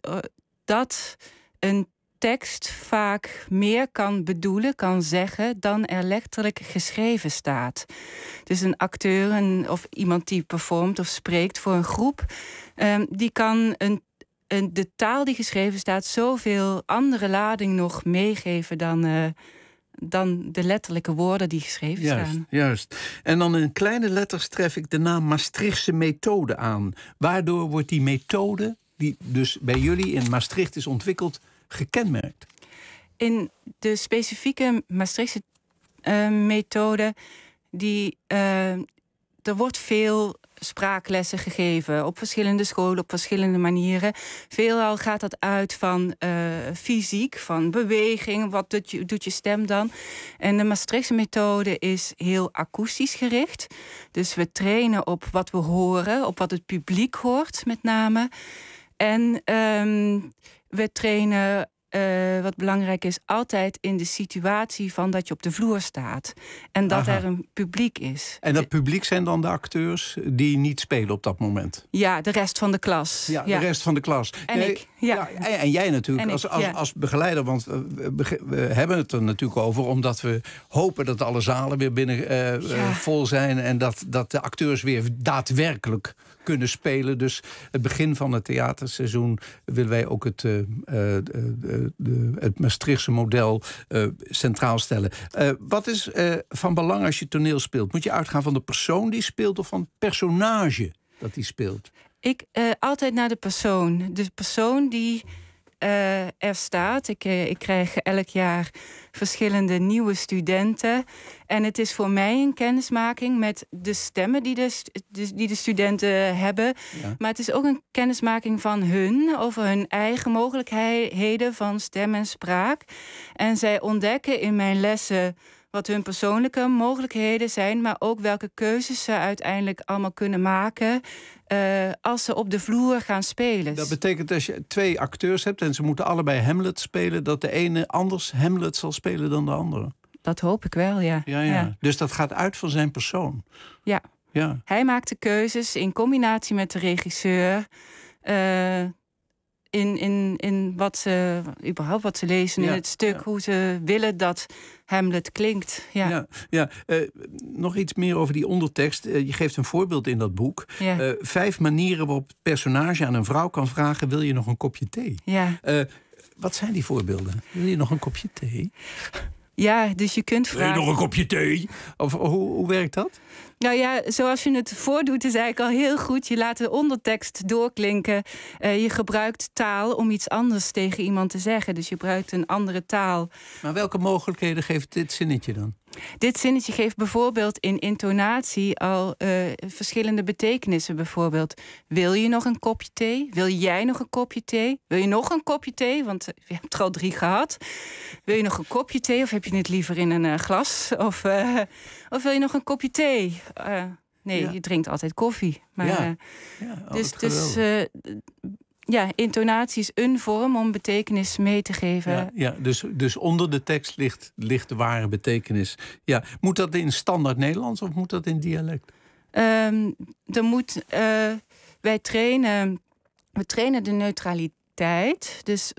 [SPEAKER 9] dat een tekst vaak meer kan bedoelen, kan zeggen, dan er letterlijk geschreven staat. Dus een acteur of iemand die performt of spreekt voor een groep, die kan de taal die geschreven staat zoveel andere lading nog meegeven dan de letterlijke woorden die geschreven staan.
[SPEAKER 17] Juist. En dan in kleine letters tref ik de naam Maastrichtse methode aan. Waardoor wordt die methode, die dus bij jullie in Maastricht is ontwikkeld, gekenmerkt?
[SPEAKER 9] In de specifieke Maastrichtse methode, er wordt veel spraaklessen gegeven op verschillende scholen, op verschillende manieren. Veelal gaat dat uit van fysiek, van beweging. Wat doet je stem dan? En de Maastrichtse methode is heel akoestisch gericht. Dus we trainen op wat we horen, op wat het publiek hoort met name. En we trainen, wat belangrijk is, altijd in de situatie van dat je op de vloer staat. En dat er een publiek is.
[SPEAKER 17] En dat publiek zijn dan de acteurs die niet spelen op dat moment?
[SPEAKER 9] Ja, de rest van de klas.
[SPEAKER 17] Ja, de rest van de klas.
[SPEAKER 9] En ik. Ja.
[SPEAKER 17] En jij natuurlijk als begeleider. Want we hebben het er natuurlijk over, omdat we hopen dat alle zalen weer binnen vol zijn. En dat de acteurs weer daadwerkelijk kunnen spelen. Dus het begin van het theaterseizoen willen wij ook het Maastrichtse model centraal stellen. Wat is van belang als je toneel speelt? Moet je uitgaan van de persoon die speelt of van het personage dat die speelt?
[SPEAKER 9] Ik altijd naar de persoon. De persoon die er staat. Ik krijg elk jaar verschillende nieuwe studenten. En het is voor mij een kennismaking met de stemmen die de studenten hebben. Ja. Maar het is ook een kennismaking van hun over hun eigen mogelijkheden van stem en spraak. En zij ontdekken in mijn lessen wat hun persoonlijke mogelijkheden zijn, maar ook welke keuzes ze uiteindelijk allemaal kunnen maken als ze op de vloer gaan spelen.
[SPEAKER 17] Dat betekent als je 2 acteurs hebt en ze moeten allebei Hamlet spelen, dat de ene anders Hamlet zal spelen dan de andere.
[SPEAKER 9] Dat hoop ik wel, ja.
[SPEAKER 17] Ja. Dus dat gaat uit van zijn persoon.
[SPEAKER 9] Ja. Hij maakt de keuzes in combinatie met de regisseur. In wat ze überhaupt wat ze lezen in het stuk, hoe ze willen dat Hamlet klinkt.
[SPEAKER 17] Nog iets meer over die ondertekst. Je geeft een voorbeeld in dat boek. 5 manieren waarop het personage aan een vrouw kan vragen: wil je nog een kopje thee? Wat zijn die voorbeelden? Wil je nog een kopje thee?
[SPEAKER 9] Ja, dus je kunt vragen...
[SPEAKER 17] Wil je nog een kopje thee? Of hoe werkt dat?
[SPEAKER 9] Nou ja, zoals je het voordoet is eigenlijk al heel goed. Je laat de ondertekst doorklinken. Je gebruikt taal om iets anders tegen iemand te zeggen. Dus je gebruikt een andere taal.
[SPEAKER 17] Maar welke mogelijkheden geeft dit zinnetje dan?
[SPEAKER 9] Dit zinnetje geeft bijvoorbeeld in intonatie al verschillende betekenissen. Bijvoorbeeld, wil je nog een kopje thee? Wil jij nog een kopje thee? Wil je nog een kopje thee? Want je hebt er al 3 gehad. Wil je nog een kopje thee? Of heb je het liever in een glas? Of wil je nog een kopje thee? Je drinkt altijd koffie. Maar, intonatie is een vorm om betekenis mee te geven.
[SPEAKER 17] Dus onder de tekst ligt de ware betekenis. Ja, moet dat in standaard Nederlands of moet dat in dialect?
[SPEAKER 9] Wij trainen de neutraliteit. Dus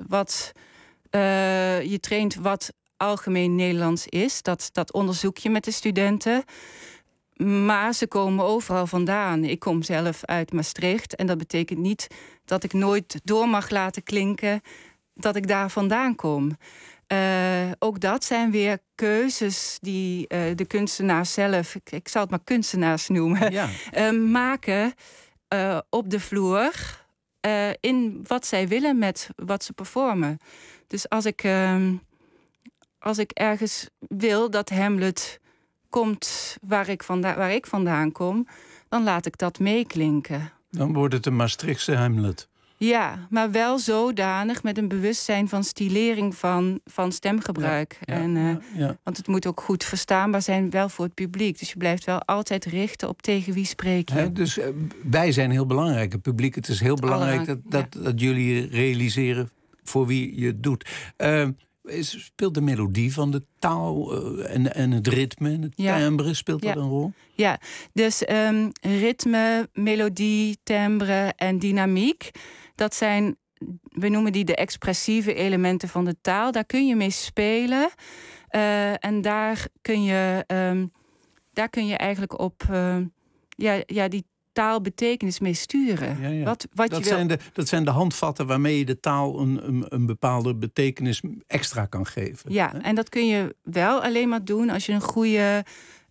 [SPEAKER 9] je traint wat algemeen Nederlands is. Dat onderzoek je met de studenten. Maar ze komen overal vandaan. Ik kom zelf uit Maastricht. En dat betekent niet dat ik nooit door mag laten klinken dat ik daar vandaan kom. Ook dat zijn weer keuzes die de kunstenaars zelf, ik zal het maar kunstenaars noemen, maken op de vloer in wat zij willen met wat ze performen. Dus als ik ergens wil dat Hamlet komt waar ik vandaan kom, dan laat ik dat meeklinken. Dan
[SPEAKER 17] wordt het een Maastrichtse Hamlet.
[SPEAKER 9] Ja, maar wel zodanig met een bewustzijn van stilering van stemgebruik. Want het moet ook goed verstaanbaar zijn, wel voor het publiek. Dus je blijft wel altijd richten op tegen wie spreek je.
[SPEAKER 17] Dus wij zijn heel belangrijk, het publiek. Het is heel belangrijk dat jullie realiseren voor wie je het doet. Speelt de melodie van de taal en het ritme en het timbre, speelt dat een rol?
[SPEAKER 9] Ja, dus ritme, melodie, timbre en dynamiek, dat zijn, we noemen die de expressieve elementen van de taal. Daar kun je mee spelen en daar kun je eigenlijk op die taalbetekenis mee sturen.
[SPEAKER 17] Dat zijn de handvatten waarmee je de taal een bepaalde betekenis extra kan geven.
[SPEAKER 9] Ja, hè? En dat kun je wel alleen maar doen als je een goede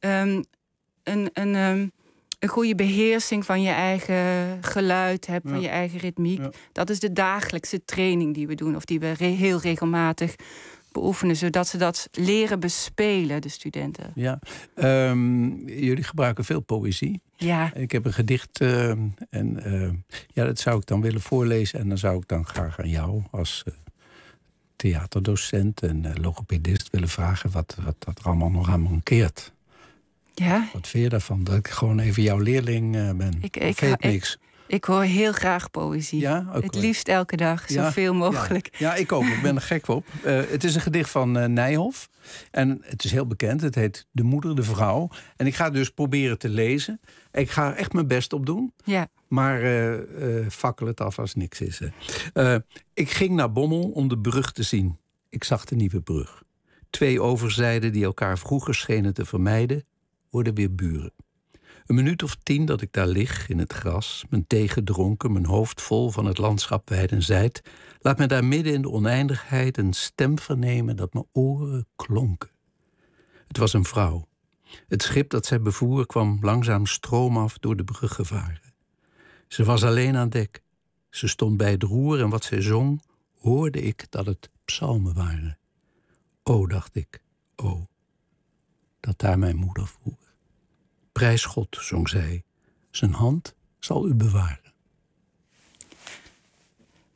[SPEAKER 9] een goede beheersing van je eigen geluid hebt, van je eigen ritmiek. Ja. Dat is de dagelijkse training die we doen, of die we heel regelmatig beoefenen, zodat ze dat leren bespelen, de studenten.
[SPEAKER 17] Ja, jullie gebruiken veel poëzie.
[SPEAKER 9] Ja.
[SPEAKER 17] Ik heb een gedicht dat zou ik dan willen voorlezen. En dan zou ik dan graag aan jou als theaterdocent en logopedist willen vragen wat er allemaal nog aan mankeert.
[SPEAKER 9] Ja.
[SPEAKER 17] Wat vind je daarvan? Dat ik gewoon even jouw leerling ben?
[SPEAKER 9] Ik hoor heel graag poëzie.
[SPEAKER 17] Ja?
[SPEAKER 9] Het liefst elke dag, zoveel mogelijk.
[SPEAKER 17] Ja, ik ook. Ik ben er gek op. Het is een gedicht van Nijhoff. En het is heel bekend. Het heet De Moeder, de Vrouw. En ik ga dus proberen te lezen. Ik ga er echt mijn best op doen.
[SPEAKER 9] Ja.
[SPEAKER 17] Maar fakkel het af als niks is. Ik ging naar Bommel om de brug te zien. Ik zag de nieuwe brug. 2 overzijden die elkaar vroeger schenen te vermijden, worden weer buren. Een minuut of 10 dat ik daar lig in het gras, mijn thee gedronken, mijn hoofd vol van het landschap wijd en zijd, laat me daar midden in de oneindigheid een stem vernemen dat mijn oren klonken. Het was een vrouw. Het schip dat zij bevoer kwam langzaam stroomaf door de brug gevaren. Ze was alleen aan dek. Ze stond bij het roer en wat zij zong, hoorde ik dat het psalmen waren. O, dacht ik, dat daar mijn moeder voer. Prijs God, zong zij, zijn hand zal u bewaren.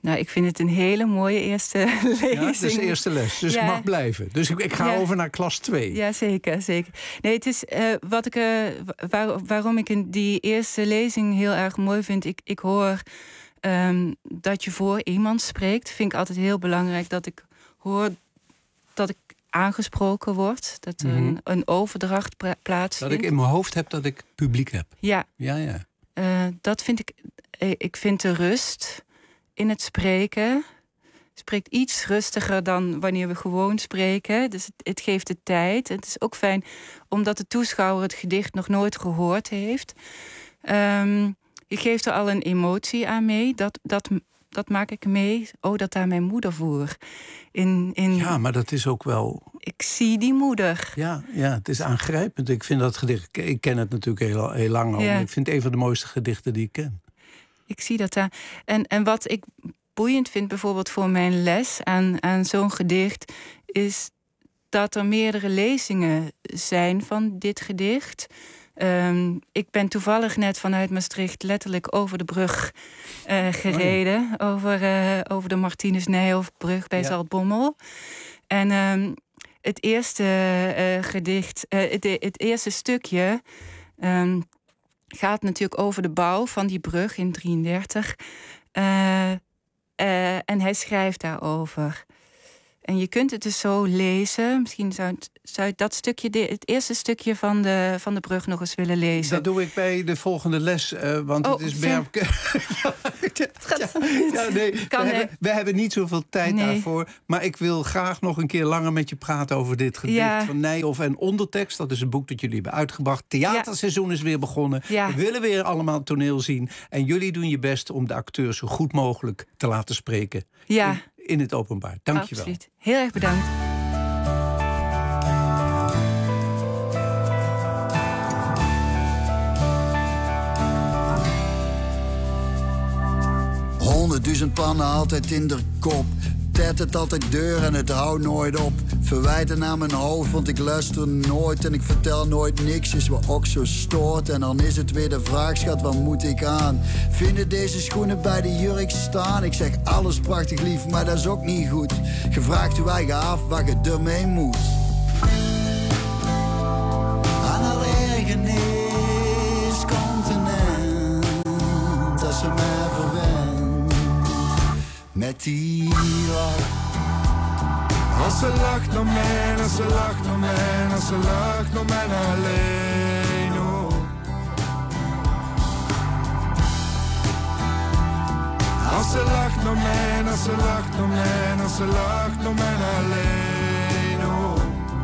[SPEAKER 9] Nou, ik vind het een hele mooie eerste lezing.
[SPEAKER 17] Ja, het is de eerste les, dus ik mag blijven. Dus ik ga over naar klas 2.
[SPEAKER 9] Ja, zeker. Nee, het is waarom ik in die eerste lezing heel erg mooi vind. Ik hoor dat je voor iemand spreekt. Vind ik altijd heel belangrijk dat ik hoor dat ik aangesproken word. Dat er een overdracht plaatsvindt.
[SPEAKER 17] Dat ik in mijn hoofd heb dat ik publiek heb.
[SPEAKER 9] Ja. Dat vind ik... Ik vind de rust in het spreken. Spreekt iets rustiger dan wanneer we gewoon spreken. Dus het geeft de tijd. Het is ook fijn omdat de toeschouwer het gedicht nog nooit gehoord heeft. Je geeft er al een emotie aan mee. Dat maak ik mee. Oh, dat daar mijn moeder voer.
[SPEAKER 17] Ja, maar dat is ook wel...
[SPEAKER 9] Ik zie die moeder.
[SPEAKER 17] Ja, het is aangrijpend. Ik vind dat gedicht... Ik ken het natuurlijk heel lang al. Ja. Ik vind het een van de mooiste gedichten die ik ken.
[SPEAKER 9] Ik zie dat daar. En wat ik boeiend vind bijvoorbeeld voor mijn les aan zo'n gedicht... is dat er meerdere lezingen zijn van dit gedicht. Ik ben toevallig net vanuit Maastricht letterlijk over de brug gereden. Over de Martinus Nijhoffbrug bij Zaltbommel. En het eerste gedicht, het eerste stukje... gaat natuurlijk over de bouw van die brug in 1933. En hij schrijft daarover. En je kunt het dus zo lezen. Misschien zou je dat stukje, het eerste stukje van de brug nog eens willen lezen.
[SPEAKER 17] Dat doe ik bij de volgende les, want het is meer... We hebben niet zoveel tijd daarvoor. Maar ik wil graag nog een keer langer met je praten over dit gedicht van Nijhoff en Ondertekst. Dat is een boek dat jullie hebben uitgebracht. Theaterseizoen is weer begonnen. Ja. We willen weer allemaal toneel zien. En jullie doen je best om de acteurs zo goed mogelijk te laten spreken. Ja. In het openbaar. Dank je wel.
[SPEAKER 9] Absoluut. Heel erg bedankt.
[SPEAKER 10] Honderdduizend pannen altijd in de kop. Tet het altijd deur en het houdt nooit op. Verwijten naar mijn hoofd, want ik luister nooit. En ik vertel nooit niks, is wat ook zo stoort. En dan is het weer de vraag, schat, wat moet ik aan? Vinden deze schoenen bij de jurk staan? Ik zeg alles prachtig lief, maar dat is ook niet goed. Gevraagd uw eigen af, wat je ermee moet. Aan al ergernis komt een end. Dat ze mij verwendt. Met die lach.
[SPEAKER 16] Als ze lacht naar mij, als ze lacht naar mij, als ze lacht naar mij alleen. Oh. Als ze lacht naar mij, als ze lacht naar mij, als ze lacht naar mij alleen. Oh.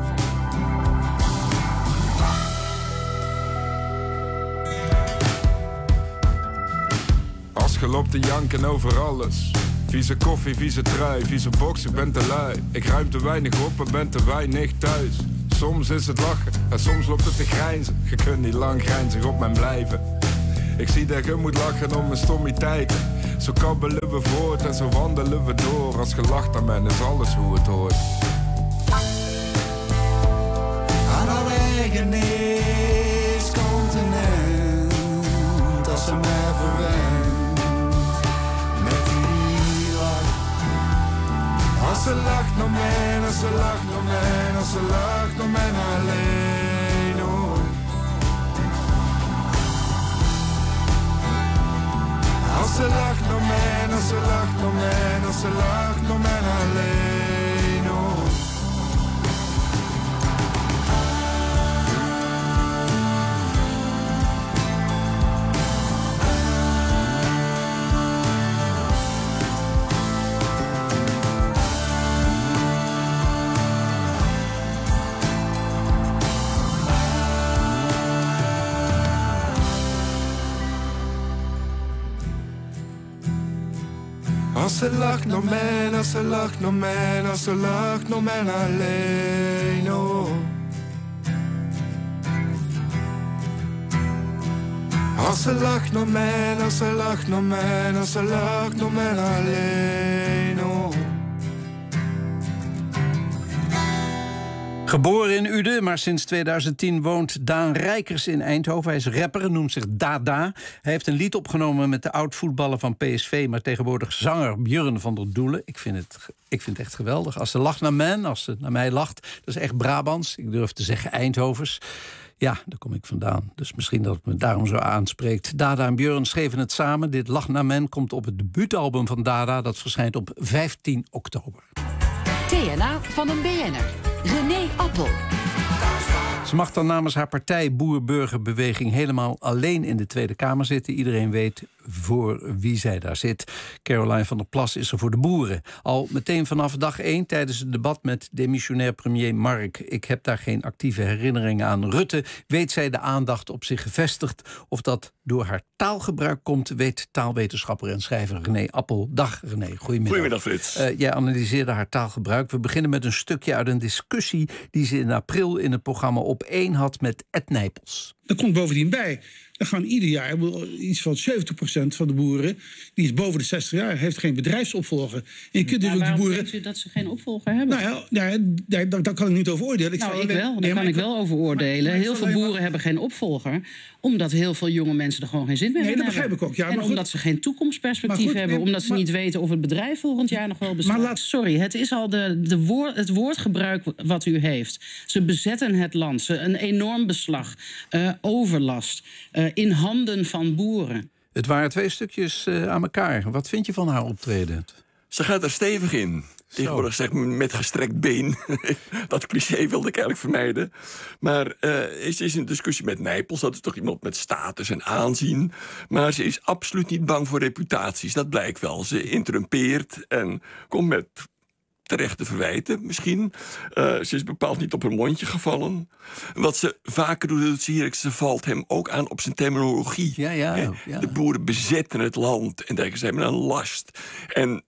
[SPEAKER 16] Als je loopt te janken over alles. Vieze koffie, vieze trui, vieze box, ik ben te lui. Ik ruim te weinig op en ben te weinig thuis. Soms is het lachen en soms loopt het te grijnzen. Je kunt niet lang grijnzig op mij blijven. Ik zie dat je moet lachen om mijn stommiteiten. Zo kabbelen we voort en zo wandelen we door. Als je lacht aan mij is alles hoe het hoort.
[SPEAKER 10] Aan al ergernis komt een end. Als ze mij verwendt.
[SPEAKER 16] Als ze lacht naar mij, als ze lacht naar mij, als ze lacht naar mij alleen. Oh. Als ze lacht naar mij, als ze lacht naar mij, als ze lacht naar mij alleen. Oh. Als ze lacht naar mij, als ze lacht naar mij, als ze lacht naar mij alleen. Oh. Als ze lacht naar mij, als ze lacht naar mij, als ze lacht naar mij alleen. Oh.
[SPEAKER 17] Geboren in Uden, maar sinds 2010 woont Daan Rijkers in Eindhoven. Hij is rapper, noemt zich Dada. Hij heeft een lied opgenomen met de oud-voetballer van PSV... maar tegenwoordig zanger Björn van der Doelen. Ik vind het echt geweldig. Als ze lacht naar men, als ze naar mij lacht... dat is echt Brabants. Ik durf te zeggen Eindhovens. Ja, daar kom ik vandaan. Dus misschien dat het me daarom zo aanspreekt. Dada en Björn schreven het samen. Dit Lach naar men komt op het debuutalbum van Dada. Dat verschijnt op 15 oktober.
[SPEAKER 1] TNA van een BN'er. René Appel.
[SPEAKER 17] Ze mag dan namens haar partij Boer-Burgerbeweging helemaal alleen in de Tweede Kamer zitten. Iedereen weet voor wie zij daar zit. Caroline van der Plas is er voor de boeren. Al meteen vanaf dag 1 tijdens het debat met demissionair premier Mark. Ik heb daar geen actieve herinneringen aan. Rutte weet zij de aandacht op zich gevestigd. Of dat door haar taalgebruik komt, weet taalwetenschapper en schrijver René Appel. Dag René, goedemiddag.
[SPEAKER 11] Goedemiddag Frits.
[SPEAKER 17] Jij analyseerde haar taalgebruik. We beginnen met een stukje uit een discussie die ze in april in het programma Op 1 had met Ed Nijpels.
[SPEAKER 12] Er komt bovendien bij, er gaan ieder jaar iets van 70% van de boeren, die is boven de 60 jaar, heeft geen bedrijfsopvolger. En je kunt dus ook de boeren.
[SPEAKER 13] Denkt u dat ze geen opvolger hebben?
[SPEAKER 12] Daar kan ik niet over oordelen.
[SPEAKER 13] Daar kan ik wel over oordelen. Heel veel boeren hebben geen opvolger, omdat heel veel jonge mensen er gewoon geen zin meer in hebben.
[SPEAKER 12] Nee, dat begrijp ik ook. Ja,
[SPEAKER 13] en omdat ze geen toekomstperspectief hebben, omdat ze niet weten of het bedrijf volgend jaar nog wel bestaat. Sorry, het is al het woordgebruik wat u heeft. Ze bezetten het land, een enorm beslag, overlast, in handen van boeren.
[SPEAKER 17] Het waren 2 stukjes aan elkaar. Wat vind je van haar optreden?
[SPEAKER 11] Ze gaat er stevig in. Tegenwoordig zeg maar met gestrekt been. Dat cliché wilde ik eigenlijk vermijden. Maar ze is in discussie met Nijpels. Dat is toch iemand met status en aanzien. Maar ze is absoluut niet bang voor reputaties. Dat blijkt wel. Ze interrumpeert en komt met terechte verwijten misschien. Ze is bepaald niet op haar mondje gevallen. Wat ze vaker doet, ze valt hem ook aan op zijn terminologie.
[SPEAKER 17] Ja.
[SPEAKER 11] De boeren bezetten het land en dergelijke. Ze hebben een last. En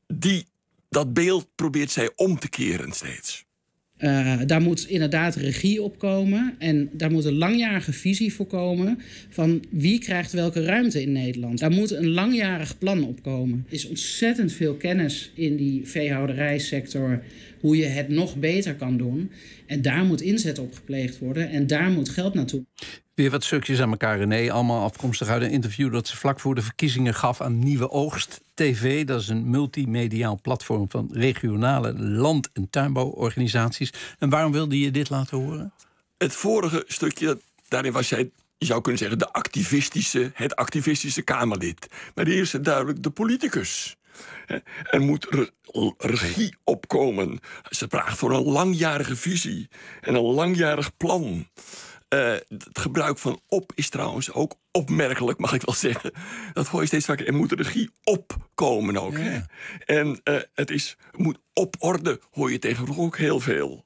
[SPEAKER 11] dat beeld probeert zij om te keren steeds.
[SPEAKER 13] Daar moet inderdaad regie op komen. En daar moet een langjarige visie voor komen van wie krijgt welke ruimte in Nederland. Daar moet een langjarig plan op komen. Er is ontzettend veel kennis in die veehouderijsector hoe je het nog beter kan doen. En daar moet inzet op gepleegd worden en daar moet geld naartoe.
[SPEAKER 17] Weer wat stukjes aan elkaar, René. Allemaal afkomstig uit een interview dat ze vlak voor de verkiezingen gaf aan Nieuwe Oogst TV. Dat is een multimediaal platform van regionale land- en tuinbouworganisaties. En waarom wilde je dit laten horen?
[SPEAKER 11] Het vorige stukje, daarin was jij, je zou kunnen zeggen, het activistische Kamerlid. Maar hier is het duidelijk de politicus. Er moet regie opkomen. Ze vraagt voor een langjarige visie en een langjarig plan. Het gebruik van op is trouwens ook opmerkelijk, mag ik wel zeggen. Dat hoor je steeds vaker. Er moet regie opkomen ook. Ja. Hè? En het moet op orde, hoor je tegenwoordig ook heel veel.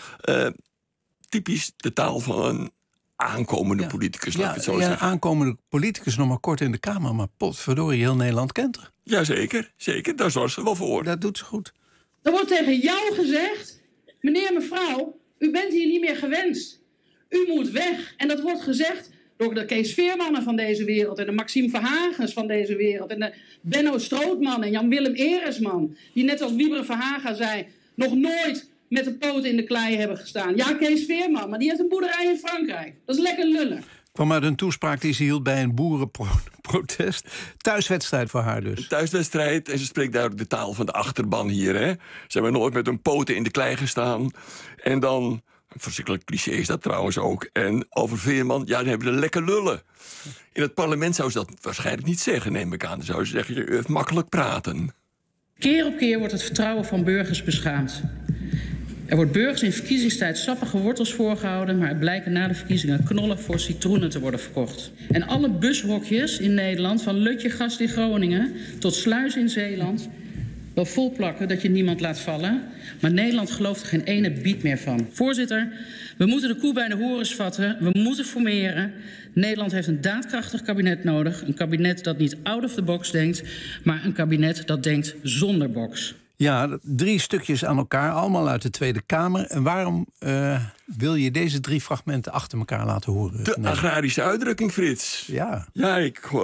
[SPEAKER 11] Typisch de taal van een aankomende politicus, laat ik het zo zeggen.
[SPEAKER 17] Aankomende politicus nog maar kort in de Kamer, maar potverdorie, heel Nederland kent haar.
[SPEAKER 11] Jazeker, daar zorgt ze wel voor.
[SPEAKER 17] Dat doet ze goed.
[SPEAKER 13] Er wordt tegen jou gezegd, meneer, mevrouw, u bent hier niet meer gewenst. U moet weg. En dat wordt gezegd door de Kees Veermannen van deze wereld en de Maxime Verhagens van deze wereld en de Benno Strootman en Jan-Willem Eresman, die net als Wieberen Verhagen zei, nog nooit met de poten in de klei hebben gestaan. Ja, Kees Veerman, maar die heeft een boerderij in Frankrijk. Dat is lekker lullen.
[SPEAKER 17] Kwam uit een toespraak die ze hield bij een boerenprotest. Thuiswedstrijd voor haar dus.
[SPEAKER 11] Een thuiswedstrijd en ze spreekt duidelijk de taal van de achterban hier. Hè? Ze hebben nooit met hun poten in de klei gestaan. En dan, een verschrikkelijk cliché is dat trouwens ook. En over Veerman, ja, dan hebben we lekker lullen. In het parlement zou ze dat waarschijnlijk niet zeggen, neem ik aan. Dan zou ze zeggen, je heeft makkelijk praten.
[SPEAKER 13] Keer op keer wordt het vertrouwen van burgers beschaamd. Er wordt burgers in verkiezingstijd sappige wortels voorgehouden, maar er blijken na de verkiezingen knollen voor citroenen te worden verkocht. En alle bushokjes in Nederland, van Lutjegast in Groningen tot Sluis in Zeeland, wel vol plakken dat je niemand laat vallen. Maar Nederland gelooft er geen ene biet meer van. Voorzitter, we moeten de koe bij de horens vatten. We moeten formeren. Nederland heeft een daadkrachtig kabinet nodig. Een kabinet dat niet out of the box denkt, maar een kabinet dat denkt zonder box.
[SPEAKER 17] Ja, 3 stukjes aan elkaar, allemaal uit de Tweede Kamer. En waarom wil je deze 3 fragmenten achter elkaar laten horen?
[SPEAKER 11] De agrarische uitdrukking, Frits.
[SPEAKER 17] Ja.
[SPEAKER 11] Ja,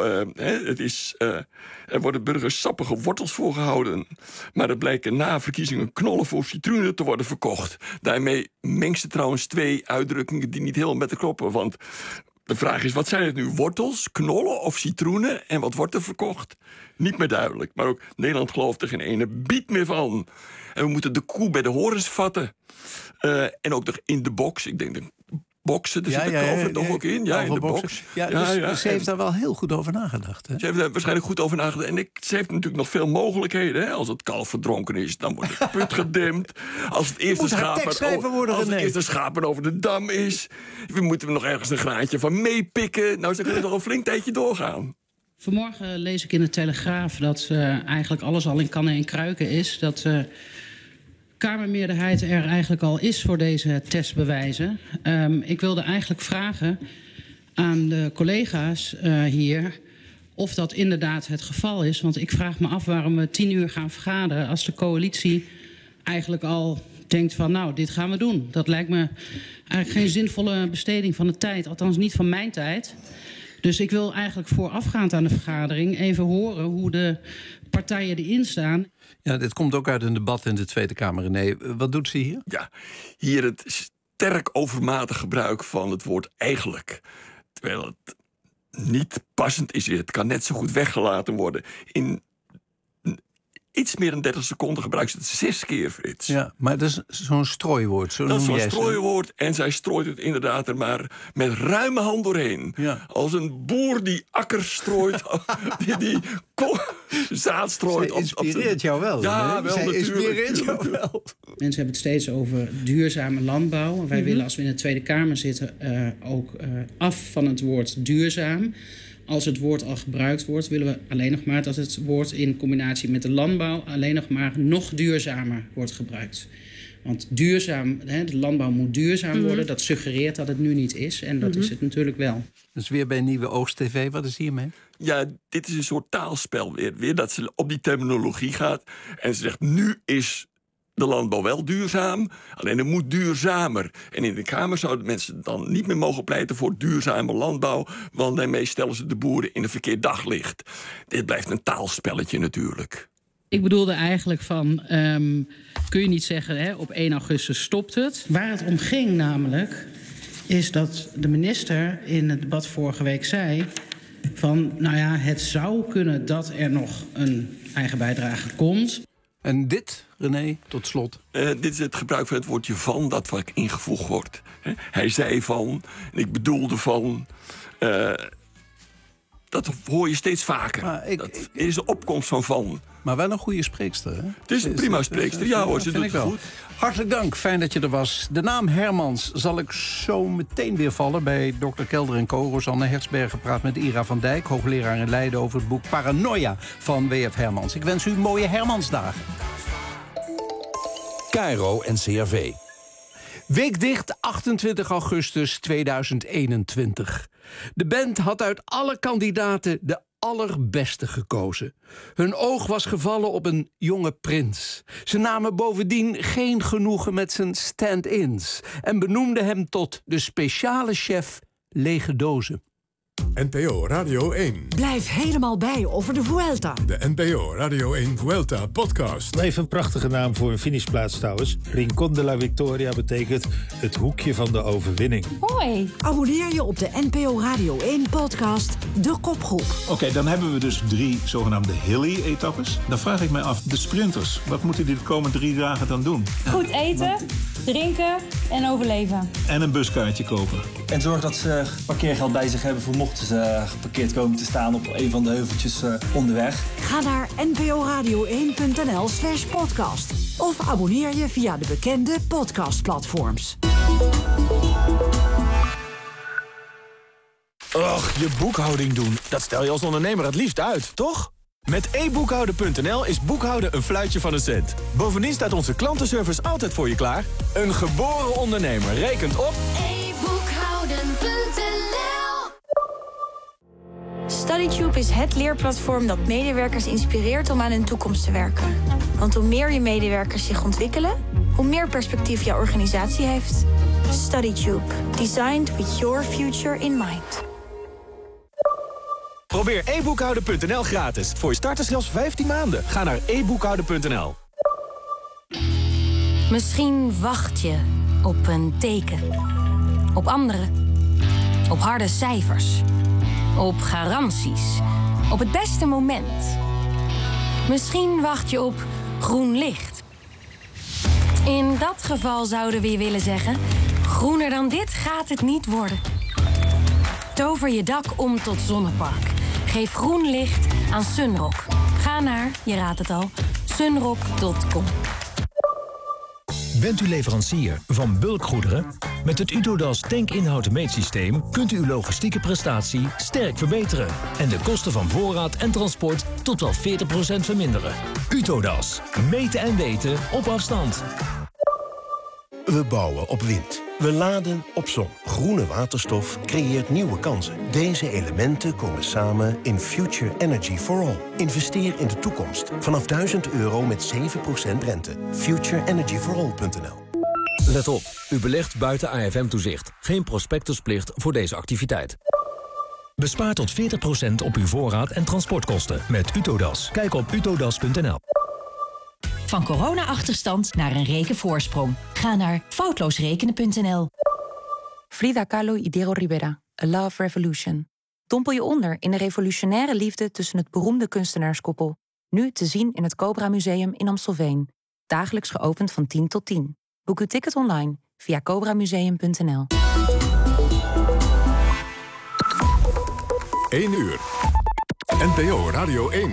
[SPEAKER 11] er worden burgers sappige wortels voorgehouden. Maar er blijken na verkiezingen knollen voor citroenen te worden verkocht. Daarmee mengt ze trouwens 2 uitdrukkingen die niet helemaal met elkaar kloppen. Want de vraag is, wat zijn het nu? Wortels, knollen of citroenen? En wat wordt er verkocht? Niet meer duidelijk. Maar ook Nederland gelooft er geen ene biet meer van. En we moeten de koe bij de horens vatten. En ook nog in de box. Ik denk, boksen, daar zit de Calvert toch ook in? Ja, in de box.
[SPEAKER 17] Dus ze heeft daar wel heel goed over nagedacht. Hè?
[SPEAKER 11] Ze heeft daar waarschijnlijk goed over nagedacht. En ze heeft natuurlijk nog veel mogelijkheden. Hè? Als het kalf verdronken is, dan wordt het put gedimd. Als het eerste schapen over de dam is. We moeten nog ergens een graantje van meepikken. Nou, ze kunnen nog een flink tijdje doorgaan.
[SPEAKER 13] Vanmorgen lees ik in de Telegraaf dat eigenlijk alles al in kannen en kruiken is. Dat Kamermeerderheid er eigenlijk al is voor deze testbewijzen. Ik wilde eigenlijk vragen aan de collega's hier of dat inderdaad het geval is. Want ik vraag me af waarom we 10 uur gaan vergaderen als de coalitie eigenlijk al denkt van nou, dit gaan we doen. Dat lijkt me eigenlijk geen zinvolle besteding van de tijd. Althans niet van mijn tijd. Dus ik wil eigenlijk voorafgaand aan de vergadering even horen hoe de partijen erin staan.
[SPEAKER 17] Ja, dit komt ook uit een debat in de Tweede Kamer. René, wat doet ze hier?
[SPEAKER 11] Ja, hier het sterk overmatig gebruik van het woord eigenlijk. Terwijl het niet passend is. Het kan net zo goed weggelaten worden. In iets meer dan 30 seconden gebruikt ze het 6 keer, Frits.
[SPEAKER 17] Ja, maar dat is zo'n strooiwoord.
[SPEAKER 11] Dat is zo'n strooiwoord en zij strooit het inderdaad er maar met ruime hand doorheen. Ja. Als een boer die akkers strooit, die zaad strooit.
[SPEAKER 17] Zij inspireert jou wel.
[SPEAKER 11] Ja, wel,
[SPEAKER 17] zij
[SPEAKER 11] natuurlijk.
[SPEAKER 17] Inspireert jou wel.
[SPEAKER 13] Mensen hebben het steeds over duurzame landbouw. Wij willen, als we in de Tweede Kamer zitten, ook af van het woord duurzaam. Als het woord al gebruikt wordt, willen we alleen nog maar dat het woord in combinatie met de landbouw alleen nog maar nog duurzamer wordt gebruikt. Want duurzaam, de landbouw moet duurzaam worden. Dat suggereert dat het nu niet is. En dat is het natuurlijk wel.
[SPEAKER 17] Dus weer bij Nieuwe Oogst TV, wat is hiermee?
[SPEAKER 11] Ja, dit is een soort taalspel weer dat ze op die terminologie gaat. En ze zegt, nu is de landbouw wel duurzaam, alleen het moet duurzamer. En in de Kamer zouden mensen dan niet meer mogen pleiten voor duurzame landbouw, want daarmee stellen ze de boeren in een verkeerd daglicht. Dit blijft een taalspelletje natuurlijk.
[SPEAKER 13] Ik bedoelde eigenlijk van, kun je niet zeggen, op 1 augustus stopt het. Waar het om ging namelijk, is dat de minister in het debat vorige week zei van, nou ja, het zou kunnen dat er nog een eigen bijdrage komt.
[SPEAKER 17] En dit, René, tot slot?
[SPEAKER 11] Dit is het gebruik van het woordje van dat wat ingevoegd wordt. Hij zei van, en ik bedoelde van. Dat hoor je steeds vaker. Er is de opkomst van.
[SPEAKER 17] Maar wel een goede spreekster, hè?
[SPEAKER 11] Het is een prima spreekster, ja hoor, ze doet het goed.
[SPEAKER 17] Hartelijk dank, fijn dat je er was. De naam Hermans zal ik zo meteen weer vallen bij Dr. Kelder en Co. Rosanne Hertzberger praat met Ira van Dijk, hoogleraar in Leiden, over het boek Paranoia van W.F. Hermans. Ik wens u mooie Hermansdagen.
[SPEAKER 14] KRO en CRV.
[SPEAKER 17] Weekdicht 28 augustus 2021. De band had uit alle kandidaten de allerbeste gekozen. Hun oog was gevallen op een jonge prins. Ze namen bovendien geen genoegen met zijn stand-ins en benoemden hem tot de speciale chef lege dozen.
[SPEAKER 15] NPO Radio 1.
[SPEAKER 1] Blijf helemaal bij over de Vuelta.
[SPEAKER 15] De NPO Radio 1 Vuelta podcast.
[SPEAKER 19] Even een prachtige naam voor een finishplaats trouwens. Rincón de la Victoria betekent het hoekje van de overwinning.
[SPEAKER 1] Hoi. Abonneer je op de NPO Radio 1 podcast De Kopgroep.
[SPEAKER 19] Oké, dan hebben we dus 3 zogenaamde hilly-etappes. Dan vraag ik mij af, de sprinters, wat moeten die de komende 3 dagen dan doen?
[SPEAKER 20] Goed eten, drinken en overleven.
[SPEAKER 19] En een buskaartje kopen.
[SPEAKER 22] En zorg dat ze parkeergeld bij zich hebben voor mochten ze geparkeerd komen te staan op een van de heuveltjes onderweg.
[SPEAKER 1] Ga naar nporadio1.nl/podcast. Of abonneer je via de bekende podcastplatforms.
[SPEAKER 14] Och, je boekhouding doen. Dat stel je als ondernemer het liefst uit, toch? Met e-boekhouden.nl is boekhouden een fluitje van een cent. Bovendien staat onze klantenservice altijd voor je klaar. Een geboren ondernemer rekent op...
[SPEAKER 23] e-boekhouden.nl
[SPEAKER 2] StudyTube is het leerplatform dat medewerkers inspireert om aan hun toekomst te werken. Want hoe meer je medewerkers zich ontwikkelen, hoe meer perspectief jouw organisatie heeft. StudyTube. Designed with your future in mind.
[SPEAKER 14] Probeer eboekhouden.nl gratis. Voor je starters zelfs 15 maanden. Ga naar eboekhouden.nl.
[SPEAKER 3] Misschien wacht je op een teken. Op anderen. Op harde cijfers. Op garanties. Op het beste moment. Misschien wacht je op groen licht. In dat geval zouden we je willen zeggen... groener dan dit gaat het niet worden. Tover je dak om tot zonnepark. Geef groen licht aan Sunrock. Ga naar, je raadt het al, sunrock.com.
[SPEAKER 18] Bent u leverancier van bulkgoederen? Met het Utodas tankinhoud-meetsysteem kunt u uw logistieke prestatie sterk verbeteren en de kosten van voorraad en transport tot wel 40% verminderen. Utodas. Meten en weten op afstand.
[SPEAKER 21] We bouwen op wind. We laden op zon. Groene waterstof creëert nieuwe kansen. Deze elementen komen samen in Future Energy for All. Investeer in de toekomst. Vanaf €1000 met 7% rente. futureenergyforall.nl.
[SPEAKER 23] Let op, u belegt buiten AFM-toezicht. Geen prospectusplicht voor deze activiteit.
[SPEAKER 18] Bespaar tot 40% op uw voorraad en transportkosten met Utodas. Kijk op utodas.nl.
[SPEAKER 28] Van corona-achterstand naar een rekenvoorsprong. Ga naar foutloosrekenen.nl.
[SPEAKER 24] Frida Kahlo y Diego Rivera, A Love Revolution. Dompel je onder in de revolutionaire liefde tussen het beroemde kunstenaarskoppel. Nu te zien in het Cobra Museum in Amstelveen. Dagelijks geopend van 10 tot 10. Boek uw ticket online via cobramuseum.nl.
[SPEAKER 15] 1 uur. NPO Radio 1.